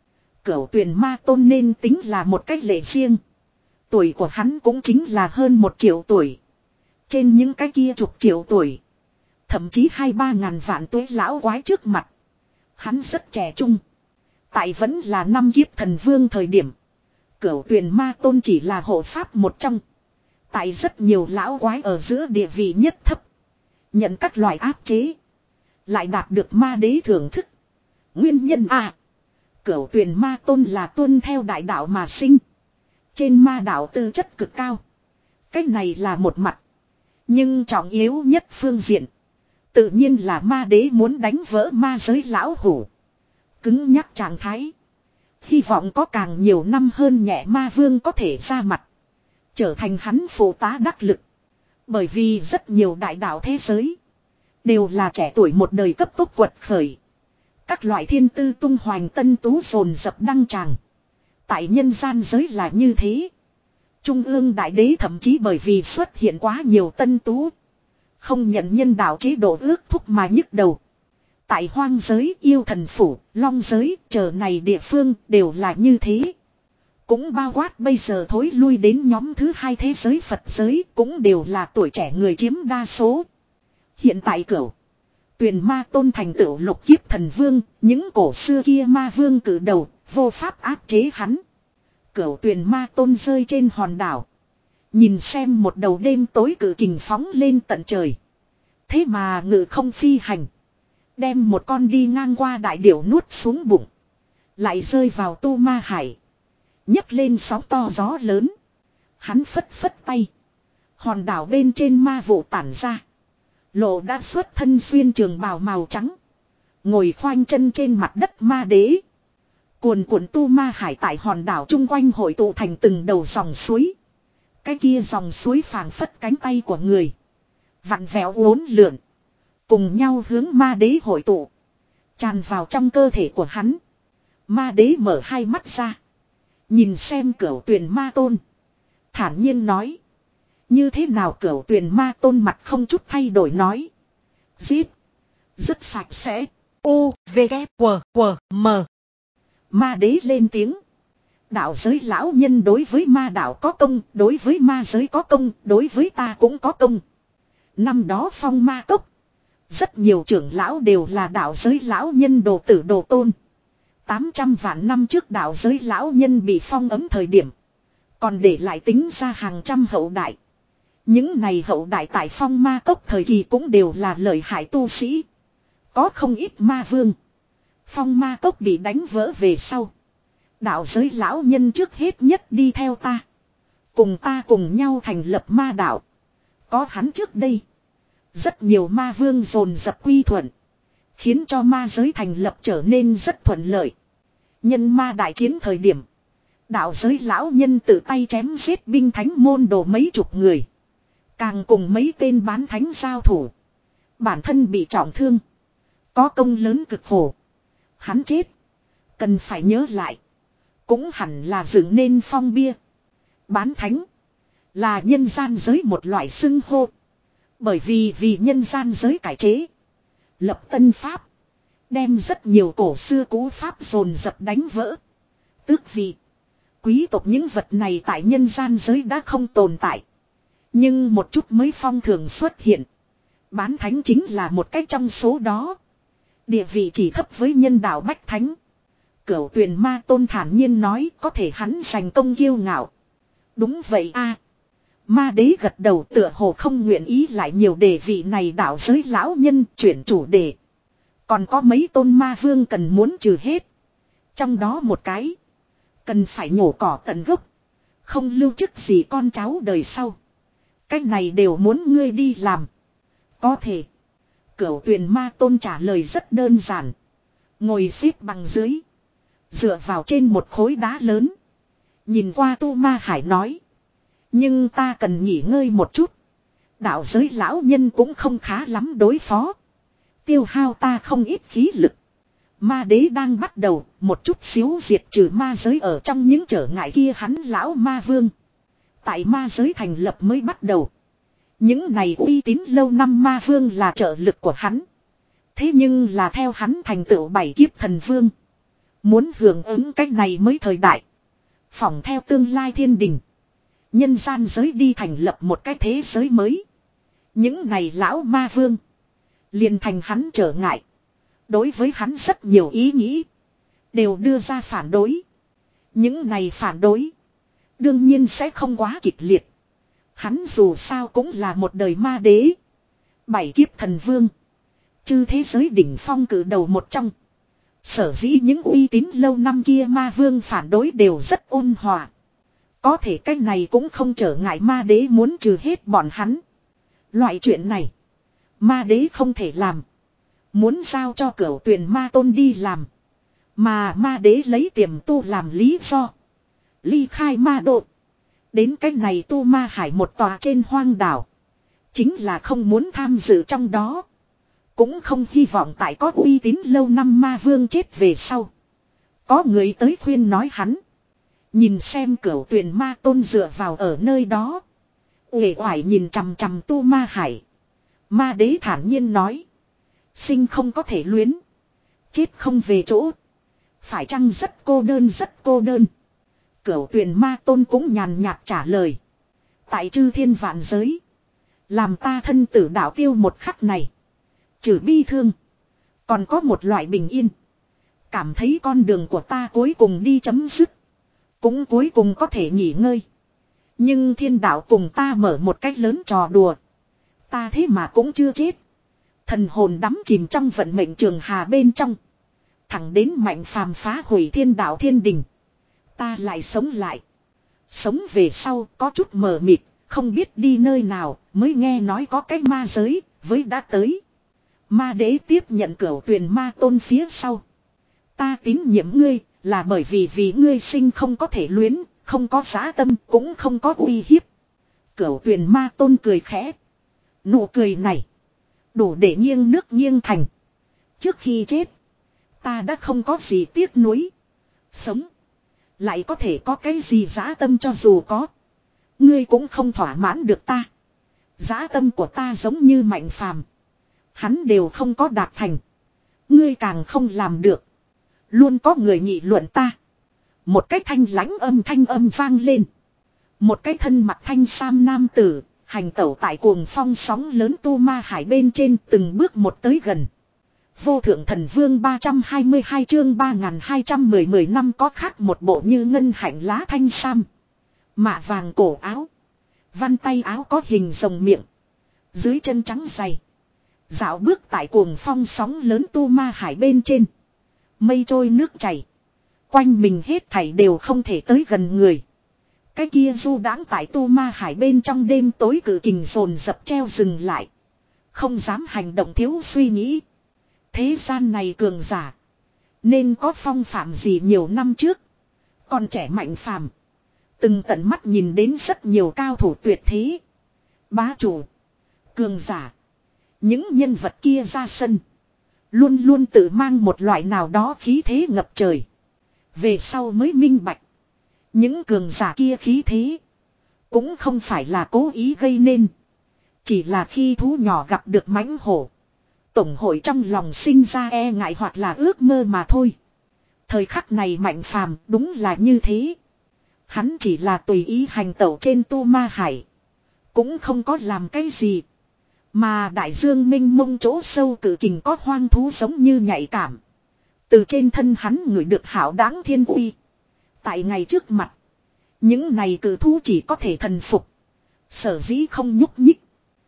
Cửu Tuyền Ma Tôn nên tính là một cách lệ riêng. Tuổi của hắn cũng chính là hơn một triệu tuổi. Trên những cái kia chục triệu tuổi. Thậm chí hai ba ngàn vạn tuổi lão quái trước mặt. Hắn rất trẻ trung. Tại vẫn là năm kiếp thần vương thời điểm. Cửu Tuyền Ma Tôn chỉ là hộ pháp một trong. Tại rất nhiều lão quái ở giữa địa vị nhất thấp. Nhận các loại áp chế. Lại đạt được ma đế thưởng thức. Nguyên nhân à. Cửu Tuyền Ma Tôn là tuân theo đại đạo mà sinh. Trên ma đạo tư chất cực cao. Cái này là một mặt. Nhưng trọng yếu nhất phương diện. Tự nhiên là ma đế muốn đánh vỡ ma giới lão hủ. Cứng nhắc trạng thái. Hy vọng có càng nhiều năm hơn nhẹ ma vương có thể ra mặt. Trở thành hắn phụ tá đắc lực. Bởi vì rất nhiều đại đạo thế giới. Đều là trẻ tuổi một đời cấp tốc quật khởi. Các loại thiên tư tung hoành tân tú dồn dập đăng tràng. Tại nhân gian giới là như thế. Trung ương đại đế thậm chí bởi vì xuất hiện quá nhiều tân tú. Không nhận nhân đạo chế độ ước thúc mà nhức đầu. Tại hoang giới, yêu thần phủ, long giới, chờ này địa phương đều là như thế. Cũng bao quát bây giờ thối lui đến nhóm thứ hai thế giới Phật giới cũng đều là tuổi trẻ người chiếm đa số. Hiện tại Cửu Tuyền Ma Tôn thành tựu lục kiếp thần vương, những cổ xưa kia ma vương cử đầu, vô pháp áp chế hắn. Cửu Tuyền Ma Tôn rơi trên hòn đảo. Nhìn xem một đầu đêm tối cử kình phóng lên tận trời. Thế mà ngự không phi hành. Đem một con đi ngang qua đại điểu nuốt xuống bụng. Lại rơi vào tu ma hải. nhấc lên sóng to gió lớn. Hắn phất phất tay. Hòn đảo bên trên ma vụ tản ra. Lộ đã xuất thân xuyên trường bào màu trắng. Ngồi khoanh chân trên mặt đất ma đế. Cuồn cuộn tu ma hải tại hòn đảo chung quanh hội tụ thành từng đầu dòng suối. Cái kia dòng suối phảng phất cánh tay của người. Vặn vẹo uốn lượn. Cùng nhau hướng ma đế hội tụ. Tràn vào trong cơ thể của hắn. Ma đế mở hai mắt ra. Nhìn xem Cửu Tuyền Ma Tôn. Thản nhiên nói. Như thế nào Cửu Tuyền Ma Tôn mặt không chút thay đổi nói. Giết. Rất sạch sẽ. U, V, K, W, W, M. Ma đế lên tiếng. Đạo giới lão nhân đối với ma đạo có công. Đối với ma giới có công. Đối với ta cũng có công. Năm đó phong ma cốc. Rất nhiều trưởng lão đều là đạo giới lão nhân đồ tử đồ tôn. tám trăm vạn năm trước đạo giới lão nhân bị phong ấm thời điểm. Còn để lại tính ra hàng trăm hậu đại. Những này hậu đại tại phong ma cốc thời kỳ cũng đều là lợi hại tu sĩ. Có không ít ma vương. Phong ma cốc bị đánh vỡ về sau. Đạo giới lão nhân trước hết nhất đi theo ta. Cùng ta cùng nhau thành lập ma đạo. Có hắn trước đây. Rất nhiều ma vương dồn dập quy thuận. Khiến cho ma giới thành lập trở nên rất thuận lợi. Nhân ma đại chiến thời điểm. Đạo giới lão nhân tự tay chém giết binh thánh môn đồ mấy chục người. Càng cùng mấy tên bán thánh giao thủ. Bản thân bị trọng thương. Có công lớn cực khổ. Hắn chết. Cần phải nhớ lại. Cũng hẳn là dựng nên phong bia. Bán thánh. Là nhân gian giới một loại xưng hô. Bởi vì vì nhân gian giới cải chế. Lập tân pháp. Đem rất nhiều cổ xưa cũ pháp dồn dập đánh vỡ. Tước vị. Quý tộc những vật này tại nhân gian giới đã không tồn tại. Nhưng một chút mới phong thường xuất hiện. Bán thánh chính là một cách trong số đó. Địa vị chỉ thấp với nhân đạo bách thánh. Cửu Tuyền Ma Tôn thản nhiên nói có thể hắn giành công kiêu ngạo. Đúng vậy a. Ma đế gật đầu tựa hồ không nguyện ý lại nhiều đề vị này đạo giới lão nhân chuyển chủ đề. Còn có mấy tôn ma vương cần muốn trừ hết. Trong đó một cái. Cần phải nhổ cỏ tận gốc. Không lưu chức gì con cháu đời sau. Cái này đều muốn ngươi đi làm. Có thể. Cửu Tuyền Ma Tôn trả lời rất đơn giản. Ngồi xếp bằng dưới. Dựa vào trên một khối đá lớn. Nhìn qua tu ma hải nói. Nhưng ta cần nghỉ ngơi một chút. Đạo giới lão nhân cũng không khá lắm đối phó. Tiêu hao ta không ít khí lực. Ma đế đang bắt đầu một chút xíu diệt trừ ma giới ở trong những trở ngại kia hắn lão ma vương. Tại ma giới thành lập mới bắt đầu. Những này uy tín lâu năm ma vương là trợ lực của hắn. Thế nhưng là theo hắn thành tựu bảy kiếp thần vương. Muốn hưởng ứng cách này mới thời đại. Phỏng theo tương lai thiên đình. Nhân gian giới đi thành lập một cái thế giới mới. Những này lão ma vương. Liền thành hắn trở ngại. Đối với hắn rất nhiều ý nghĩ. Đều đưa ra phản đối. Những này phản đối. Đương nhiên sẽ không quá kịch liệt. Hắn dù sao cũng là một đời ma đế. Bảy kiếp thần vương. Chư thế giới đỉnh phong cử đầu một trong. Sở dĩ những uy tín lâu năm kia ma vương phản đối đều rất ôn hòa. Có thể cái này cũng không trở ngại ma đế muốn trừ hết bọn hắn. Loại chuyện này. Ma đế không thể làm. Muốn giao cho cửu tuyền ma tôn đi làm. Mà ma đế lấy tiềm tu làm lý do. Ly khai ma độ. Đến cái này tu ma hải một tòa trên hoang đảo. Chính là không muốn tham dự trong đó. Cũng không hy vọng tại có uy tín lâu năm ma vương chết về sau. Có người tới khuyên nói hắn. Nhìn xem cửu tuyền ma tôn dựa vào ở nơi đó. Uể oải nhìn chằm chằm tu ma hải. Ma đế thản nhiên nói. Sinh không có thể luyến. Chết không về chỗ. Phải chăng rất cô đơn rất cô đơn. Cửu tuyền ma tôn cũng nhàn nhạt trả lời. Tại chư thiên vạn giới. Làm ta thân tử đạo tiêu một khắc này. Trừ bi thương. Còn có một loại bình yên. Cảm thấy con đường của ta cuối cùng đi chấm dứt. Cũng cuối cùng có thể nghỉ ngơi. Nhưng thiên đạo cùng ta mở một cách lớn trò đùa. Ta thế mà cũng chưa chết. Thần hồn đắm chìm trong vận mệnh trường hà bên trong. Thẳng đến mạnh phàm phá hủy thiên đạo thiên đình. Ta lại sống lại. Sống về sau có chút mờ mịt. Không biết đi nơi nào mới nghe nói có cái ma giới với đã tới. Ma đế tiếp nhận cửu tuyền ma tôn phía sau. Ta tín nhiệm ngươi là bởi vì vì ngươi sinh không có thể luyến. Không có giá tâm cũng không có uy hiếp. Cửu tuyền ma tôn cười khẽ. Nụ cười này. Đủ để nghiêng nước nghiêng thành. Trước khi chết. Ta đã không có gì tiếc nuối. Sống. Lại có thể có cái gì dã tâm cho dù có. Ngươi cũng không thỏa mãn được ta. Dã tâm của ta giống như mạnh phàm. Hắn đều không có đạt thành. Ngươi càng không làm được. Luôn có người nghị luận ta. Một cái thanh lãnh âm thanh âm vang lên. Một cái thân mặt thanh sam nam tử. Hành tẩu tại cuồng phong sóng lớn tu ma hải bên trên từng bước một tới gần. Vô thượng thần vương ba trăm hai mươi hai chương ba nghìn hai trăm mười mười năm có khác một bộ như ngân hạnh lá thanh sam. Mạ vàng cổ áo. Văn tay áo có hình rồng miệng. Dưới chân trắng dày. Dạo bước tại cuồng phong sóng lớn tu ma hải bên trên. Mây trôi nước chảy. Quanh mình hết thảy đều không thể tới gần người. Cái kia du đãng tại tu ma hải bên trong đêm tối cử kình dồn dập treo dừng lại. Không dám hành động thiếu suy nghĩ. Thế gian này cường giả. Nên có phong phạm gì nhiều năm trước. Còn trẻ mạnh phàm. Từng tận mắt nhìn đến rất nhiều cao thủ tuyệt thế. Bá chủ. Cường giả. Những nhân vật kia ra sân. Luôn luôn tự mang một loại nào đó khí thế ngập trời. Về sau mới minh bạch. Những cường giả kia khí thế. Cũng không phải là cố ý gây nên. Chỉ là khi thú nhỏ gặp được mãnh hổ. Tổng hội trong lòng sinh ra e ngại hoặc là ước mơ mà thôi. Thời khắc này mạnh phàm đúng là như thế. Hắn chỉ là tùy ý hành tẩu trên tu ma hải. Cũng không có làm cái gì. Mà đại dương minh mông chỗ sâu cử kình có hoang thú giống như nhạy cảm. Từ trên thân hắn ngửi được hảo đáng thiên uy. Tại ngày trước mặt. Những này cử thú chỉ có thể thần phục. Sở dĩ không nhúc nhích.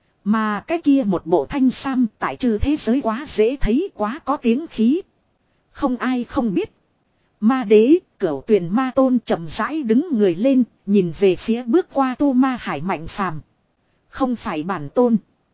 Mà cái kia một bộ thanh sam tại trừ thế giới quá dễ thấy quá có tiếng khí. Không ai không biết. Ma đế, cửu tuyền ma tôn chậm rãi đứng người lên, nhìn về phía bước qua tu ma hải mạnh phàm. Không phải bản tôn.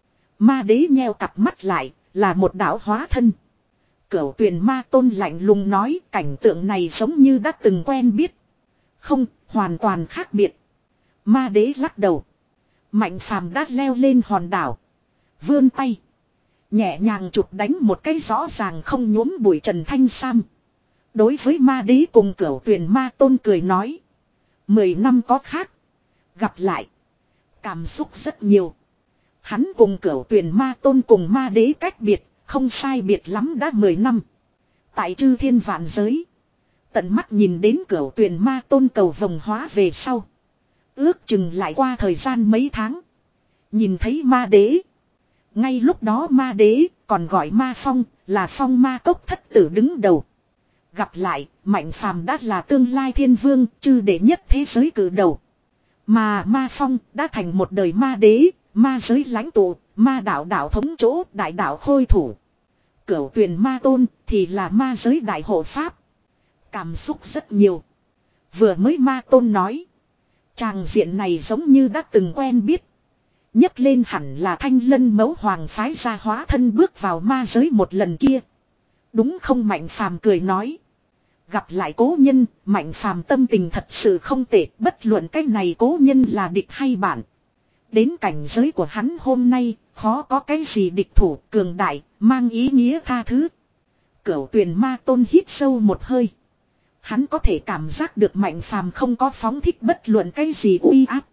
Ma đế nheo cặp mắt lại, là một đạo hóa thân. Cửu tuyền ma tôn lạnh lùng nói cảnh tượng này giống như đã từng quen biết. Không, hoàn toàn khác biệt. Ma đế lắc đầu. Mạnh phàm đã leo lên hòn đảo. Vươn tay. Nhẹ nhàng chụp đánh một cái rõ ràng không nhuốm bụi trần thanh sam. Đối với ma đế cùng cửu tuyền ma tôn cười nói. Mười năm có khác. Gặp lại. Cảm xúc rất nhiều. Hắn cùng cửu tuyền ma tôn cùng ma đế cách biệt. Không sai biệt lắm đã mười năm. Tại chư thiên vạn giới. Tận mắt nhìn đến Cửu Tuyền Ma Tôn cầu vồng hóa về sau. Ước chừng lại qua thời gian mấy tháng. Nhìn thấy ma đế. Ngay lúc đó ma đế còn gọi ma phong là phong ma cốc thất tử đứng đầu. Gặp lại Mạnh Phàm đã là tương lai thiên vương chư đệ nhất thế giới cử đầu. Mà ma phong đã thành một đời ma đế, ma giới lãnh tụ, ma đạo đạo thống chỗ đại đạo khôi thủ. Cửu Tuyền Ma Tôn thì là ma giới đại hộ pháp. Cảm xúc rất nhiều. Vừa mới Ma Tôn nói. Tràng diện này giống như đã từng quen biết. Nhấc lên hẳn là Thanh Lân Mẫu Hoàng phái ra hóa thân bước vào ma giới một lần kia. Đúng không? Mạnh Phàm cười nói. Gặp lại cố nhân, Mạnh Phàm tâm tình thật sự không tệ, bất luận cái này cố nhân là địch hay bạn. Đến cảnh giới của hắn hôm nay, khó có cái gì địch thủ, cường đại, mang ý nghĩa tha thứ. Cửu Tuyền Ma Tôn hít sâu một hơi. Hắn có thể cảm giác được Mạnh Phàm không có phóng thích bất luận cái gì uy áp.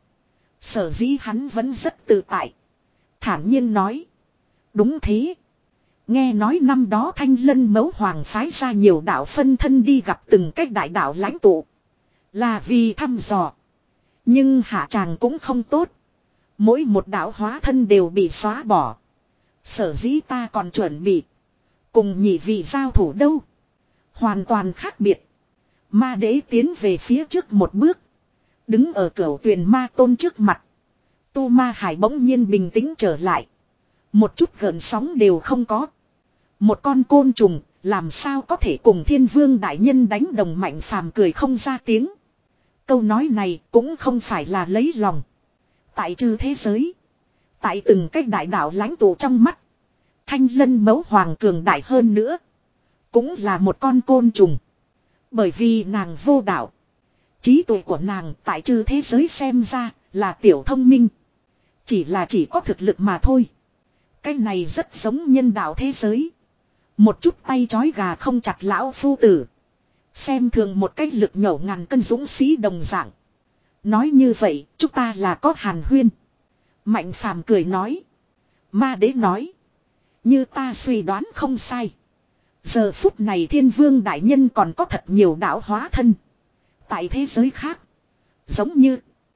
Sở dĩ hắn vẫn rất tự tại. Thản nhiên nói. Đúng thế. Nghe nói năm đó Thanh Lân Mẫu Hoàng phái ra nhiều đạo phân thân đi gặp từng cách đại đạo lãnh tụ. Là vì thăm dò. Nhưng hạ tràng cũng không tốt. Mỗi một đạo hóa thân đều bị xóa bỏ. Sở dĩ ta còn chuẩn bị. Cùng nhị vị giao thủ đâu. Hoàn toàn khác biệt. Ma đế tiến về phía trước một bước. Đứng ở Cửu Tuyền Ma Tôn trước mặt. Tu Ma Hải bỗng nhiên bình tĩnh trở lại. Một chút gợn sóng đều không có. Một con côn trùng làm sao có thể cùng Thiên Vương đại nhân đánh đồng? Mạnh Phàm cười không ra tiếng. Câu nói này cũng không phải là lấy lòng. Tại chư thế giới. Tại từng cách đại đạo lãnh tụ trong mắt. Thanh Lân Mẫu Hoàng cường đại hơn nữa. Cũng là một con côn trùng. Bởi vì nàng vô đạo. Trí tuệ của nàng tại chư thế giới xem ra là tiểu thông minh. Chỉ là chỉ có thực lực mà thôi. Cái này rất giống nhân đạo thế giới. Một chút tay chói gà không chặt lão phu tử. Xem thường một cái lực nhẩu ngàn cân dũng sĩ đồng dạng. Nói như vậy chúng ta là có hàn huyên. Mạnh Phàm cười nói. Ma đế nói. Như ta suy đoán không sai. Giờ phút này Thiên Vương đại nhân còn có thật nhiều đạo hóa thân. Tại thế giới khác. Giống như.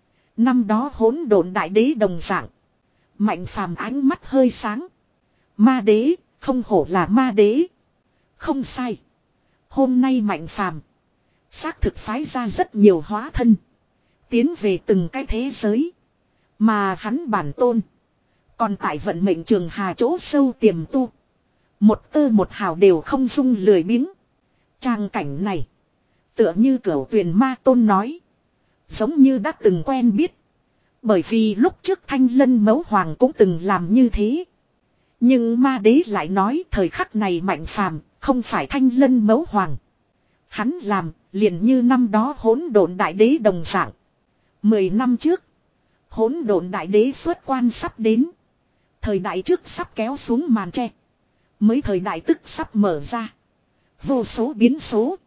Năm đó hỗn độn đại đế đồng dạng. Mạnh Phàm ánh mắt hơi sáng. Ma đế. Không hổ là ma đế. Không sai. Hôm nay Mạnh Phàm xác thực phái ra rất nhiều hóa thân. Tiến về từng cái thế giới. Mà hắn bản tôn. Còn tại vận mệnh trường hà chỗ sâu tiềm tu. Một tơ một hào đều không dung lười biếng. Trang cảnh này. Tựa như Cửu Tuyền Ma Tôn nói. Giống như đã từng quen biết. Bởi vì lúc trước Thanh Lân Mẫu Hoàng cũng từng làm như thế. Nhưng ma đế lại nói thời khắc này Mạnh Phàm không phải Thanh Lân Mẫu Hoàng. Hắn làm liền như năm đó hỗn độn đại đế đồng dạng. Mười năm trước. Hỗn độn đại đế xuất quan sắp đến. Thời đại trước sắp kéo xuống màn tre. Mới thời đại tức sắp mở ra. Vô số biến số.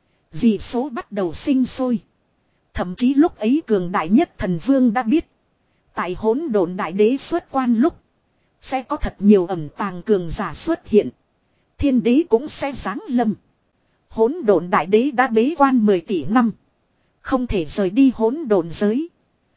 Dị số bắt đầu sinh sôi. Thậm chí lúc ấy cường đại nhất thần vương đã biết. Tại hỗn độn đại đế xuất quan lúc. Sẽ có thật nhiều ẩn tàng cường giả xuất hiện. Thiên đế cũng sẽ giáng lâm. Hỗn độn đại đế đã bế quan mười tỷ năm. Không thể rời đi hỗn độn giới.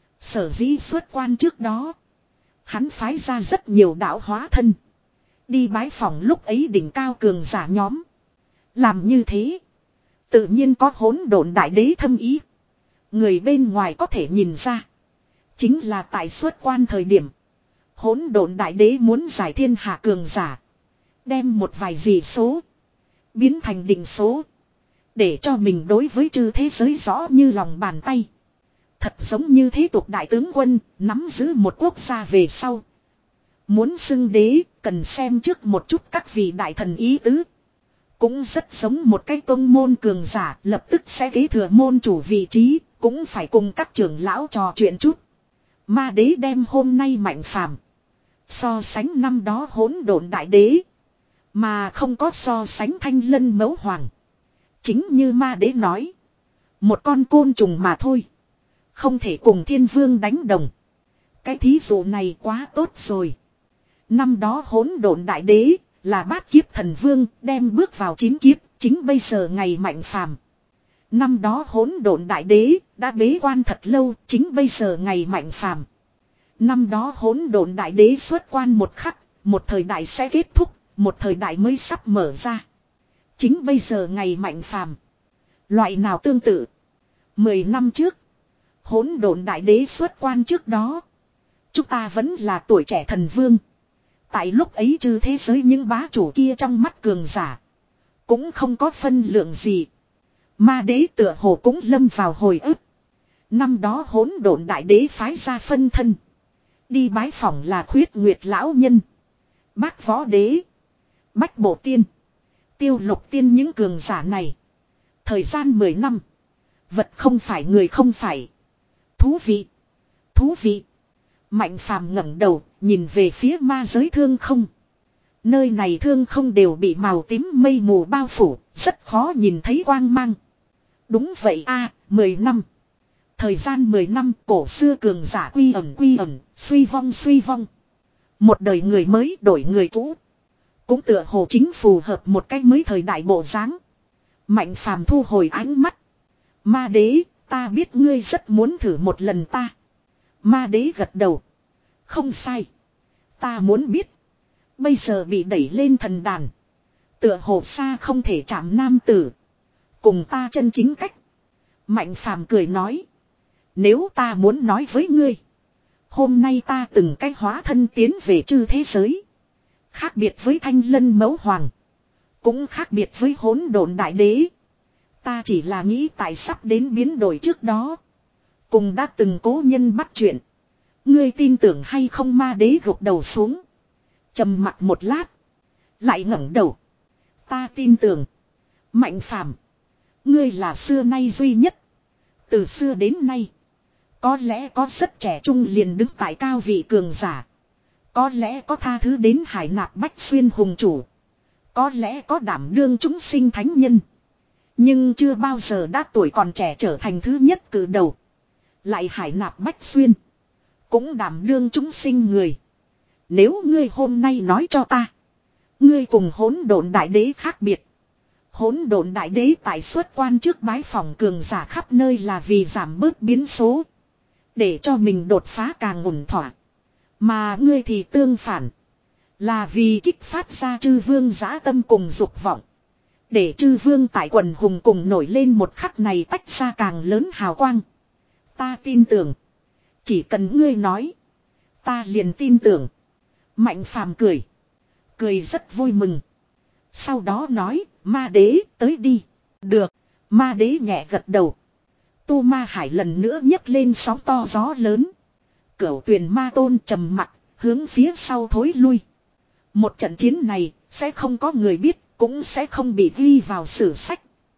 Sở dĩ xuất quan trước đó. Hắn phái ra rất nhiều đạo hóa thân. Đi bái phòng lúc ấy đỉnh cao cường giả nhóm. Làm như thế. Tự nhiên có hỗn độn đại đế thâm ý. Người bên ngoài có thể nhìn ra. Chính là tại xuất quan thời điểm. Hỗn độn đại đế muốn giải thiên hạ cường giả. Đem một vài dị số. Biến thành định số. Để cho mình đối với chư thế giới rõ như lòng bàn tay. Thật giống như thế tục đại tướng quân. Nắm giữ một quốc gia về sau. Muốn xưng đế. Cần xem trước một chút các vị đại thần ý tứ. Cũng rất giống một cái tôn môn cường giả. Lập tức sẽ kế thừa môn chủ vị trí. Cũng phải cùng các trưởng lão trò chuyện chút. Ma đế đem hôm nay Mạnh Phàm so sánh năm đó hỗn độn đại đế. Mà không có so sánh Thanh Lân Mẫu Hoàng. Chính như ma đế nói. Một con côn trùng mà thôi. Không thể cùng Thiên Vương đánh đồng. Cái thí dụ này quá tốt rồi. Năm đó hỗn độn đại đế là bát kiếp thần vương đem bước vào chín kiếp. Chính bây giờ ngày Mạnh Phàm Năm đó hỗn độn đại đế đã bế quan thật lâu, chính bây giờ ngày mạnh phàm. Năm đó hỗn độn đại đế xuất quan một khắc, một thời đại sẽ kết thúc, một thời đại mới sắp mở ra. Chính bây giờ ngày mạnh phàm. Loại nào tương tự? Mười năm trước, hỗn độn đại đế xuất quan trước đó, chúng ta vẫn là tuổi trẻ thần vương. Tại lúc ấy trừ thế giới những bá chủ kia trong mắt cường giả, cũng không có phân lượng gì. Ma đế tựa hồ cũng lâm vào hồi ức. Năm đó hỗn độn đại đế phái ra phân thân, đi bái phỏng là Khuyết Nguyệt lão nhân, Bác Võ đế, Bách Bộ tiên, Tiêu Lục tiên những cường giả này. Thời gian mười năm, vật không phải người không phải. Thú vị, thú vị. Mạnh phàm ngẩng đầu, nhìn về phía ma giới thương không. Nơi này thương không đều bị màu tím mây mù bao phủ, rất khó nhìn thấy quang mang. Đúng vậy a, à, mười năm. Thời gian mười năm, cổ xưa cường giả quy ẩn quy ẩn, suy vong suy vong. Một đời người mới đổi người cũ. Cũng tựa hồ chính phù hợp một cách mới thời đại bộ dáng. Mạnh phàm thu hồi ánh mắt. Ma đế, ta biết ngươi rất muốn thử một lần ta. Ma đế gật đầu. Không sai. Ta muốn biết. Bây giờ bị đẩy lên thần đàn. Tựa hồ xa không thể chạm nam tử. Cùng ta chân chính cách. Mạnh phàm cười nói. Nếu ta muốn nói với ngươi. Hôm nay ta từng cách hóa thân tiến về chư thế giới. Khác biệt với thanh lân mẫu hoàng. Cũng khác biệt với hỗn độn đại đế. Ta chỉ là nghĩ tại sắp đến biến đổi trước đó. Cùng đã từng cố nhân bắt chuyện. Ngươi tin tưởng hay không? Ma đế gục đầu xuống. Trầm mặt một lát. Lại ngẩng đầu. Ta tin tưởng. Mạnh phàm. Ngươi là xưa nay duy nhất. Từ xưa đến nay. Có lẽ có rất trẻ trung liền đứng tại cao vị cường giả. Có lẽ có tha thứ đến hải nạp bách xuyên hùng chủ. Có lẽ có đảm đương chúng sinh thánh nhân. Nhưng chưa bao giờ đã tuổi còn trẻ trở thành thứ nhất cử đầu. Lại hải nạp bách xuyên. Cũng đảm đương chúng sinh người. Nếu ngươi hôm nay nói cho ta. Ngươi cùng hỗn độn đại đế khác biệt. Hỗn độn đại đế tại xuất quan trước bái phòng cường giả khắp nơi là vì giảm bớt biến số. Để cho mình đột phá càng ổn thỏa. Mà ngươi thì tương phản. Là vì kích phát ra chư vương dã tâm cùng dục vọng. Để chư vương tại quần hùng cùng nổi lên một khắc này tách ra càng lớn hào quang. Ta tin tưởng. Chỉ cần ngươi nói. Ta liền tin tưởng. Mạnh phàm cười. Cười rất vui mừng. Sau đó nói, ma đế tới đi. Được, ma đế nhẹ gật đầu. Tu Ma Hải lần nữa nhấc lên sóng to gió lớn. Cửu Tuyền Ma Tôn trầm mặt, hướng phía sau thối lui. Một trận chiến này, sẽ không có người biết, cũng sẽ không bị ghi vào sử sách.